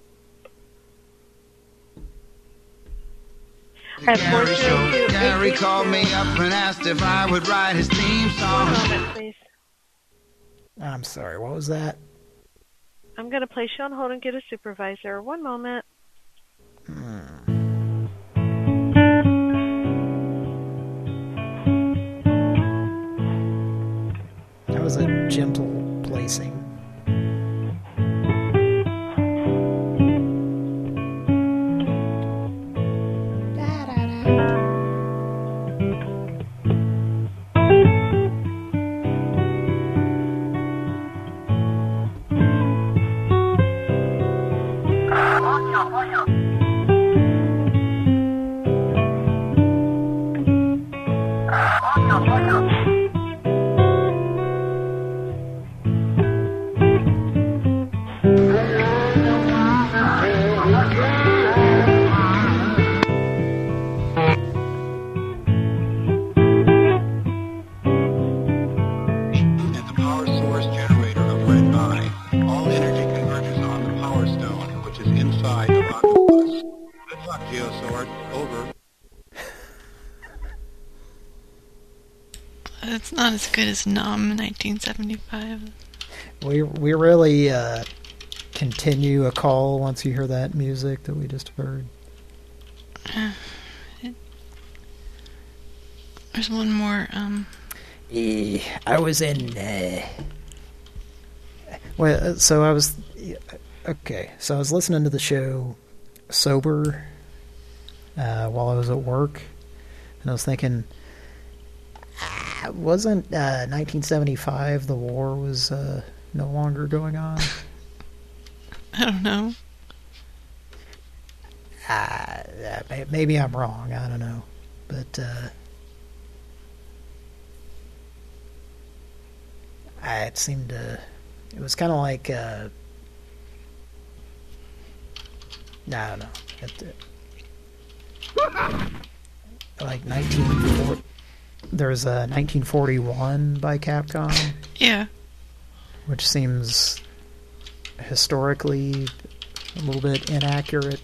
Gary Show. Gary called me up and asked if I would write his theme song.
1 moment, please.
I'm sorry, what was that?
I'm going to place you on hold and get a supervisor. 1 moment.
That was a gentle placing.
Geosword, over.
It's not as good as Numb 1975.
We really continue a call once you hear that music that we just heard.
There's one more.
I was in. Well, so I was. Okay, so I was listening to the show sober while I was at work, and I was thinking, wasn't 1975 the war was no longer going on?
I don't know.
Maybe I'm wrong. I don't know, but it seemed to. It was kind of like. I don't know. Like 1940. There's a 1941 by Capcom.
Yeah.
Which seems historically a little bit inaccurate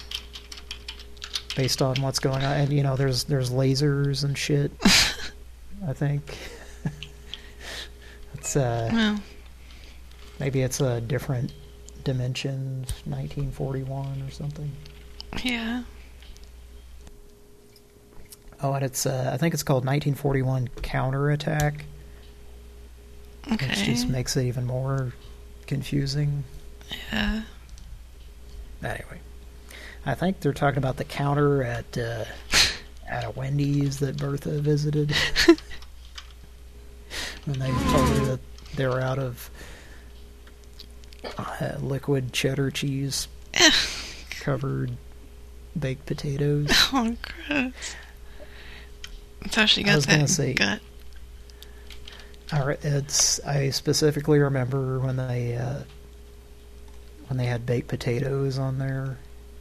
based on what's going on. And, you know, there's lasers and shit, I think. It's,
well,
maybe it's a different dimension, 1941 or something.
Yeah.
Oh, and it's, I think it's called 1941 Counterattack.
Okay.
Which just makes it even more confusing.
Yeah.
Anyway, I think they're talking about the counter at a Wendy's that Bertha visited. When they told her that they were out of liquid cheddar cheese covered baked potatoes.
Oh, gross. So she got that gut.
I specifically remember when they had baked potatoes on their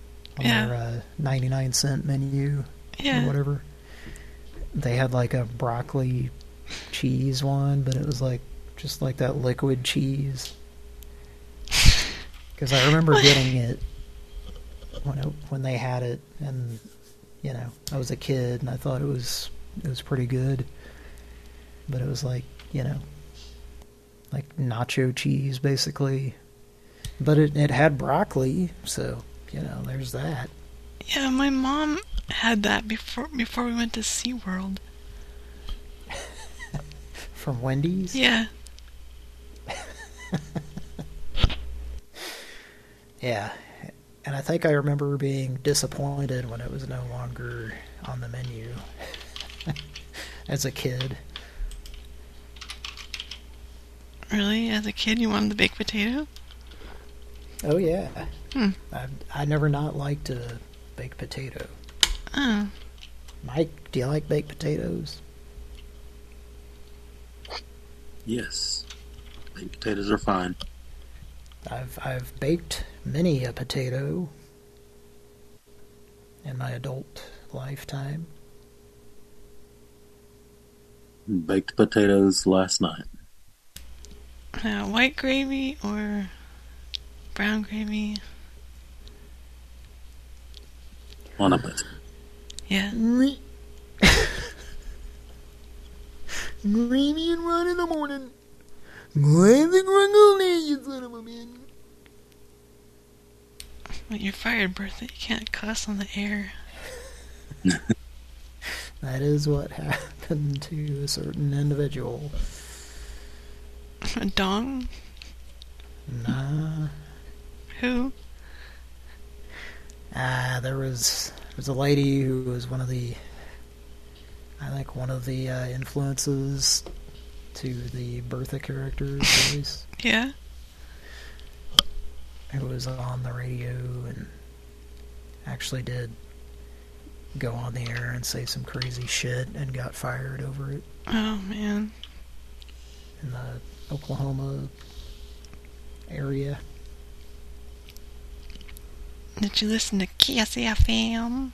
99-cent menu or whatever. They had like a broccoli cheese one, but it was like just like that liquid cheese. Because I remember getting it when they had it, and you know, I was a kid and I thought it was pretty good, but it was like, you know, like nacho cheese basically, but it had broccoli, so you know, there's that.
Yeah, my mom had that before we went to SeaWorld.
From Wendy's?
Yeah.
Yeah, and I think I remember being disappointed when it was no longer on the menu as a kid.
Really? As a kid, you wanted the baked potato?
Oh, yeah. I never not liked a baked potato.
Oh.
Mike, do you like baked potatoes?
Yes. Baked potatoes are fine.
I've baked many a potato in my adult lifetime.
Baked potatoes last night.
White gravy or brown gravy?
On a bit.
Yeah.
Gravy and run in the morning. Gravy all day, you son of a man.
Well, you're fired, Bertha. You can't cuss on the air.
That is what happened to a certain individual.
A dong?
Nah.
Who?
There was a lady who was one of the influences to the Bertha character's voice.
Yeah.
Who was on the radio and actually did go on the air and say some crazy shit and got fired over it.
Oh, man.
In the Oklahoma area.
Did you listen to KSFM?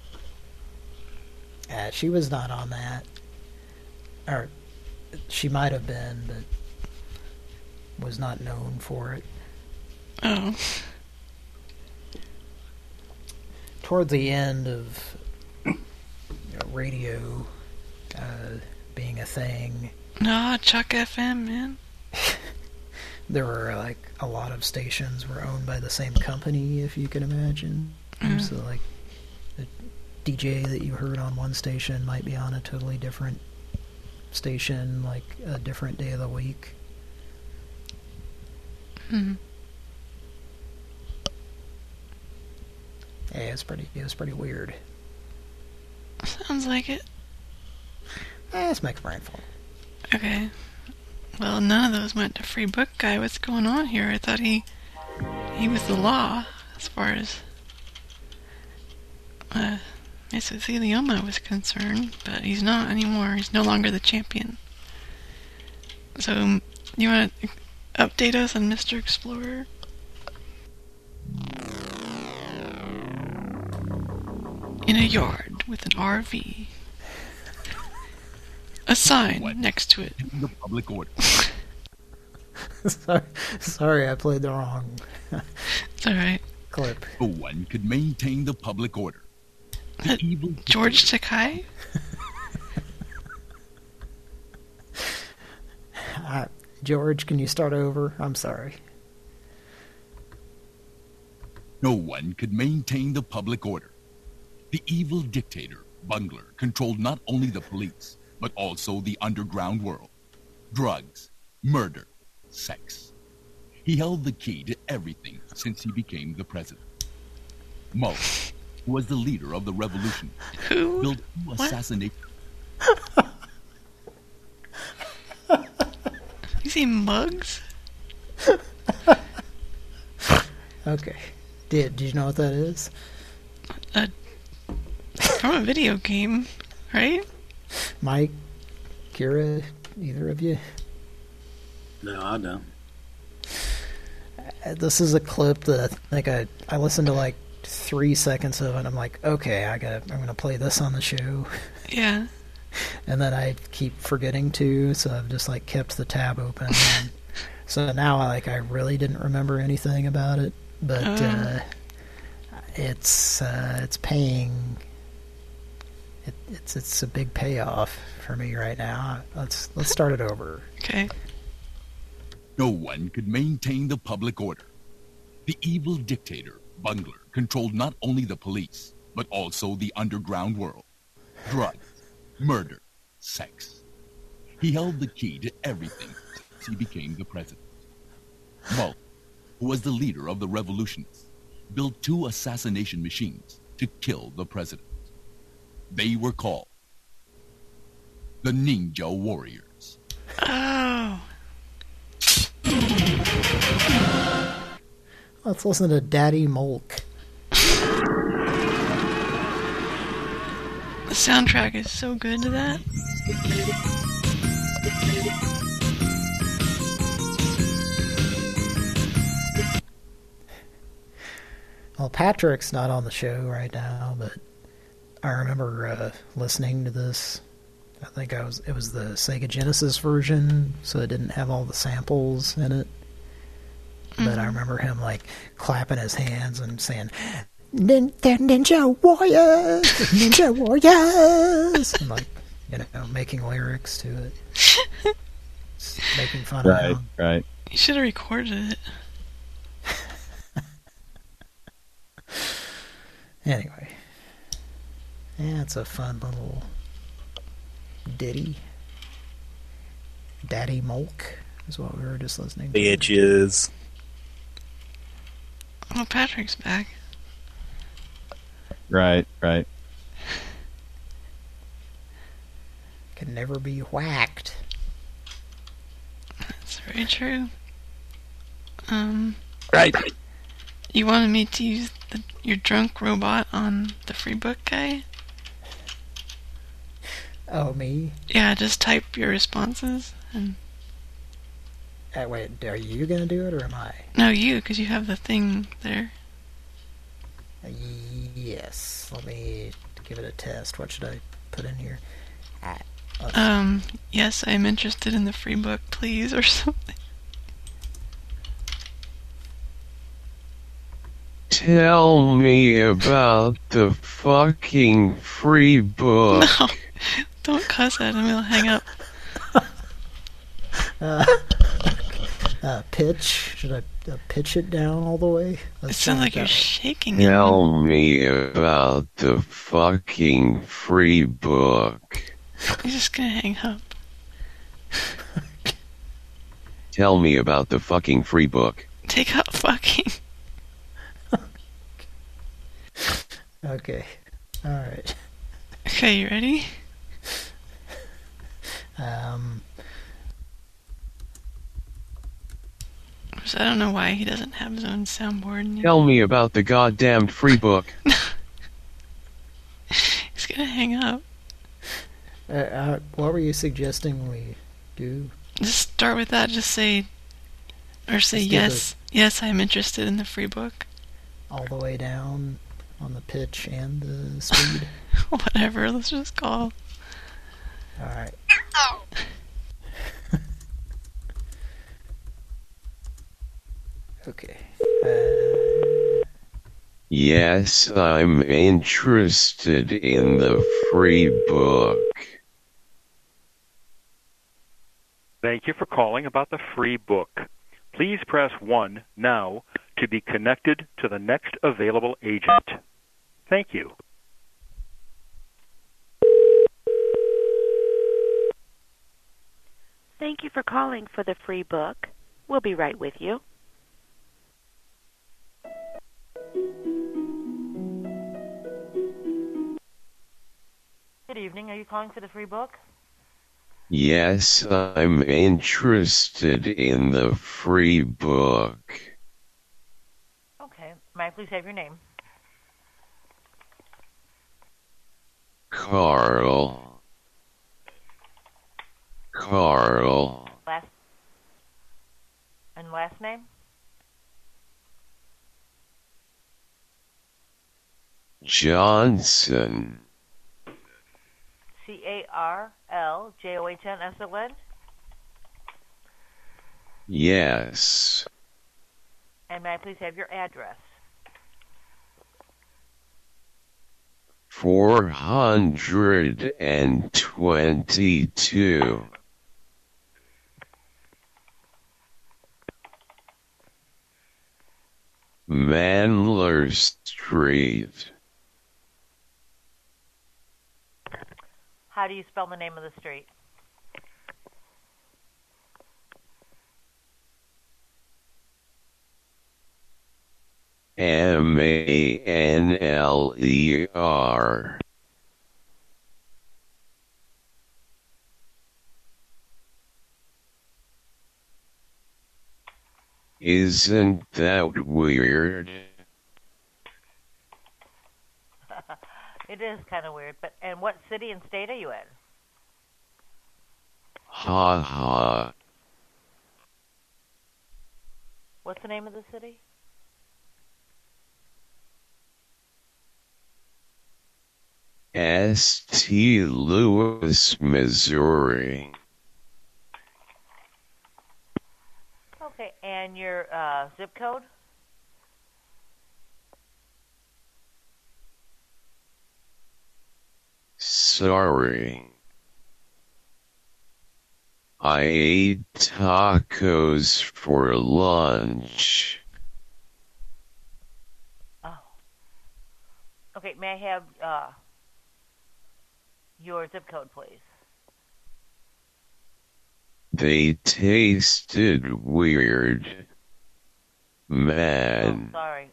She was not on that. Or, she might have been, but was not known for it.
Oh.
toward the end of radio being a thing.
No, Chuck FM, man.
There were like a lot of stations were owned by the same company, if you can imagine. So like the DJ that you heard on one station might be on a totally different station, like a different day of the week.
Hmm.
Yeah, it was pretty weird.
Sounds like it.
Let's make a brain fun.
Okay. Well, none of those went to Free Book Guy. What's going on here? I thought he was the law as far as mesothelioma was concerned, but he's not anymore. He's no longer the champion. So, you want to update us on Mr. Explorer? In a yard with an RV. A sign next to it.
The public order.
Sorry, I played the wrong
it's alright.
clip.
No one could maintain the public order. The evil
George Takei?
George, can you start over? I'm sorry.
No one could maintain the public order. The evil dictator, Bungler, controlled not only the police, but also the underground world. Drugs, murder, sex. He held the key to everything since he became the president. Mulk, who was the leader of the revolution, built two assassinations.
You see mugs?
Okay. Did you know what that is?
From a video game, right?
Mike, Kira, either of you?
No, I don't.
This is a clip that I listened to like 3 seconds of it. I'm like, okay, I'm gonna play this on the show.
Yeah.
And then I keep forgetting to, so I've just like kept the tab open. And so now I really didn't remember anything about it, but it's paying. It's a big payoff for me right now. Let's start it over.
Okay.
No one could maintain the public order. The evil dictator, Bungler, controlled not only the police, but also the underground world. Drugs, murder, sex. He held the key to everything since he became the president. Mulk, who was the leader of the revolutionists, built two assassination machines to kill the president. They were called the Ninja Warriors.
Oh.
Let's listen to Daddy Mulk.
The soundtrack is so good to that.
Well, Patrick's not on the show right now, but I remember listening to this. I think it was the Sega Genesis version, so it didn't have all the samples in it. But I remember him like clapping his hands and saying, Ninja Warriors! Ninja Warriors! And like, making lyrics to it. Just making fun of him.
Right.
You should have recorded it.
Anyway. Yeah, it's a fun little ditty. Daddy Mulk is what we were just listening to.
Bitches.
Oh, Patrick's back.
Right.
Can never be whacked.
That's very true.
Right.
You wanted me to use your drunk robot on the Free Book Guy?
Oh, me?
Yeah, just type your responses and...
Wait, are you gonna do it or am I?
No, you, because you have the thing there.
Yes. Let me give it a test. What should I put in here?
Yes, I'm interested in the free book, please, or something.
Tell me about the fucking free book.
No, don't cuss at him. He'll hang up.
Pitch? Should I pitch it down all the way?
It sounds like you're shaking.
Tell me about the fucking free book.
He's just gonna hang up.
Tell me about the fucking free book.
Take out fucking.
Okay. Alright.
Okay, you ready? I don't know why he doesn't have his own soundboard.
Tell me about the goddamned free book.
He's gonna hang up.
What were you suggesting we do?
Just start with that. Just say, or say yes. Yes, I'm interested in the free book.
All the way down on the pitch and the speed?
Whatever, let's just call.
Alright. Okay.
Yes, I'm interested in the free book.
Thank you for calling about the free book. Please press 1 now to be connected to the next available agent. Thank you.
Thank you for calling for the free book. We'll be right with you.
Good evening. Are you calling for the free book?
Yes, I'm interested in the free book.
Okay. May I please have your name?
Carl.
Last name?
Johnson.
CarlJohnson?
Yes.
And may I please have your address?
422. Mandler Street.
How do you spell the name of the street?
Manler. Isn't that weird?
It is kind of weird, but and what city and state are you in?
Ha ha.
What's the name of the city?
St. Louis, Missouri.
Okay, and your zip code?
Sorry. I ate tacos for lunch.
Oh. Okay, may I have your zip code, please?
They tasted weird. Man.
Oh, sorry.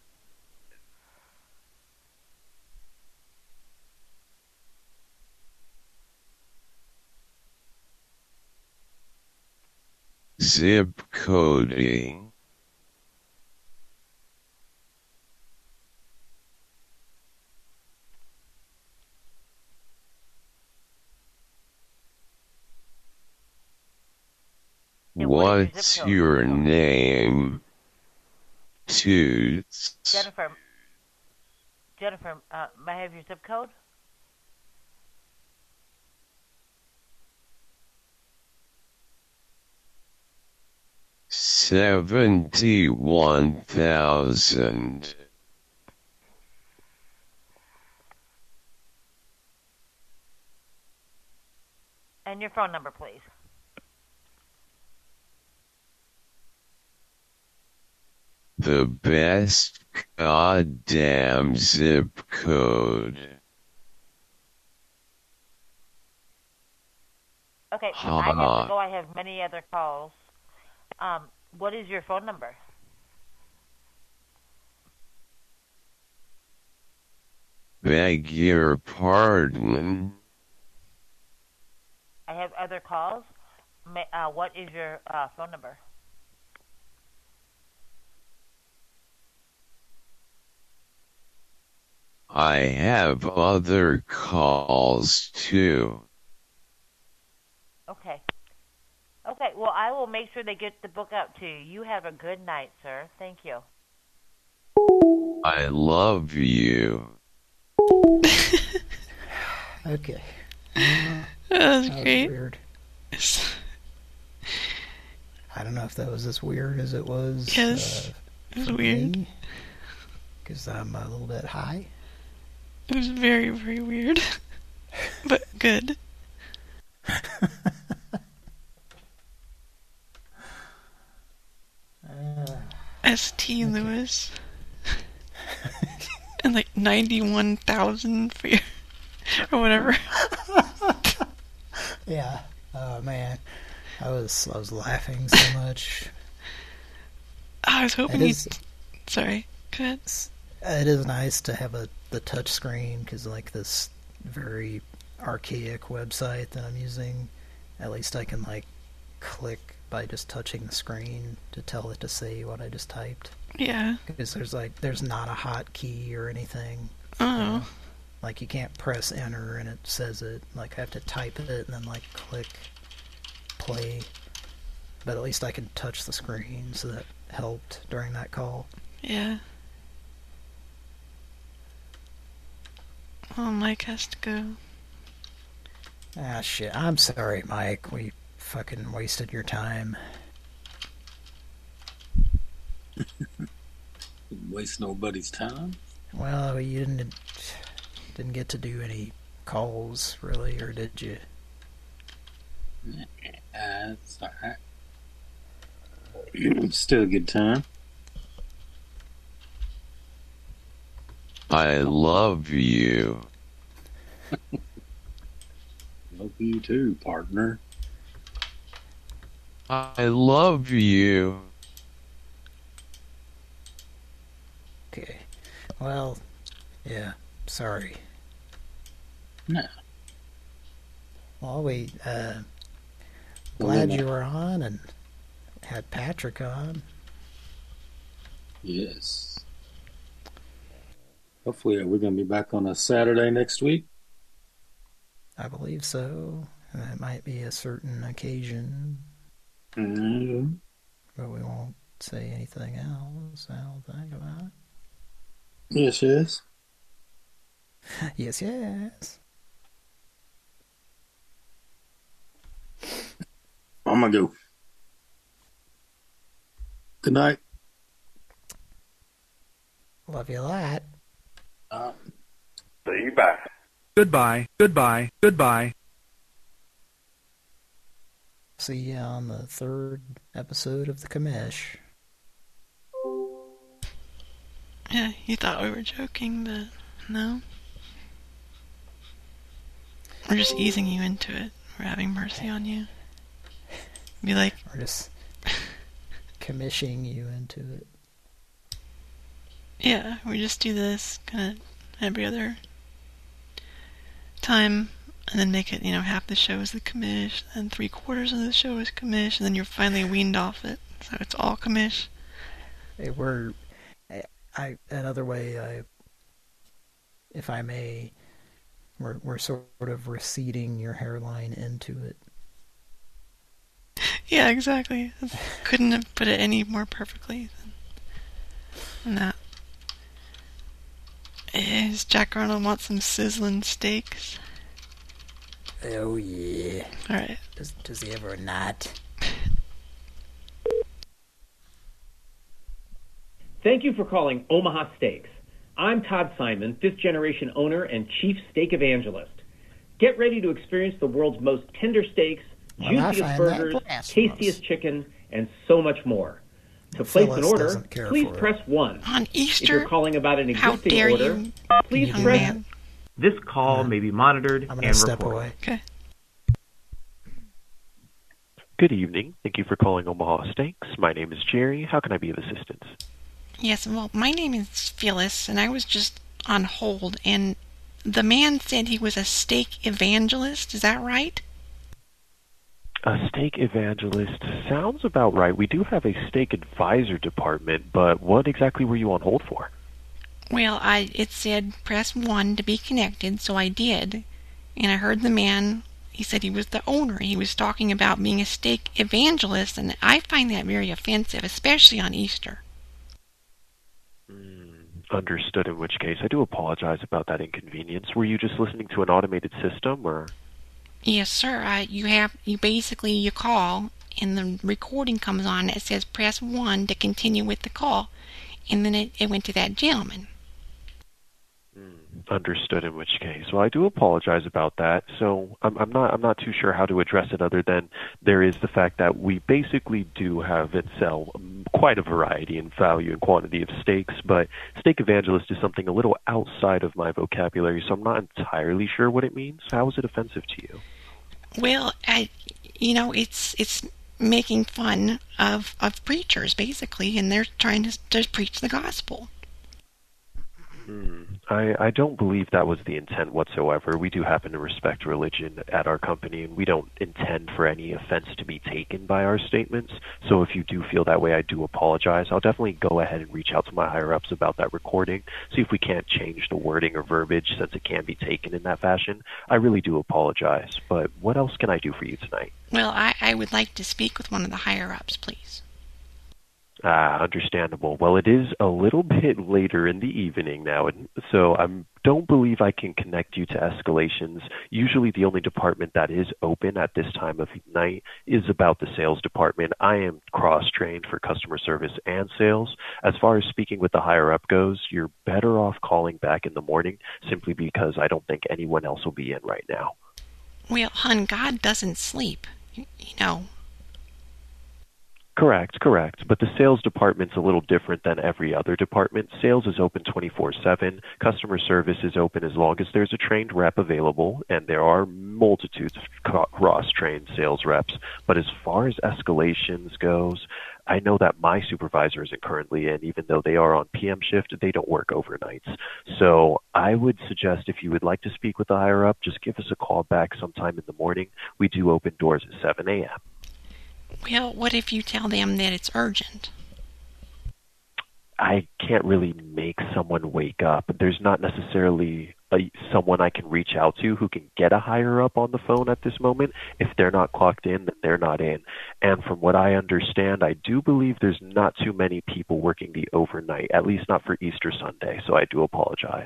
Zip coding. What's your name? Toots.
Jennifer, may I have your zip code?
$71,000.
And your phone number, please.
The best goddamn zip code.
Okay, I have to go. I have many other calls. What is your phone number?
Beg your pardon.
I have other calls. What is your phone number?
I have other calls too.
Okay. Okay, well, I will make sure they get the book out to you. You have a good night, sir. Thank you.
I love you.
Okay.
That was great.
Weird. I don't know if that was as weird as it was.
Yes, it was weird.
Because I'm a little bit high.
It was very, very weird. But good. St. Louis. And like 91,000 for your, or whatever.
Yeah. Oh man, I was laughing so much.
I was hoping you. Sorry, go ahead.
It is nice to have the touch screen because like this very archaic website that I'm using, at least I can like click by just touching the screen to tell it to say what I just typed.
Yeah.
Because there's not a hotkey or anything.
Oh.
Like you can't press enter and it says it. Like I have to type it and then like click play. But at least I can touch the screen, so that helped during that call.
Yeah. Oh, Mike has to go.
Ah, shit. I'm sorry, Mike. We fucking wasted your time.
Didn't waste nobody's time.
Well, you didn't get to do any calls, really, or did you?
That's alright. Still a good time.
I love you.
Love you too, partner.
I love you.
Okay. Well, yeah. Sorry.
No.
Well, glad you were on and had Patrick on.
Yes. Hopefully we're going to be back on a Saturday next week.
I believe so. That might be a certain occasion.
Mm-hmm.
But we won't say anything else, I don't think, about it.
Yes, yes.
Yes, yes.
I'm going to go. Good night.
Love you a lot.
See you back.
Goodbye, goodbye, goodbye.
See you on the 3rd episode of The Commish.
Yeah, you thought we were joking, but no. We're just easing you into it. We're having mercy on you. Be like...
We're just commissioning you into it.
Yeah, we just do this kind of every other time, and then make it, half the show is the commish, and 3/4 of the show is commish, and then you're finally weaned off it, so it's all commish.
Hey, another way, if I may, we're sort of receding your hairline into it.
Yeah, exactly. Couldn't have put it any more perfectly than that. Does Jack Arnold want some sizzling steaks?
Oh, yeah.
Alright.
Does he ever not?
Thank you for calling Omaha Steaks. I'm Todd Simon, 5th-generation owner and chief steak evangelist. Get ready to experience the world's most tender steaks, juiciest burgers, tastiest chicken, and so much more. To place an order, please press 1.
On Easter?
If you're calling about an
How
existing
dare
order,
you,
please
young
press...
man.
This call may be monitored and
step
recorded.
away.
Okay.
Good evening. Thank you for calling Omaha Steaks. My name is Jerry. How can I be of assistance?
Yes, well, my name is Phyllis, and I was just on hold, and the man said he was a steak evangelist. Is that right?
A steak evangelist sounds about right. We do have a steak advisor department, but what exactly were you on hold for?
Well, it said press 1 to be connected, so I did. And I heard the man, he said he was the owner. He was talking about being a steak evangelist, and I find that very offensive, especially on Easter.
Understood, in which case I do apologize about that inconvenience. Were you just listening to an automated system, or?
Yes, sir. You call, and the recording comes on. It says press 1 to continue with the call, and then it went to that gentleman.
Understood, in which case. Well, I do apologize about that. So I'm not too sure how to address it other than there is the fact that we basically do have and sell quite a variety in value and quantity of steaks, but steak evangelist is something a little outside of my vocabulary, so I'm not entirely sure what it means. How is it offensive to you?
Well, it's making fun of preachers, basically, and they're trying to preach the gospel.
I don't believe that was the intent whatsoever. We do happen to respect religion at our company, and we don't intend for any offense to be taken by our statements. So if you do feel that way, I do apologize. I'll definitely go ahead and reach out to my higher-ups about that recording, see if we can't change the wording or verbiage since it can be taken in that fashion. I really do apologize, but what else can I do for you tonight?
Well, I would like to speak with one of the higher-ups, please.
Understandable. Well, it is a little bit later in the evening now, so I don't believe I can connect you to escalations. Usually the only department that is open at this time of night is about the sales department. I am cross-trained for customer service and sales. As far as speaking with the higher-up goes, you're better off calling back in the morning simply because I don't think anyone else will be in right now.
Well, hon, God doesn't sleep, you know.
Correct. But the sales department's a little different than every other department. Sales is open 24/7. Customer service is open as long as there's a trained rep available, and there are multitudes of cross-trained sales reps. But as far as escalations goes, I know that my supervisor isn't currently in, even though they are on PM shift, they don't work overnights. So I would suggest if you would like to speak with the higher-up, just give us a call back sometime in the morning. We do open doors at 7 a.m.
Well, what if you tell them that it's urgent?
I can't really make someone wake up. There's not necessarily someone I can reach out to who can get a higher up on the phone at this moment. If they're not clocked in, then they're not in. And from what I understand, I do believe there's not too many people working the overnight, at least not for Easter Sunday, so I do apologize.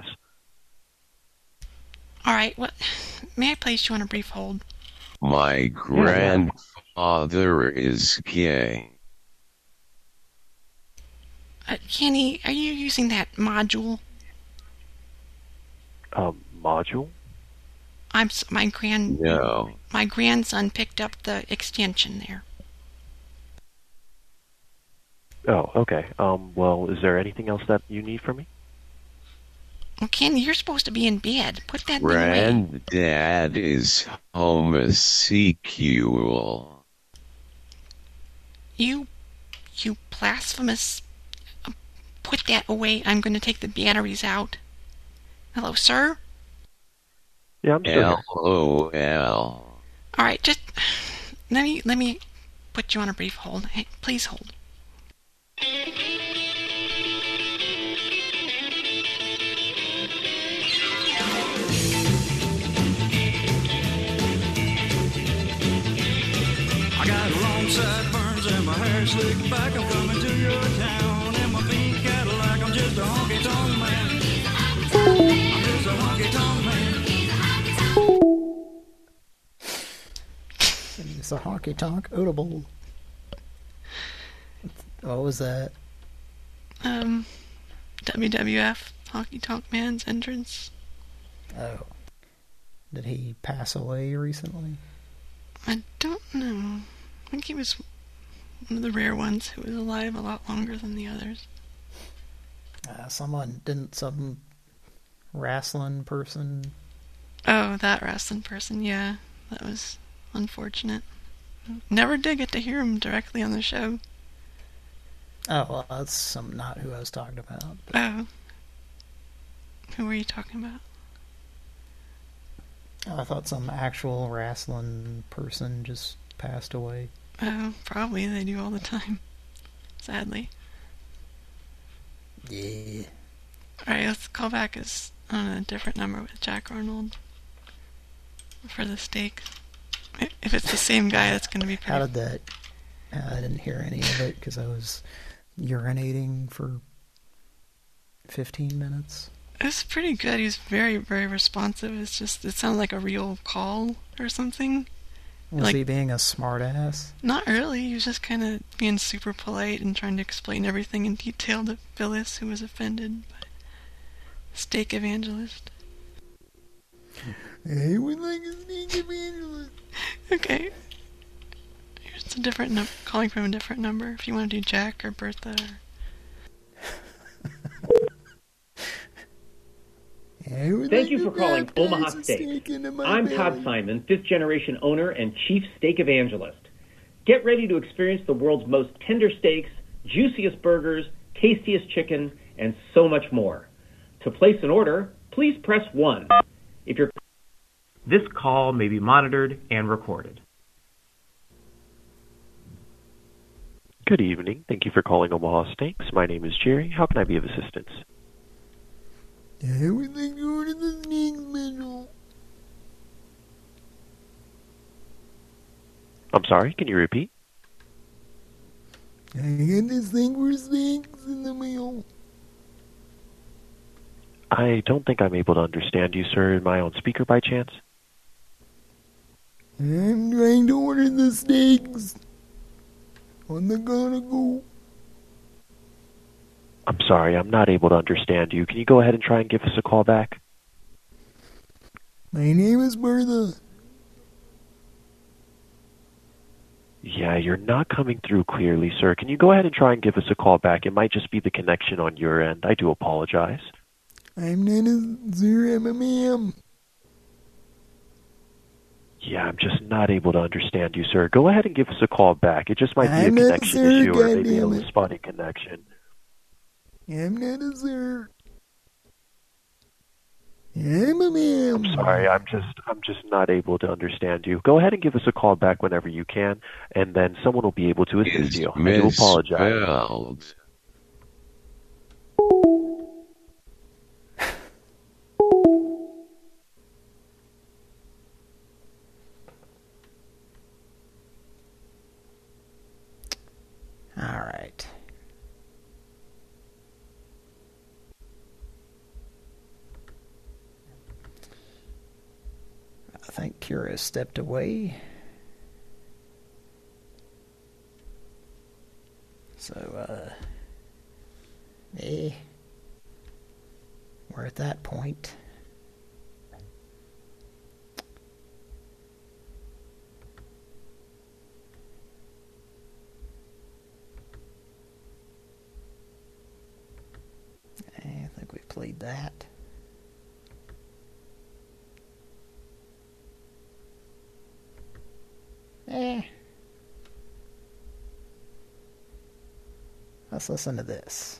All right, well, may I place you on a brief hold?
My grandfather is gay.
Kenny, are you using that module?
Module?
No.
My grandson picked up the extension there.
Oh, okay. Well, is there anything else that you need from me?
Well, Kenny, you're supposed to be in bed. Put that thing away.
Granddad is homosexual.
You blasphemous... Put that away. I'm going to take the batteries out. Hello, sir?
Yeah, I'm still
LOL.
All right, just... Let me put you on a brief hold. Hey, please hold.
I got long sideburns and my hair slicked back. I'm coming to your town in my pink Cadillac. I'm just a honky-tonk man. I'm just a honky-tonk man.
It's a honky-tonk audible. What was that?
WWF Honky Tonk Man's entrance.
Oh. Did he pass away recently?
I don't know. I think he was one of the rare ones who was alive a lot longer than the others.
Some wrestling person...
Oh, that wrestling person, yeah. That was unfortunate. Never did get to hear him directly on the show.
Oh, well, that's not who I was talking about. But...
Oh. Who were you talking about?
I thought some actual wrestling person just passed away.
Oh, probably. They do all the time. Sadly.
Yeah.
Alright, let's call back on a different number with Jack Arnold. For the steak. If it's the same guy, that's going to be pretty...
How did that... I didn't hear any of it because I was urinating for 15 minutes.
It was pretty good. He was very, very responsive. It sounded like a real call or something.
Was he being a smartass?
Not really. He was just kind of being super polite and trying to explain everything in detail to Phyllis, who was offended by Steak Evangelist.
I would like a Steak Evangelist.
Okay. Here's a different calling from a different number. If you want to do Jack or Bertha or...
Thank you for calling Omaha Steak. I'm Todd Simon, fifth-generation owner and chief steak evangelist. Get ready to experience the world's most tender steaks, juiciest burgers, tastiest chicken, and so much more. To place an order, please press 1. This call may be monitored and recorded.
Good evening. Thank you for calling Omaha Steaks. My name is Jerry. How can I be of assistance?
I would like to order the steak special.
I'm sorry, can you repeat?
I got this thing for steaks in the mail.
I don't think I'm able to understand you, sir. Am I on speaker by chance?
I'm trying to order the steaks on the go.
I'm sorry, I'm not able to understand you. Can you go ahead and try and give us a call back?
My name is Bertha.
Yeah, you're not coming through clearly, sir. Can you go ahead and try and give us a call back? It might just be the connection on your end. I do apologize.
I'm not a sir, I'm a ma'am.
Yeah, I'm just not able to understand you, sir. Go ahead and give us a call back. It just might be a connection issue or maybe a spotty connection.
I'm not a sir. I'm a ma'am.
I'm sorry, I'm just not able to understand you. Go ahead and give us a call back whenever you can, and then someone will be able to assist you. I do apologize.
All right. I think Kira stepped away. So, we're at that point. I think we played that. Let's listen to this.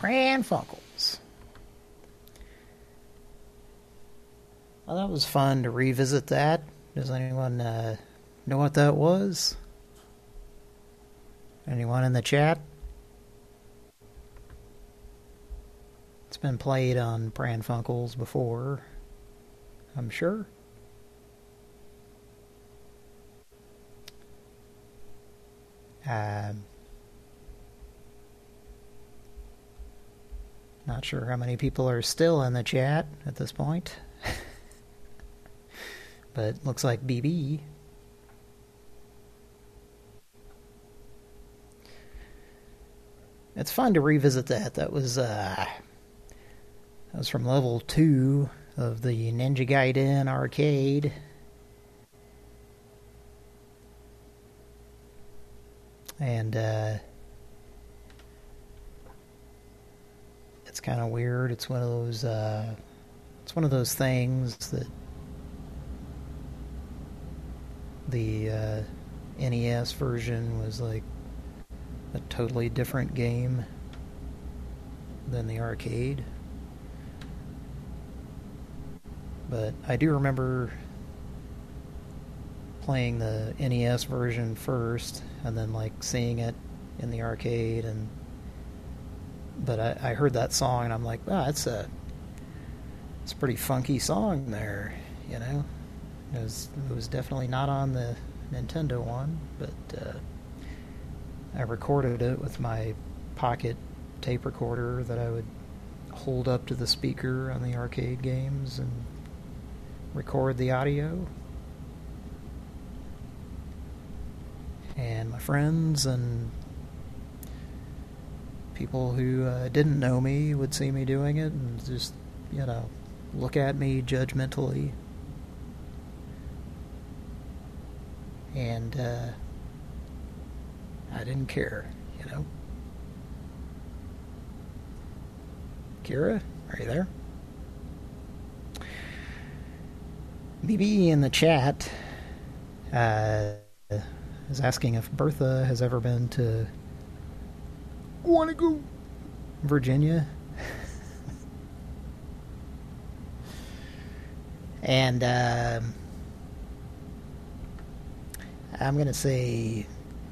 Pran Funkels. Well, that was fun to revisit that. Does anyone know what that was? Anyone in the chat? It's been played on Pran Funkels before, I'm sure. Not sure how many people are still in the chat at this point. But looks like BB. It's fun to revisit that. That was from level 2 of the Ninja Gaiden arcade. And it's kind of weird. It's one of those things that the NES version was like a totally different game than the arcade. But I do remember playing the NES version first and then like seeing it in the arcade, but I heard that song and I'm like, wow, it's a pretty funky song there, you know. It was definitely not on the Nintendo one, but I recorded it with my pocket tape recorder that I would hold up to the speaker on the arcade games and record the audio. And my friends and people who didn't know me would see me doing it and just, you know, look at me judgmentally. And I didn't care, you know. Kira, are you there? BB in the chat is asking if Bertha has ever been to Quantico, Virginia. And I'm going to say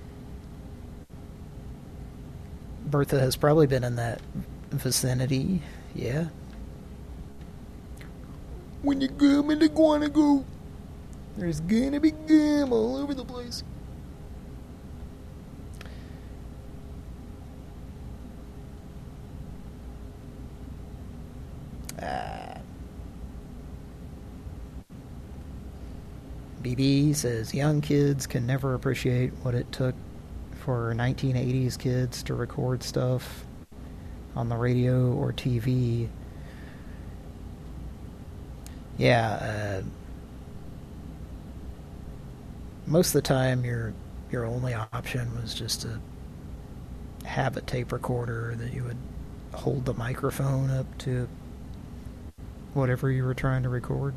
Bertha has probably been in that vicinity, yeah. When you come into Quantico, there's gonna be gum all over the place. BB says young kids can never appreciate what it took for 1980s kids to record stuff on the radio or TV. Yeah, most of the time your only option was just to have a tape recorder that you would hold the microphone up to whatever you were trying to record.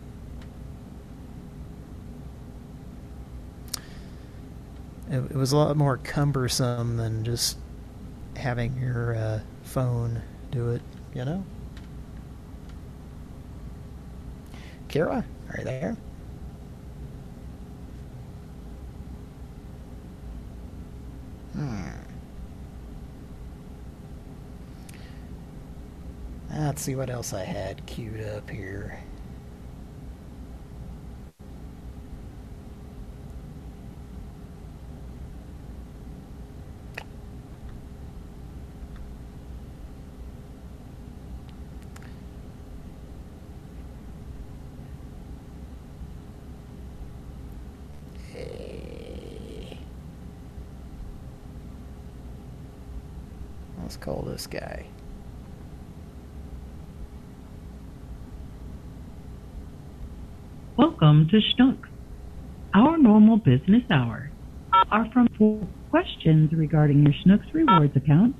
It was a lot more cumbersome than just having your phone do it, you know? Kira, are you there? Let's see what else I had queued up here. Let's call this guy.
Welcome to Schnucks. Our normal business hours are from 4 questions regarding your Schnucks Rewards account.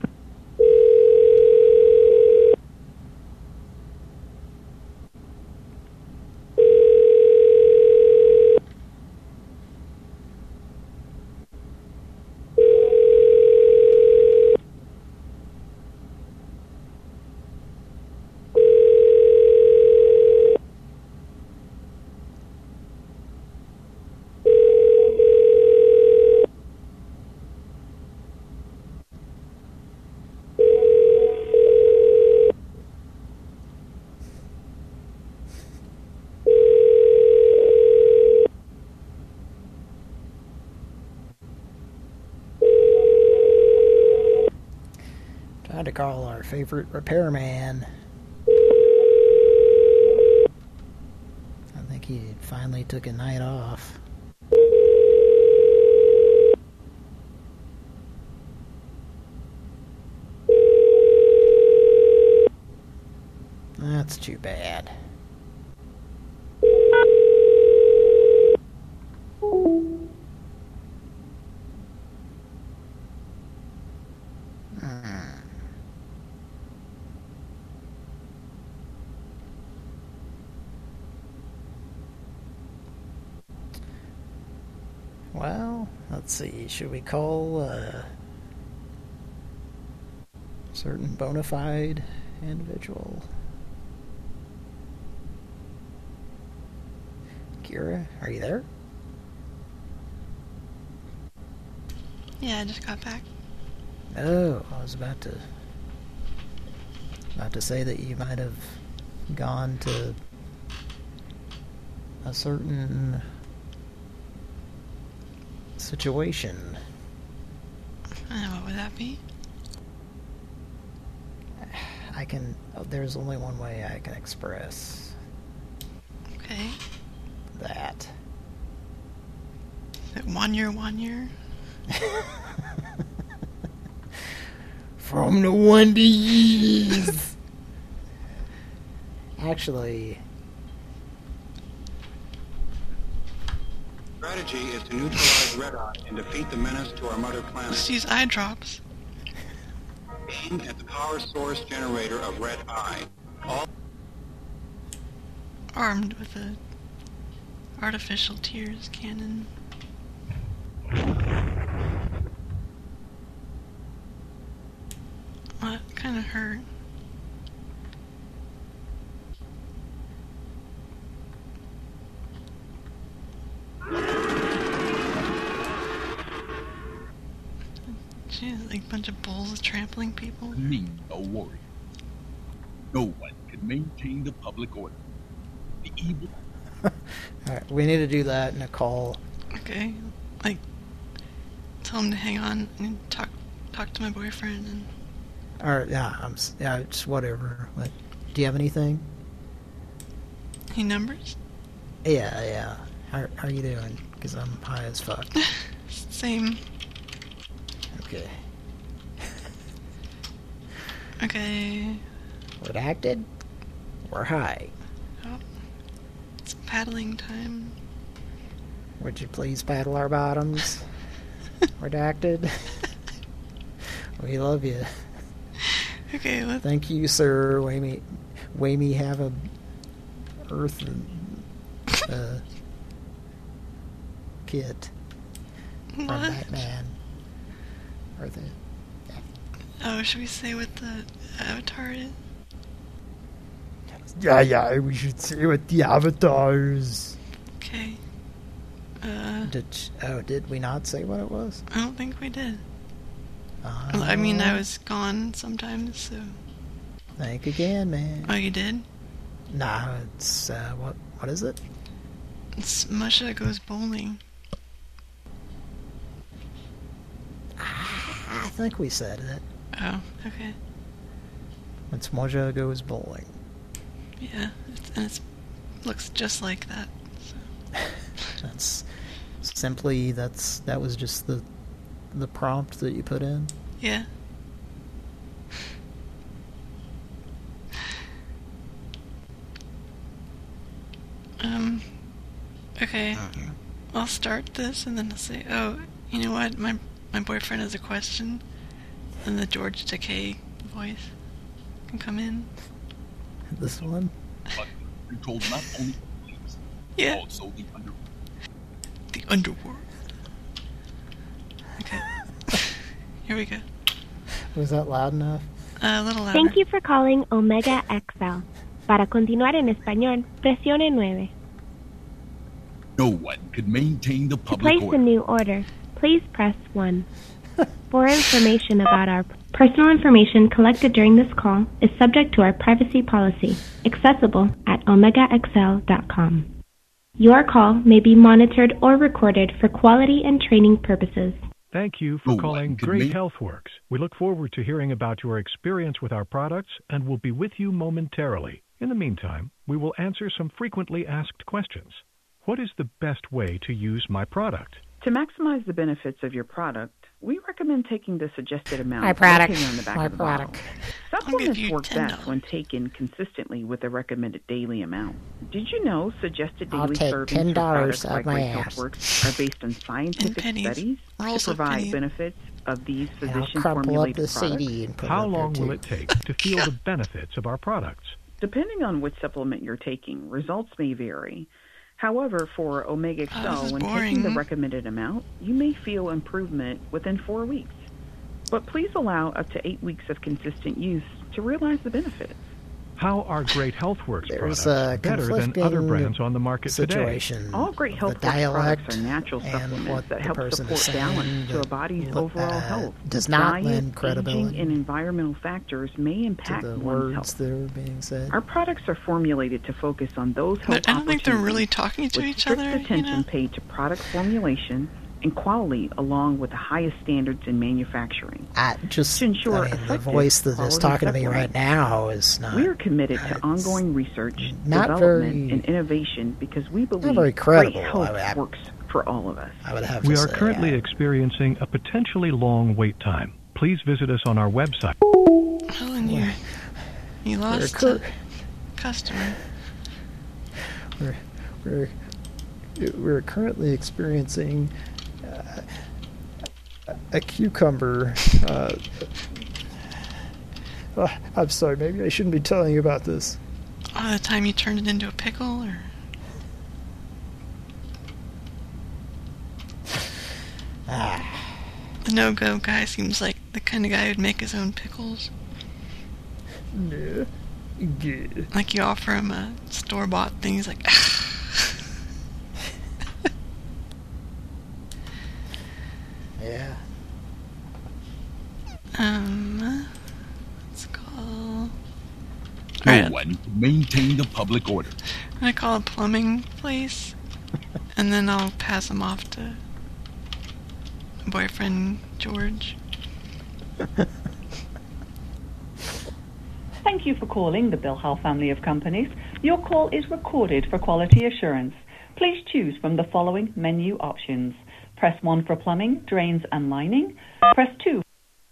Trying to call our favorite repairman. I think he finally took a night off. That's too bad. Well, let's see. Should we call a certain bona fide individual? Kira, are you there?
Yeah, I just got back.
Oh, I was about to say that you might have gone to a certain situation.
What would that be?
There's only one way I can express.
Okay.
That.
Is it 1 year?
From the Wonder Years. Actually,
Strategy is to neutralize Red Eye and defeat the menace to our mother planet.
Let's use eye drops.
Aim at the power source generator of Red Eye. All
Armed with a artificial tears cannon. Well, that kind of hurt. Jeez, like a bunch of bulls trampling people.
Me, a warrior. No one can maintain the public order. The evil.
Alright, we need to do that in a call.
Okay, like tell him to hang on and talk to my boyfriend and.
Or yeah, it's whatever. But do you have anything?
Any numbers?
Yeah. How are you doing? Because I'm high as fuck.
Same.
Okay.
Okay.
Redacted? We're high.
Oh, it's paddling time.
Would you please paddle our bottoms? Redacted? We love you.
Okay, let's...
Thank you, sir. Way me have a Earth kit from Batman. Earth.
Oh, should we say what the avatar is?
Yeah, we should say what the avatar is.
Okay.
Did we not say what it was?
I don't think we did. I mean, I was gone sometimes, so...
Think again, man.
Oh, you did?
Nah, it's, what is it?
It's Musha Goes Bowling.
I think we said it.
Oh, okay.
It's Moja Goes Bowling.
Yeah, it looks just like that. So.
That's simply, that was just the prompt that you put in?
Yeah. Okay. I'll start this and then I'll say, oh, you know what, my boyfriend has a question, and the George Takei voice can come in.
This one?
But controlled not only the police,
yeah,
but also the underworld.
The underworld. Okay. Here we go.
Was that loud enough?
A little louder.
Thank you for calling Omega XL. Para continuar en español, presione 9.
No one could maintain the
To
public
place
order.
a new order, please press 1. For information about our personal information collected during this call is subject to our privacy policy, accessible at omegaxl.com. Your call may be monitored or recorded for quality and training purposes.
Thank you for calling Great HealthWorks. We look forward to hearing about your experience with our products and will be with you momentarily. In the meantime, we will answer some frequently asked questions. What is the best way to use my product?
To maximize the benefits of your product, we recommend taking the suggested amount
My product.
located on the back
My
of the
product.
bottle. Supplements work best when taken consistently with a recommended daily amount. Did you know suggested
I'll
daily
take
servings
$10
for products
out
like
my
Great
ass.
HealthWorks are based on scientific studies to
Rolls of
provide
pennies.
benefits of these
And I'll crumple up
physician-formulated
the
products?
CD and put
How
it up
long
there
will
too.
it take to feel the benefits of our products?
Depending on which supplement you're taking, results may vary. However, for Omega
this
XL,
is
when taking the
boring.
recommended amount, you may feel improvement within 4 weeks. But please allow up to 8 weeks of consistent use to realize the benefits.
How are Great HealthWorks
There's
products
a
better than other
conflicting
brands on the market
situation.
All Great
The
HealthWorks
dialect
products are natural
and
supplements
what
that
the
help
person is
support balance
saying
to a
that,
body's overall health.
does not
Diet,
lend credibility
aging, and environmental factors may
to
impact
the
one's
words
health.
that are being said.
Our products are formulated to focus on those health
But I don't think they're really
opportunities
talking to
with
each
strict
other, you
attention
know?
paid to product formulation and quality, along with the highest standards in manufacturing.
Just
to ensure
I mean, the
effective
voice that is
quality
talking to me right
supplements.
now is not.
We are committed to ongoing research,
not
development,
very-
and innovation because we believe
very credible,
great health
I
works for all of us.
I would have
We
to
are
say,
currently experiencing a potentially long wait time. Please visit us on our website.
Oh, and you lost
cur-
a customer.
we're currently experiencing a cucumber. I'm sorry, maybe I shouldn't be telling you about this.
Oh, the time you turned it into a pickle, or the no-go guy seems like the kind of guy who'd make his own pickles.
No. Good.
Like you offer him a store-bought thing, he's like,
Yeah.
let's call.
No
Alright,
one can maintain the public order.
I'm gonna call a plumbing place, and then I'll pass him off to boyfriend George.
Thank you for calling the Bill Hall family of companies. Your call is recorded for quality assurance. Please choose from the following menu options. Press 1 for plumbing, drains and lining. Press 2.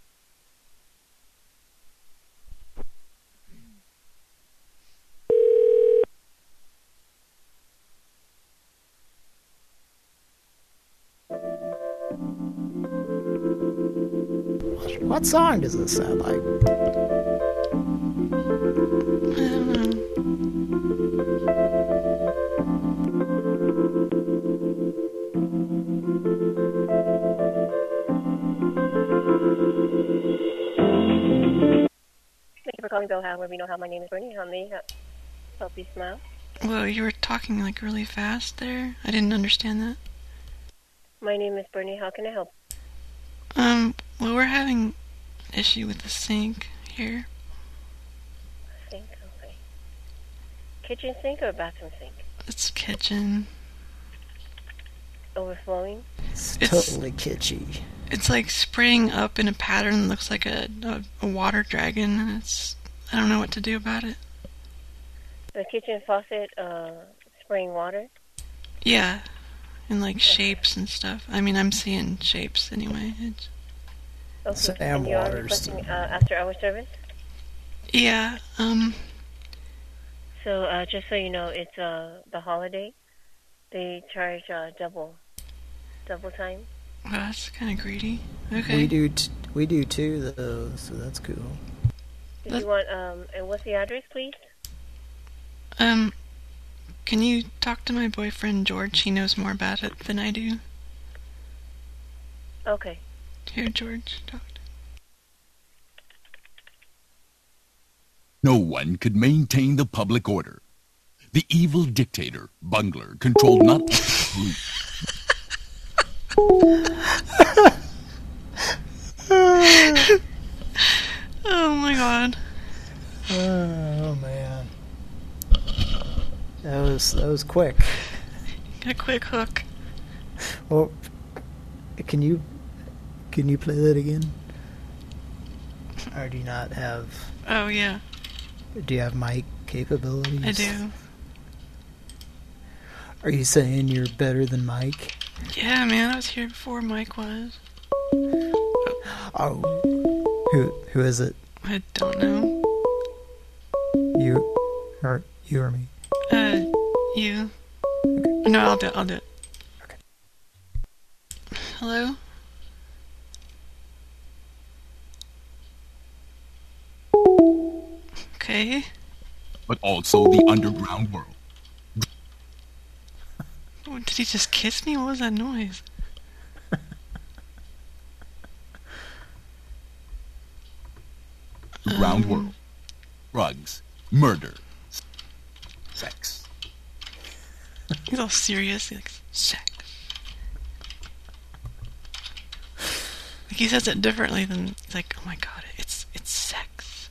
What song does this sound like?
Thank you for calling Bill Howard. We know how my name is Bernie. How may I help you smile?
Whoa, you were talking like really fast there. I didn't understand that.
My name is Bernie. How can I help?
Well, we're having issue with the sink here.
Sink, okay. Kitchen sink or bathroom sink?
It's kitchen.
Overflowing?
It's totally kitschy.
It's like spraying up in a pattern that looks like a water dragon, and I don't know what to do about it.
The kitchen faucet spraying water?
Yeah, in like shapes and stuff. I mean, I'm seeing shapes anyway.
Okay.
Sam
And you are
Waters.
requesting after hour service?
Yeah,
So just so you know, it's the holiday. They charge double time.
well, that's kind of greedy. Okay.
We do too, though, so that's cool.
Did you want and what's the address, please?
Can you talk to my boyfriend George? He knows more about it than I do.
Okay.
Here, George, talk.
No one could maintain the public order. The evil dictator, Bungler, controlled not only the police.
Oh my god.
Oh man, that was quick.
Got a quick hook.
Well, can you Can you play that again? Or do you not have...
Oh, yeah.
Do you have mic capabilities?
I do.
Are you saying you're better than Mike?
Yeah, man, I was here before Mike was.
Oh. Who is it?
I don't know.
You or me?
You. Okay. No, I'll do it.
Okay.
Hello? Okay.
But also the underground world.
Oh, did he just kiss me? What was that noise?
Underground world. Drugs. Murder. Sex.
He's all serious. He's like, sex. Like he says it differently than... He's like, oh my god, it's sex.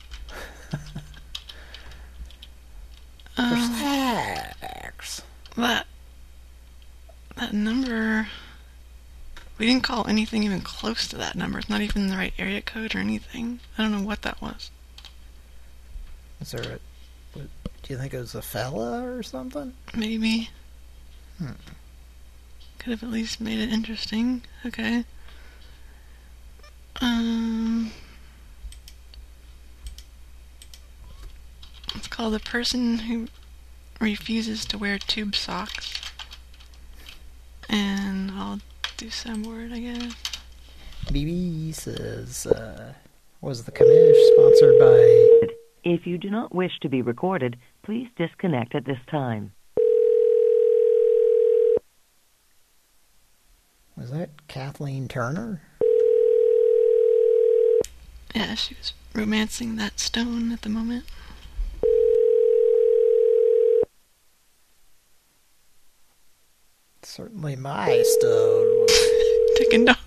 Sex.
That number... We didn't call anything even close to that number. It's not even the right area code or anything. I don't know what that was.
Is there do you think it was a fella or something?
Maybe. Could have at least made it interesting. Okay. It's called the person who refuses to wear tube socks. And I'll do some word, I guess.
BB says, was the commish sponsored by...
If you do not wish to be recorded, please disconnect at this time.
Was that Kathleen Turner?
Yeah, she was romancing that stone at the moment.
Certainly my stone was...
Taken down.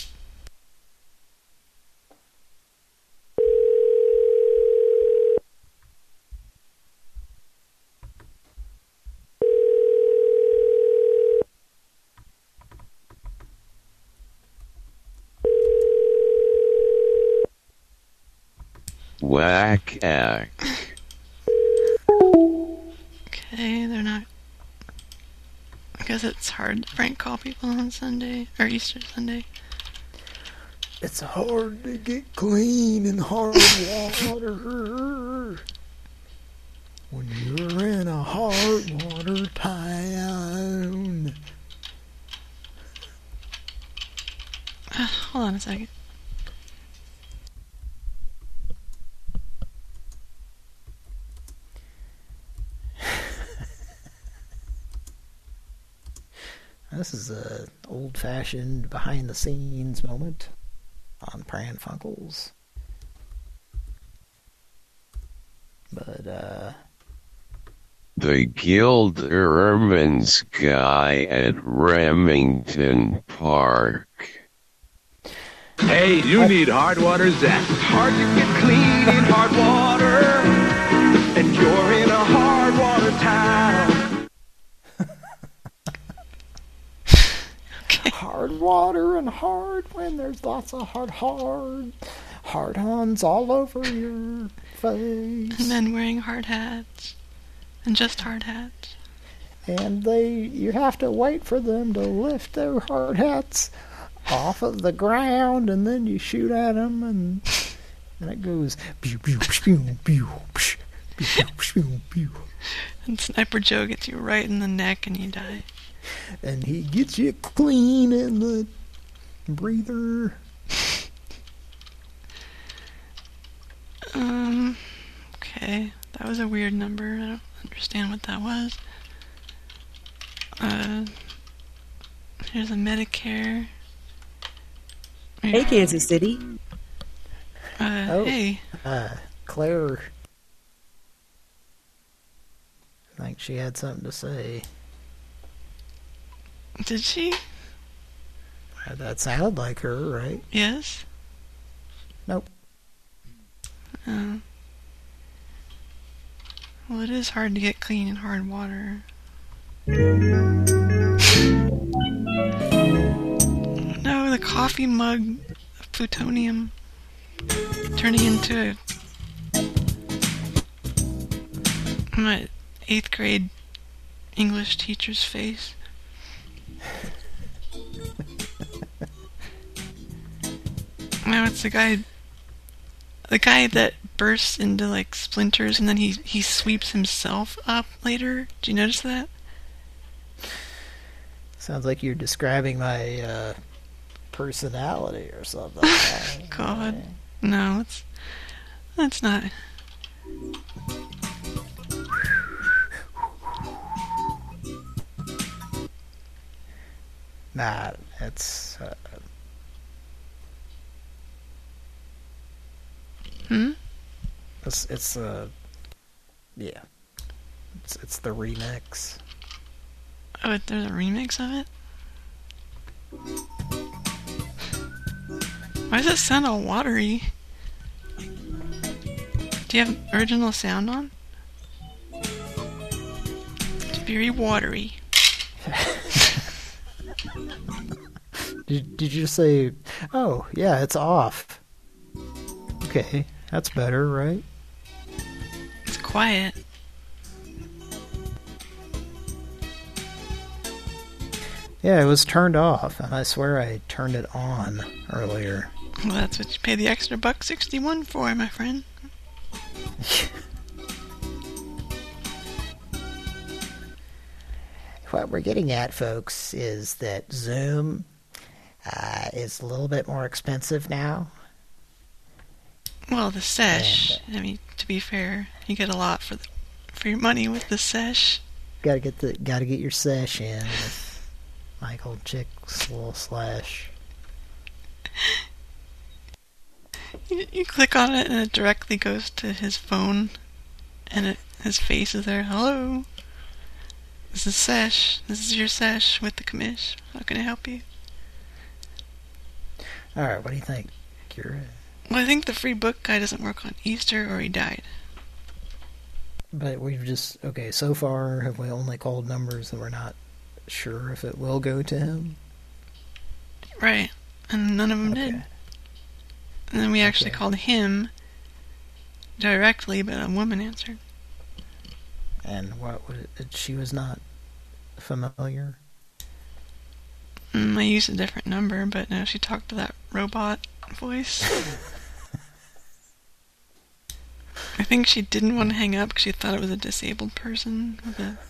Whack act.
Okay, they're not... I guess it's hard to prank call people on Sunday, or Easter Sunday.
It's hard to get clean in hard water when you're in a hard water town.
Hold on a second.
This is a old-fashioned behind-the-scenes moment on Pran Funkels. But,
They killed Ermin's guy at Remington Park.
Hey, you need hard water Zest.
Hard to get clean in hard water, and you're in a hard water town.
hard water and hard when there's lots of hard-ons all over your face.
And men wearing hard hats. And just hard hats.
And you have to wait for them to lift their hard hats off of the ground, and then you shoot at them, and it goes pew pew pew pew pew pew pew.
And Sniper Joe gets you right in the neck, and you die.
And he gets you clean in the breather.
Okay, that was a weird number. I don't understand what that was. Here's a Medicare.
Hey, Kansas City.
Hey.
Claire. I think she had something to say.
Did she?
That sounded like her, right?
Yes.
Nope.
Well, it is hard to get clean in hard water. No, the coffee mug plutonium turning into my 8th grade English teacher's face. No, it's the guy that bursts into like splinters and then he sweeps himself up later. Do you notice that?
Sounds like you're describing my personality or something.
God, no, that's not.
Nah, it's. It's yeah. It's the remix.
Oh, there's a remix of it? Why does it sound all watery? Do you have original sound on? It's very watery.
Did you say, oh, yeah, it's off. Okay, that's better, right?
It's quiet.
Yeah, it was turned off, and I swear I turned it on earlier.
Well, that's what you pay the extra $1.61 for, my friend.
What we're getting at, folks, is that Zoom is a little bit more expensive now.
Well, the sesh. I mean, to be fair, you get a lot for your money with the sesh.
Gotta get your sesh in. With Michael Chick/.
You click on it and it directly goes to his phone, and his face is there. Hello. This is Sesh. This is your Sesh with the commish. How can I help you?
Alright, what do you think?
Well, I think the free book guy doesn't work on Easter or he died.
But we've just... Okay, so far have we only called numbers that we're not sure if it will go to him?
Right. And none of them did. And then we actually called him directly, but a woman answered.
And what was it? She was not familiar?
I used a different number, but no, she talked to that robot voice. I think she didn't want to hang up because she thought it was a disabled person.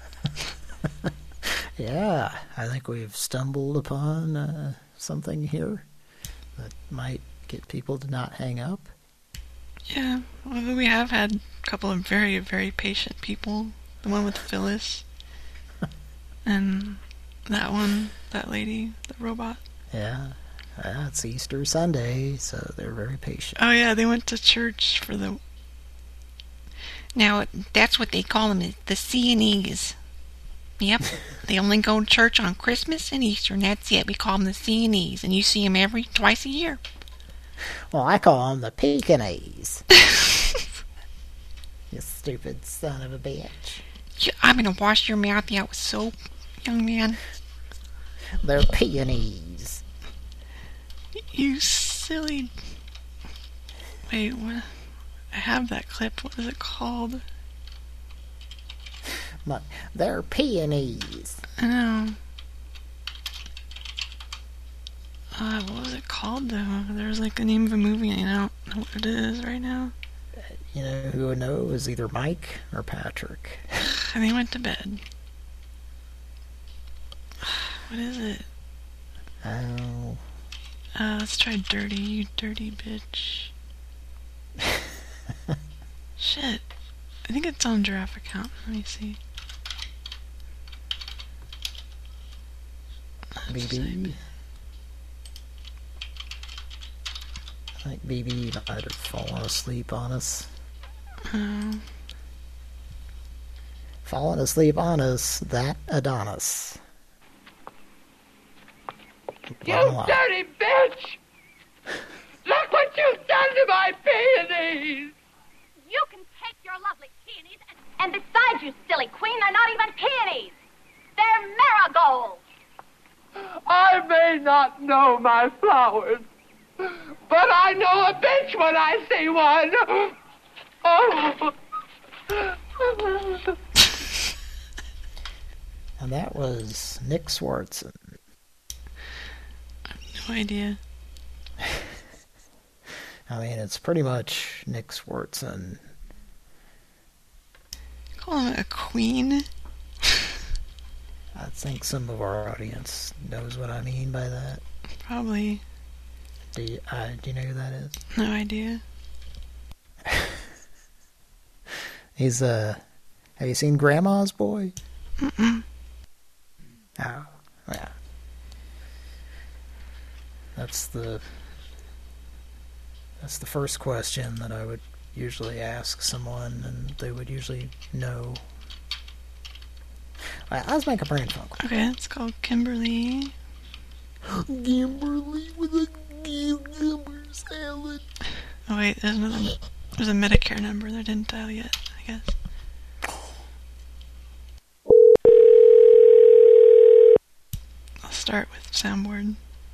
Yeah, I think we've stumbled upon something here that might get people to not hang up.
Yeah, well, we have had a couple of very, very patient people. The one with Phyllis. And that lady, the robot.
Yeah, it's Easter Sunday, so they're very patient.
Oh yeah, they went to church for the...
Now, that's what they call them, the C&Es. Yep, they only go to church on Christmas and Easter, and that's it. We call them the C&Es, and you see them twice a year.
Well, I call them the Pekingese. You stupid son of a bitch.
I'm going to wash your mouth out with soap, young man.
They're peonies.
You silly... Wait, what? I have that clip. What is it called?
Look, they're peonies.
I know. What was it called, though? There's like the name of a movie, and I don't know what it is right now.
You know who would know? It was either Mike or Patrick.
And they went to bed. What is it?
Oh.
Let's try Dirty, you dirty bitch. Shit. I think it's on Giraffe account. Let me see.
BB. I think BB might have fallen asleep on us. Fallen asleep on us, that Adonis.
You dirty bitch! Look what you've done to my peonies!
You can take your lovely peonies and besides, you silly queen, they're not even peonies! They're marigolds!
I may not know my flowers, But I know a bitch when I see one. Oh.
And that was Nick Swartzen.
I have no idea.
I mean, it's pretty much Nick Swartzen.
Call him a queen?
I think some of our audience knows what I mean by that.
Probably.
Do you know who that is?
No idea.
He's have you seen Grandma's Boy?
Mm-mm.
Oh, yeah. That's the first question that I would usually ask someone, and they would usually know. All right, let's make a brain phone call.
Okay, it's called Kimberly.
Kimberly with a cucumber salad.
Oh wait, there's a Medicare number that didn't dial yet, I guess. I'll start with soundboard.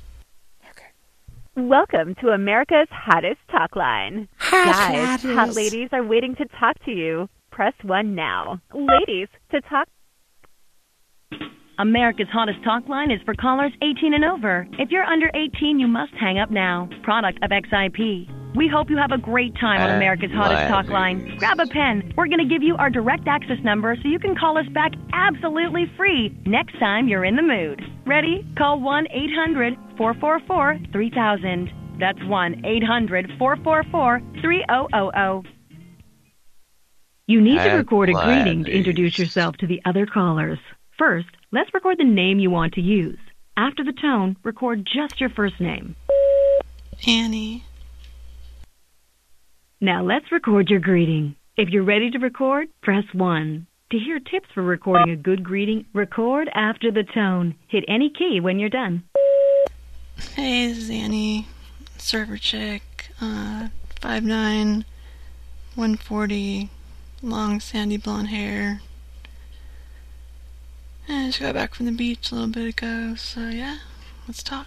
Welcome to America's hottest talk line. Guys, hot ladies are waiting to talk to you. Press 1 now. Ladies, to talk.
America's hottest talk line is for callers 18 and over. If you're under 18, you must hang up now. Product of XIP. We hope you have a great time on America's hottest talk line. Grab a pen. We're going to give you our direct access number so you can call us back absolutely free next time you're in the mood. Ready? Call 1-800-444-3000. That's 1-800-444-3000. You need to record a greeting to introduce yourself to the other callers. First, let's record the name you want to use. After the tone, record just your first name.
Annie.
Now let's record your greeting. If you're ready to record, press 1. To hear tips for recording a good greeting, record after the tone. Hit any key when you're done.
Hey, this is Annie. Server chick. 5'9", 140, long sandy blonde hair. I just got back from the beach a little bit ago, so yeah, let's talk.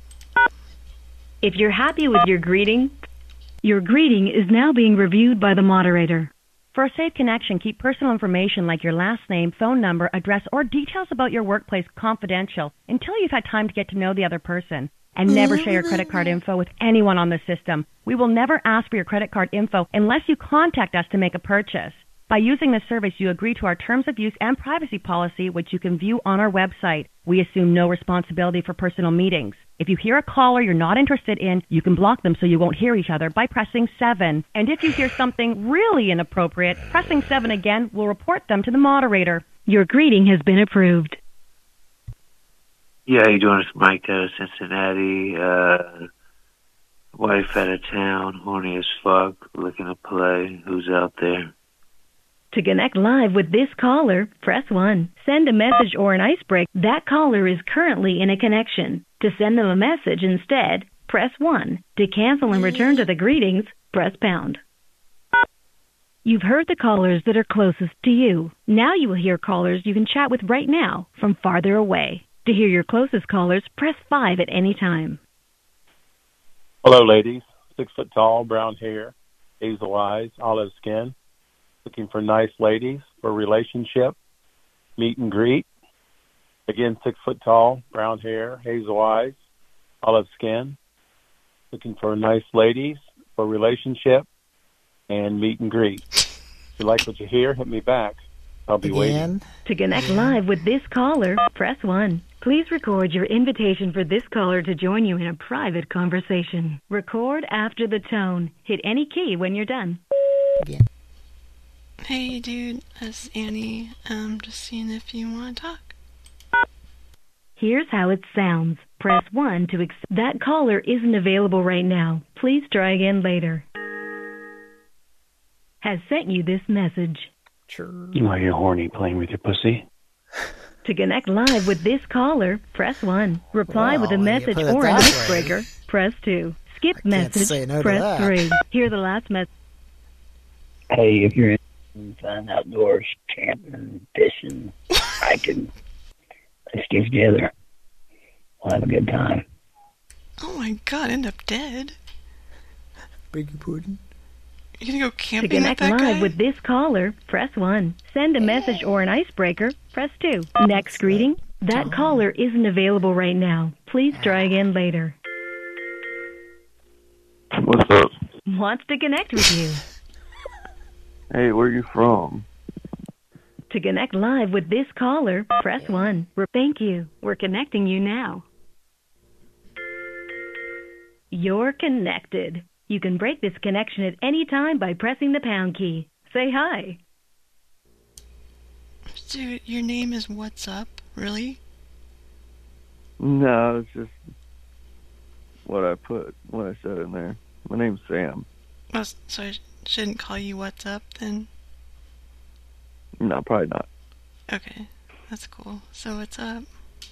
If you're happy with your greeting is now being reviewed by the moderator. For a safe connection, keep personal information like your last name, phone number, address, or details about your workplace confidential until you've had time to get to know the other person. And never share your credit card info with anyone on the system. We will never ask for your credit card info unless you contact us to make a purchase. By using this service, you agree to our terms of use and privacy policy, which you can view on our website. We assume no responsibility for personal meetings. If you hear a caller you're not interested in, you can block them so you won't hear each other by pressing 7. And if you hear something really inappropriate, pressing 7 again will report them to the moderator. Your greeting has been approved.
Yeah, how you doing? It's Mike out of Cincinnati. Wife out of town, horny as fuck, looking to play. Who's out there?
To connect live with this caller, press 1. Send a message or an icebreaker. That caller is currently in a connection. To send them a message instead, press 1. To cancel and return to the greetings, press pound. You've heard the callers that are closest to you. Now you will hear callers you can chat with right now from farther away. To hear your closest callers, press 5 at any time.
Hello, ladies. 6 foot tall, brown hair, hazel eyes, olive skin. Looking for nice ladies for relationship, meet and greet. Again, 6 foot tall, brown hair, hazel eyes, olive skin. Looking for nice ladies for relationship and meet and greet. If you like what you hear, hit me back. I'll be waiting.
To connect live with this caller, press 1. Please record your invitation for this caller to join you in a private conversation. Record after the tone. Hit any key when you're done.
Again.
Hey, dude, that's Annie. Just seeing if you want to talk.
Here's how it sounds. Press 1 to accept. That caller isn't available right now. Please try again later. Has sent you this message.
Sure.
Are you horny playing with your pussy?
To connect live with this caller, press 1. Reply with a message or an icebreaker, press 2. Skip message, press 3. Hear the last message.
Hey, if you're in fun outdoors, camping, fishing, hiking, let's get together. We'll have a good time.
Oh my god, end up dead.
Beg your pardon?
You gonna go
To
camping
connect
with that
live
guy?
with this caller, press 1. Send a message or an icebreaker, press 2. Next greeting. That caller isn't available right now. Please try again later.
What's up?
Wants to connect with you.
Hey, where you from?
To connect live with this caller, press 1. Thank you. We're connecting you now. You're connected. You can break this connection at any time by pressing the pound key. Say hi.
Dude, your name is What's Up? Really?
No, it's just what I said in there. My name's Sam.
Oh, so I shouldn't call you What's Up then?
No, probably not.
Okay, that's cool. So what's up?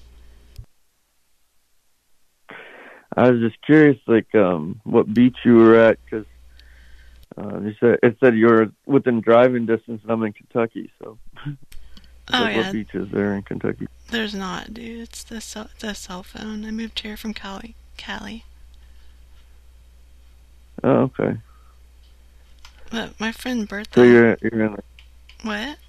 I was just curious, like, what beach you were at, because it said you were within driving distance, and I'm in Kentucky, so. What beach is there in Kentucky?
There's not, dude. It's the cell phone. I moved here from Cali.
Oh, okay.
But my friend Bertha.
So you're in.
What?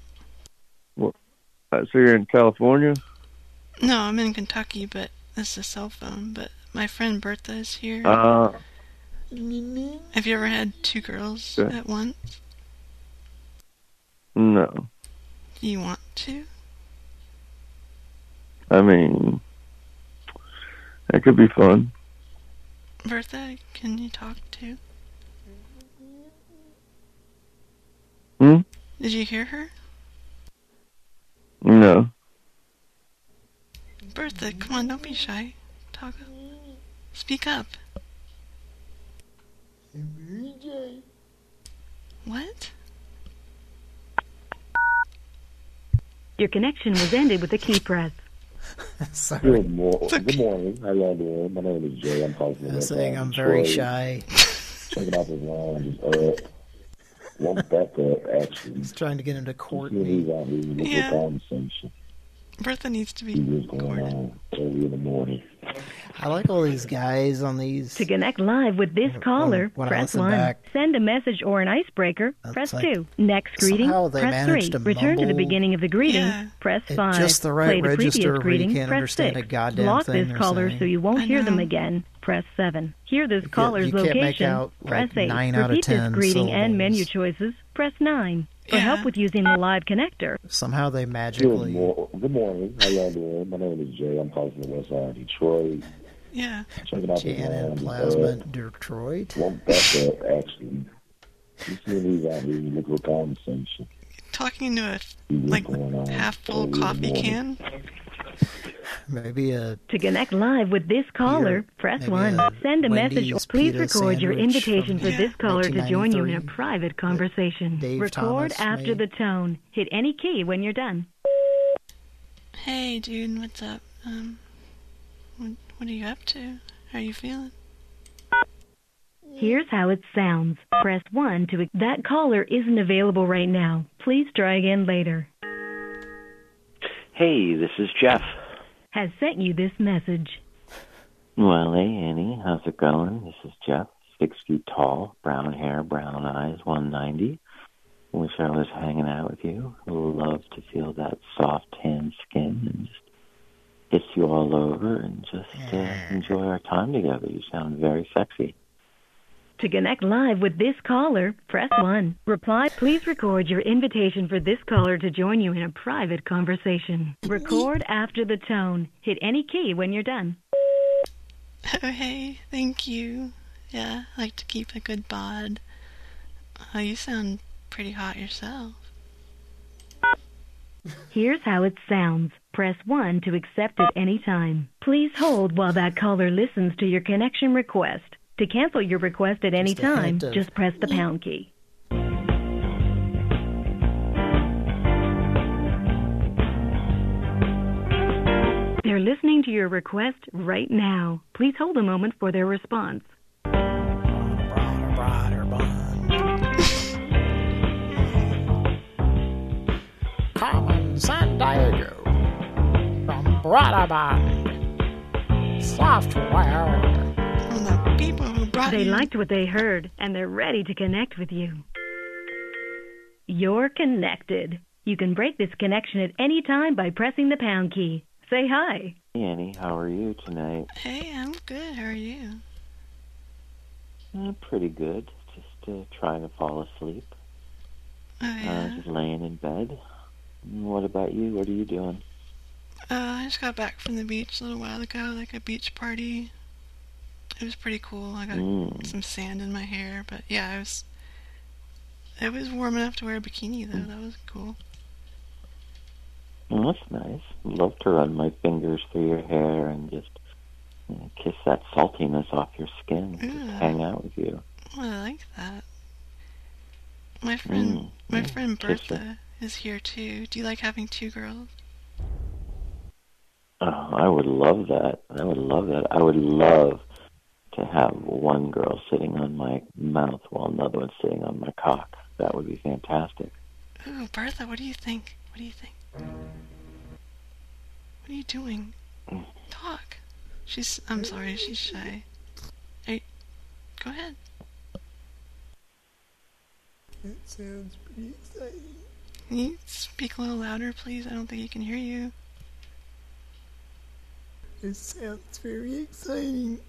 So you're in California?
No, I'm in Kentucky, but this is a cell phone. But my friend Bertha is here.
Have
you ever had two girls at once?
No.
Do you want to?
I mean, that could be fun.
Bertha, can you talk to? Did you hear her?
No.
Bertha, come on, don't be shy. Talk. Speak up. What?
Your connection was ended with a key press.
Sorry.
Good morning. How y'all doing? My name is Jay. I'm calling from
I'm saying I'm very shy.
Checking out this line. Just won't back up, actually.
He's trying to get him to court
me.
Yeah.
Conversation.
Bertha needs to be
courted. Early in the morning.
I like all these guys on these.
To connect live with this caller,
when I
press
listen
1.
back.
Send a message or an icebreaker, press
like
2. Next greeting,
somehow they
press 3.
managed to
Return to the
mumble
beginning of the greeting, press
at
5.
just the right
Play the
register
previous
where you
greeting,
can't
press
understand
6.
a goddamn
Block
thing
this
they're
caller
saying.
so you won't hear them again, press 7. Hear this caller's
you can't make
location,
out,
press
like,
8.
9 out of
Repeat
10
this greeting and
syllables.
menu choices, press 9. For help with using the live connector,
Somehow they magically.
Good morning. How y'all doing? My name is Jay. I'm calling from the west side of Detroit.
Yeah.
Checking out
Jan and
this
Plasma
line.
Detroit.
Won't back up, actually. You see these out here, you look for conversation.
Talking to a half full coffee can.
Maybe
to connect live with this caller, press 1. Send a message or please record your invitation for this caller to join you in a private conversation. Record
Thomas
after the tone. Hit any key when you're done.
Hey, dude, what's up? What are you up to? How are you feeling?
Here's how it sounds. Press 1 to... That caller isn't available right now. Please try again later.
Hey, this is Jeff.
Has sent you this message.
Well, hey, Annie, how's it going? This is Jeff, 6 feet tall, brown hair, brown eyes, 190. Wish I was hanging out with you. Love to feel that soft tan skin and just kiss you all over and just enjoy our time together. You sound very sexy.
To connect live with this caller, press 1. Reply, please record your invitation for this caller to join you in a private conversation. Record after the tone. Hit any key when you're done.
Oh, hey, thank you. Yeah, I like to keep a good bod. You sound pretty hot yourself.
Here's how it sounds. Press 1 to accept at any time. Please hold while that caller listens to your connection request. To cancel your request at any time, just press the pound key. They're listening to your request right now. Please hold a moment for their response.
Carmen San Diego from Broadband Software.
people who brought
They
you.
liked what they heard, and they're ready to connect with you. You're connected. You can break this connection at any time by pressing the pound key. Say hi.
Hey, Annie, how are you tonight?
Hey, I'm good. How are you?
Pretty good. Just trying to fall asleep.
Oh, yeah.
Just laying in bed. What about you? What are you doing?
I just got back from the beach a little while ago, like a beach party. It was pretty cool. I got some sand in my hair, but yeah, it was warm enough to wear a bikini, though. That was cool.
Well, that's nice. Love to run my fingers through your hair and just kiss that saltiness off your skin. Just hang out with you.
Well, I like that. My friend Bertha is here too. Do you like having two girls?
Oh, I would love that. I would love to have one girl sitting on my mouth while another one sitting on my cock. That would be fantastic.
Ooh, Bertha, what do you think? What do you think? What are you doing? Talk. I'm sorry, she's shy. Hey, go ahead.
It sounds pretty exciting.
Can you speak a little louder, please? I don't think he can hear you.
It sounds very exciting.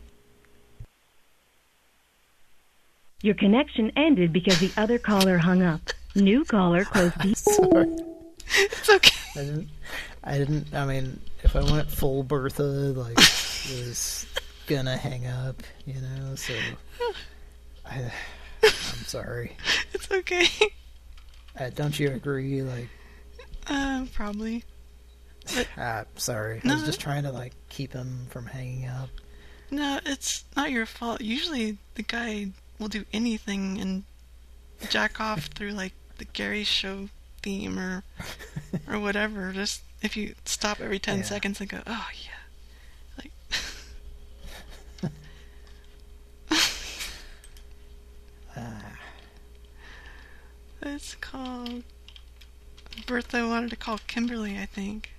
Your connection ended because the other caller hung up. New caller close the...
Sorry.
It's okay.
I mean, if I went full Bertha, like, it was gonna hang up, you know, so... I'm sorry.
It's okay.
Don't you agree, like...
Probably.
Sorry.
No.
I was just trying to, like, keep him from hanging up.
No, it's not your fault. Usually the guy will do anything and jack off through, like, the Gary Show theme or whatever. Just if you stop every 10 seconds and go, oh, yeah. Like... It's called... Bertha wanted to call Kimberly, I think.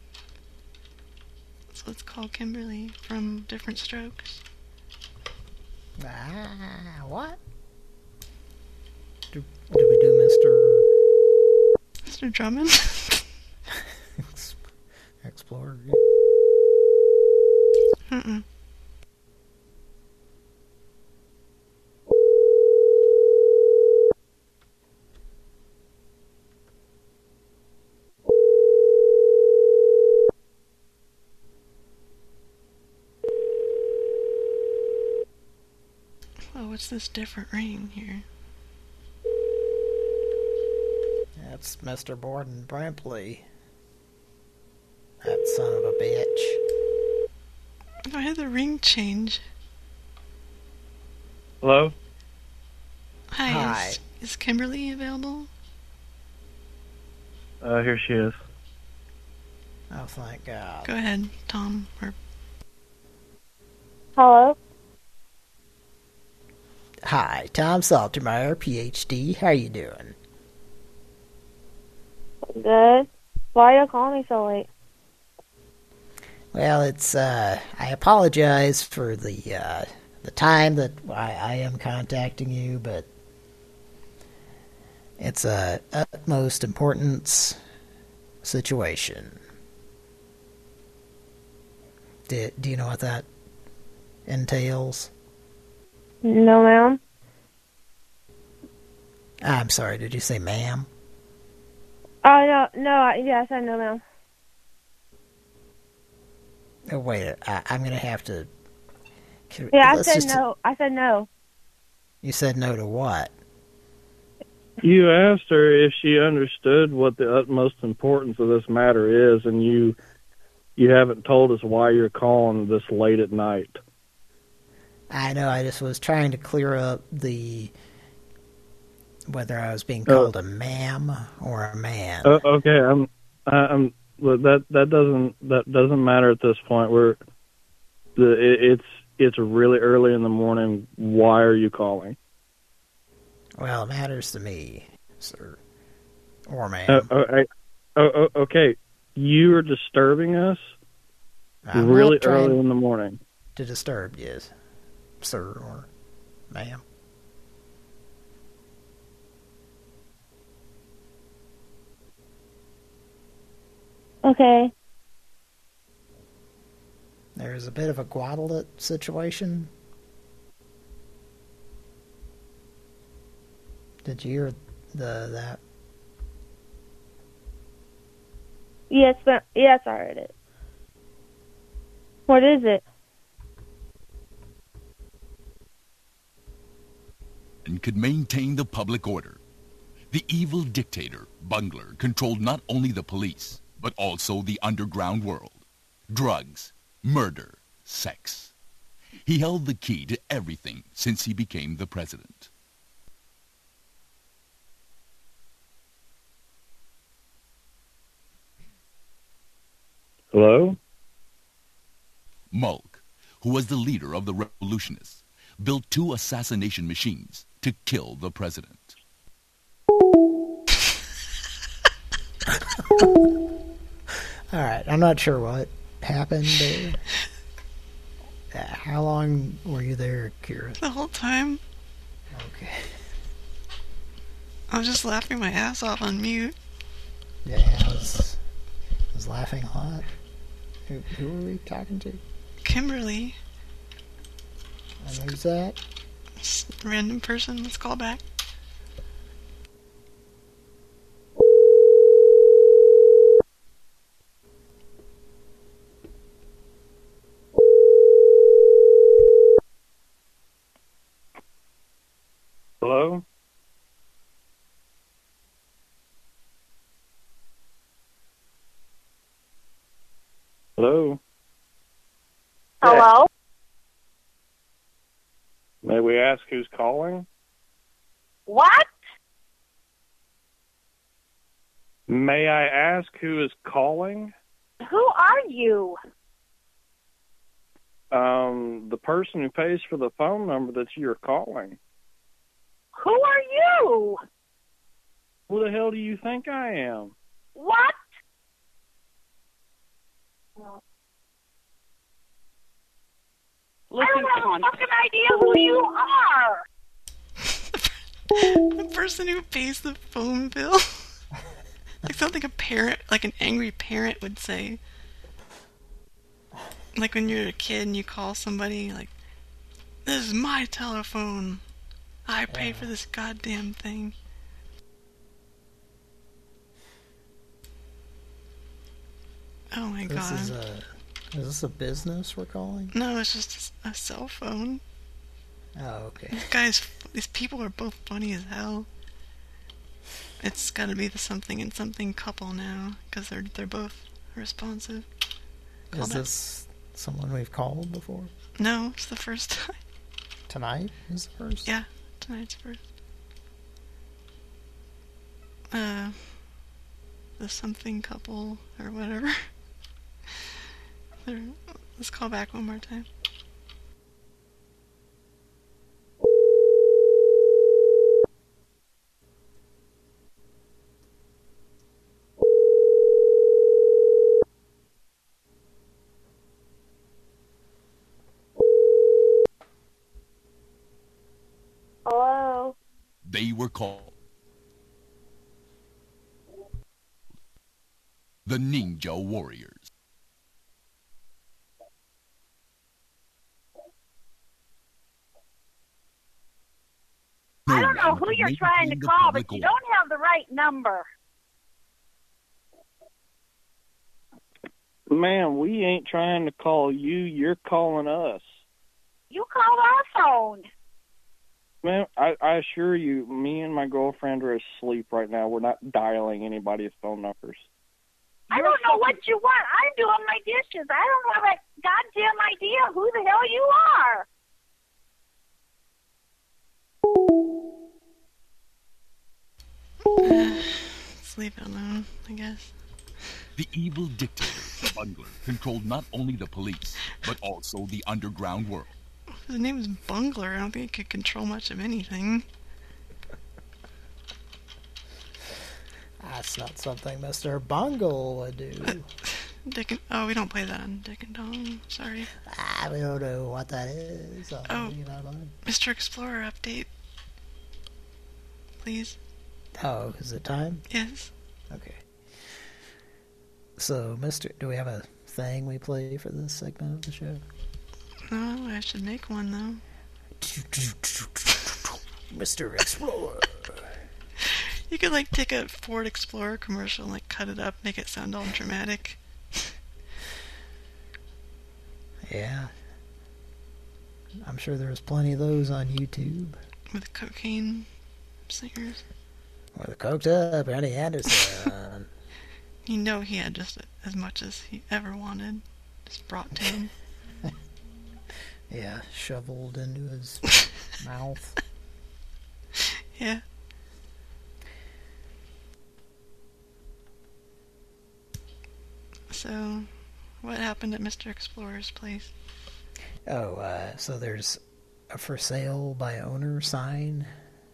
So let's call Kimberly from Different Strokes.
What? Do we do
Mr. Drummond?
Explorer?
Mm-mm. Oh, what's this different ring here?
That's Mr. Borden Brampley. That son of a bitch.
If I had the ring change.
Hello?
Hi. Is Kimberly available?
Here she is.
Oh, thank God.
Go ahead, Tom.
Hello?
Hi, Tom Saltermeyer, PhD. How you doing?
Good. Why are you calling me so late?
Well, it's, I apologize for the time that I am contacting you, but it's a utmost importance situation. Do you know what that entails?
No, ma'am.
I'm sorry, did you say ma'am?
Oh, no, yes, I know, ma'am.
Oh, wait, I'm going to have to...
Yeah, I said no. I said no.
You said no to what?
You asked her if she understood what the utmost importance of this matter is, and you haven't told us why you're calling this late at night.
I know, I just was trying to clear up whether I was being called a ma'am or a man.
Okay, that doesn't matter at this point. It's really early in the morning. Why are you calling?
Well, it matters to me, sir. Or ma'am.
Okay. You are disturbing us really early in the morning.
To disturb, yes. sir or ma'am.
Okay.
There's a bit of a Guadalupe situation. Did you hear that?
Yes, but yes, I heard it. What is it?
And could maintain the public order. The evil dictator, Bungler, controlled not only the police, but also the underground world. Drugs, murder, sex. He held the key to everything since he became the president.
Hello?
Mulk, who was the leader of the revolutionists, built 2 assassination machines to kill the president.
Alright, I'm not sure what happened there. How long were you there, Kira?
The whole time.
Okay.
I was just laughing my ass off on mute.
Yeah, I was laughing a lot. Who were we talking to?
Kimberly.
And who's that?
Just a random person. Let's call back.
Hello? Hello?
Hello?
May we ask who's calling?
What?
May I ask who is calling?
Who are you?
The person who pays for the phone number that you're calling.
Who are you?
Who the hell do you think I am?
What? I don't have a fucking idea who you are.
The person who pays the phone bill. Like something a parent, like an angry parent would say. Like when you're a kid and you call somebody, like, this is my telephone. I pay for this goddamn thing. Oh my god.
Is this a business we're calling?
No, it's just a cell phone.
Oh, okay.
These people are both funny as hell. It's gotta be the something and something couple now, because they're both responsive.
Is this someone we've called before?
No, it's the first time.
Tonight is the first?
Yeah, tonight's first. The something couple, or whatever. Let's call back one more time.
Hello?
They were called the Ninja Warriors.
I don't know who you're trying to call, but you don't have the right number.
Ma'am, we ain't trying to call you. You're calling us.
You called our phone.
Ma'am, I assure you, me and my girlfriend are asleep right now. We're not dialing anybody's phone numbers.
I don't know what you want. I'm doing my dishes. I don't have a goddamn idea who the hell you are.
Let's leave it alone, I guess.
The evil dictator, Bungler, controlled not only the police, but also the underground world.
His name is Bungler. I don't think he could control much of anything.
That's not something Mr. Bungle would do.
Dick and... Oh, we don't play that on Dick and Dong. Sorry.
We don't know what that is.
Oh, Mr. Explorer update. Please.
Oh, is it time?
Yes.
Okay. So, do we have a thing we play for this segment of the show?
No, I should make one, though.
Mr. Explorer.
You could, like, take a Ford Explorer commercial and, like, cut it up, make it sound all dramatic.
Yeah. I'm sure there's plenty of those on YouTube.
With cocaine singers.
Or the coked up Andy Anderson.
You know he had just as much as he ever wanted. Just brought to him.
Yeah, shoveled into his mouth.
Yeah. So, what happened at Mr. Explorer's place?
Oh, so there's a for sale by owner sign.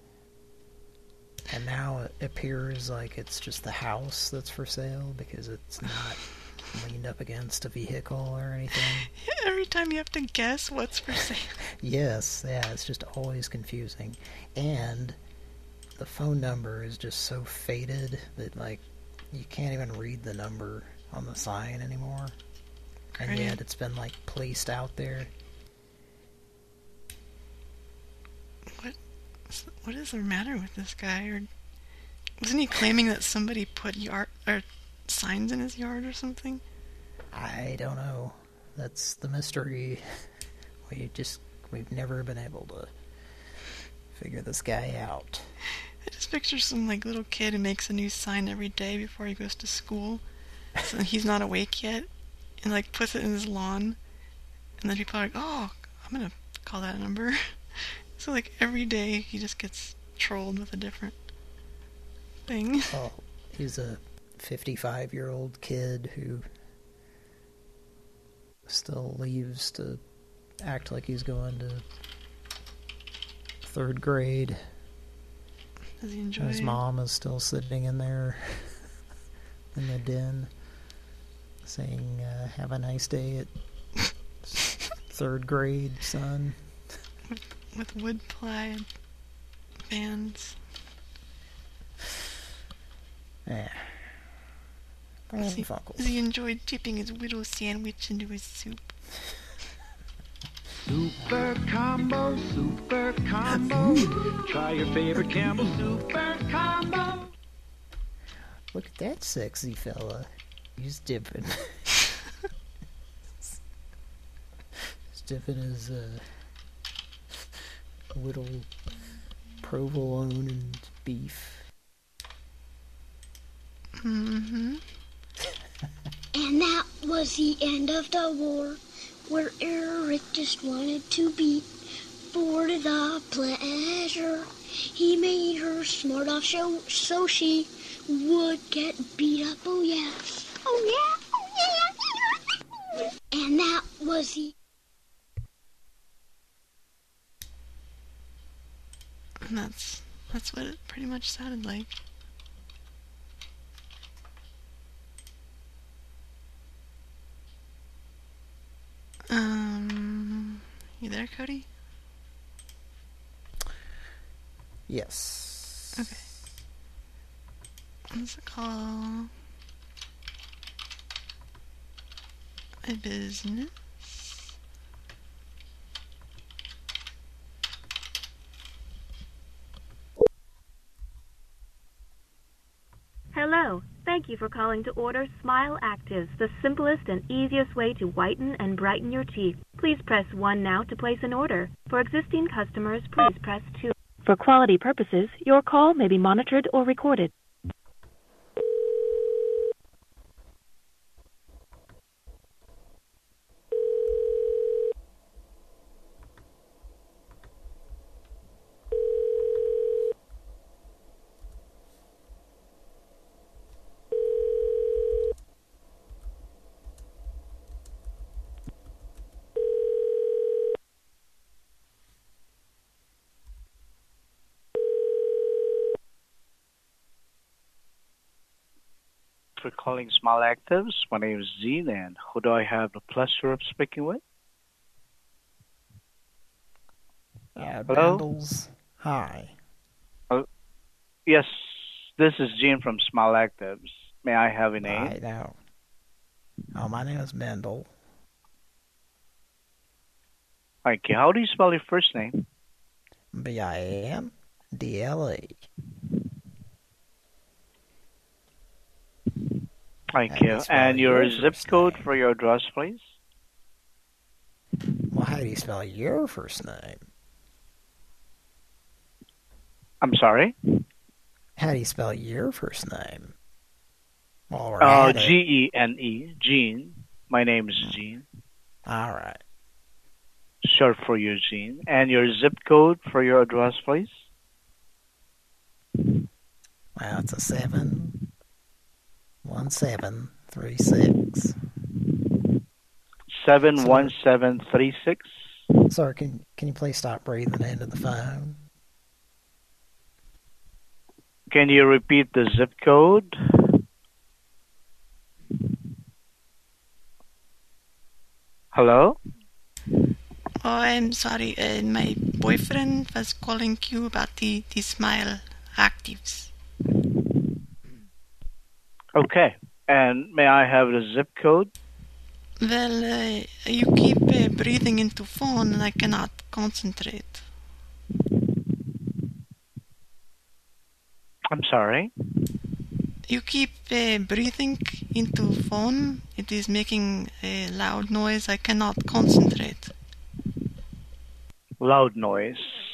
And now it appears like it's just the house that's for sale because it's not leaned up against a vehicle or anything.
Every time you have to guess what's for sale.
Yes, yeah, it's just always confusing. And the phone number is just so faded that, like, you can't even read the number on the sign anymore. Great. And yet it's been, like, placed out there.
What is the matter with this guy? Or wasn't he claiming that somebody put signs in his yard or something?
I don't know. That's the mystery. We've never been able to figure this guy out.
I just picture some, like, little kid who makes a new sign every day before he goes to school. So he's not awake yet. And, like, puts it in his lawn. And then people are like, oh, I'm gonna call that number. So, like, every day he just gets trolled with a different thing.
Oh, he's a 55-year-old kid who still leaves to act like he's going to 3rd grade.
Does he enjoy
His mom is still sitting in there in the den saying, have a nice day at 3rd grade, son.
With wood ply fans.
Yeah.
Does he enjoy dipping his widow sandwich into his soup?
Super combo, super combo. Try your favorite Campbell super combo.
Look at that sexy fella. He's dipping. He's dipping his little provolone and beef.
Mm-hmm.
And that was the end of the war, where Eric just wanted to beat for the pleasure. He made her smart off so she would get beat up. Oh yeah, oh yeah, oh yeah. And that was the.
And that's what it pretty much sounded like. You there, Cody?
Yes.
Okay. Let's call a business.
Hello. Thank you for calling to order Smile Actives, the simplest and easiest way to whiten and brighten your teeth. Please press 1 now to place an order. For existing customers, please press 2. For quality purposes, your call may be monitored or recorded.
for calling Smile Actives. My name is Gene, and who do I have the pleasure of speaking with? Hello?
Bundles. Hi.
Yes, this is Gene from Smile Actives. May I have a name?
I know. Oh, my name is Mendel.
Thank you. How do you spell your first name?
B-I-N-D-L-E.
Thank you. And your zip code for your address, please?
Well, how do you spell your first name?
I'm sorry?
How do you spell your first name? While we're at it.
G-E-N-E. Gene. My name is Gene.
All right.
Short for Eugene. And your zip code for your address, please?
Well, it's a 71736.
71736?
Sir, can you please stop breathing into the phone?
Can you repeat the zip code? Hello?
Oh, I'm sorry. My boyfriend was calling you about the Smile Actives.
Okay. And may I have the zip code?
Well, you keep breathing into phone and I cannot concentrate.
I'm sorry?
You keep breathing into phone. It is making a loud noise. I cannot concentrate.
Loud noise.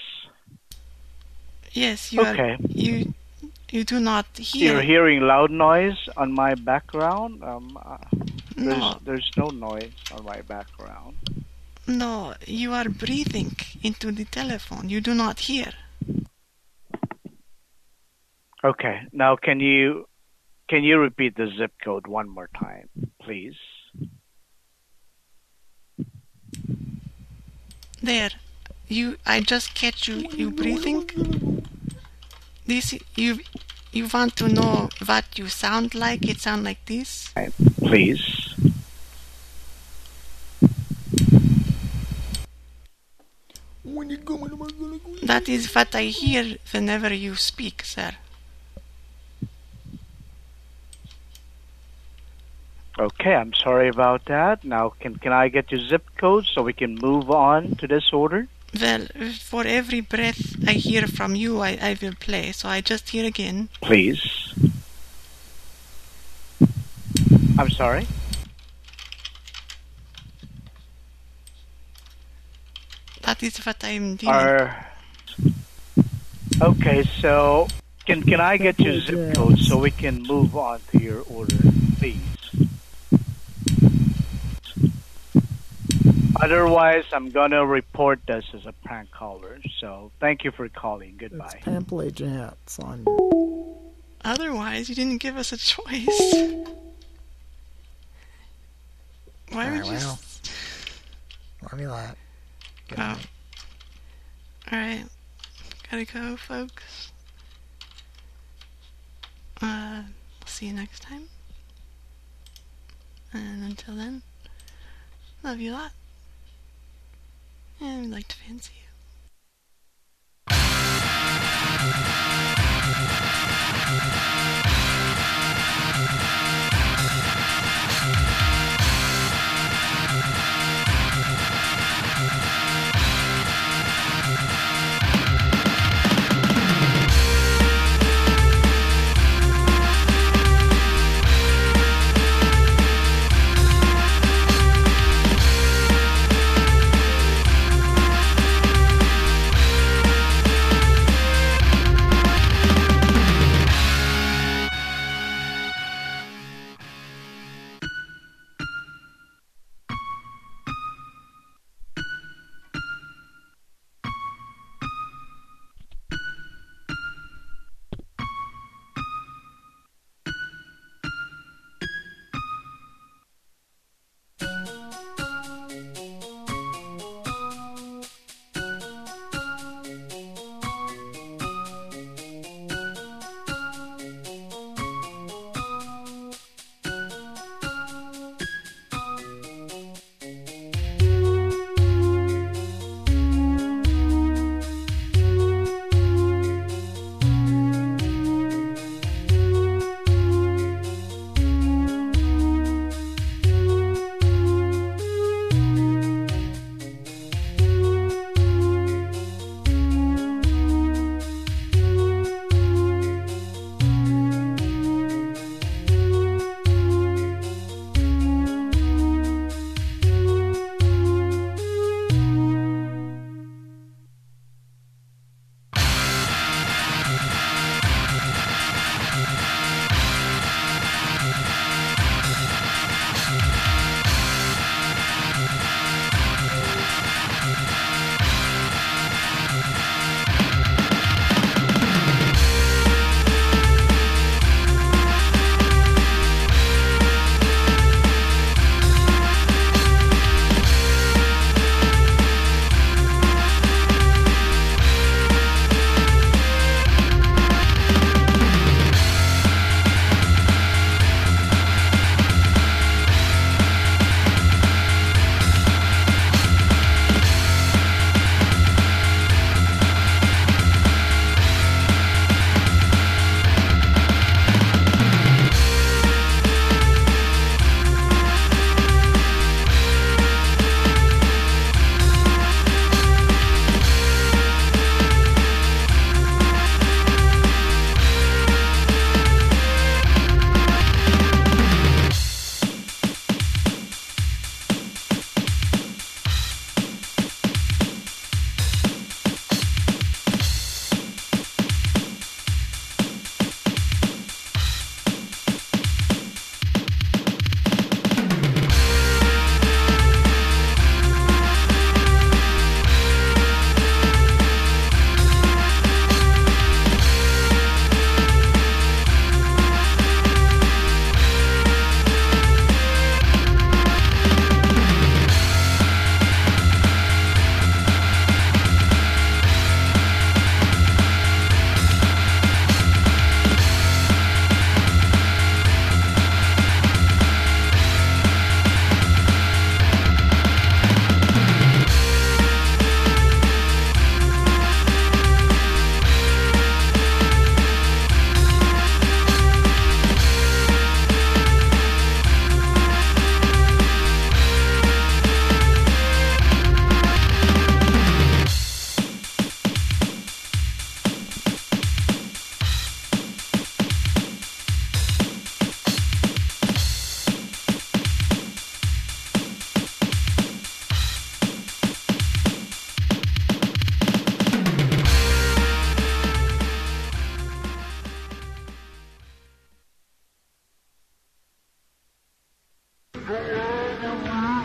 Yes, you
okay.
You do not hear.
You're hearing loud noise on my background?
No.
There's no noise on my background.
No, you are breathing into the telephone. You do not hear.
Okay. Now, can you repeat the zip code one more time, please?
There. I just catch you breathing. You want to know what you sound like? It sound like this?
Please.
That is what I hear whenever you speak, sir.
Okay, I'm sorry about that. Now, can I get your zip code so we can move on to this order?
Well, for every breath I hear from you, I will play. So I just hear again.
Please. I'm sorry?
That is what I'm doing.
Okay, so can I get your zip code so we can move on to your order, please? Otherwise, I'm going to report this as a prank caller. So thank you for calling. Goodbye.
It's Pampley Jets on.
Otherwise, you didn't give us a choice. Why would you...
Well, let me laugh.
Oh. Alright. Gotta go, folks. See you next time. And until then, love you a lot. And we'd like to fancy you.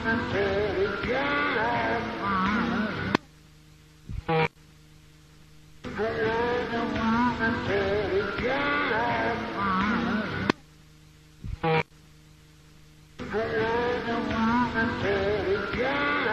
Yeah.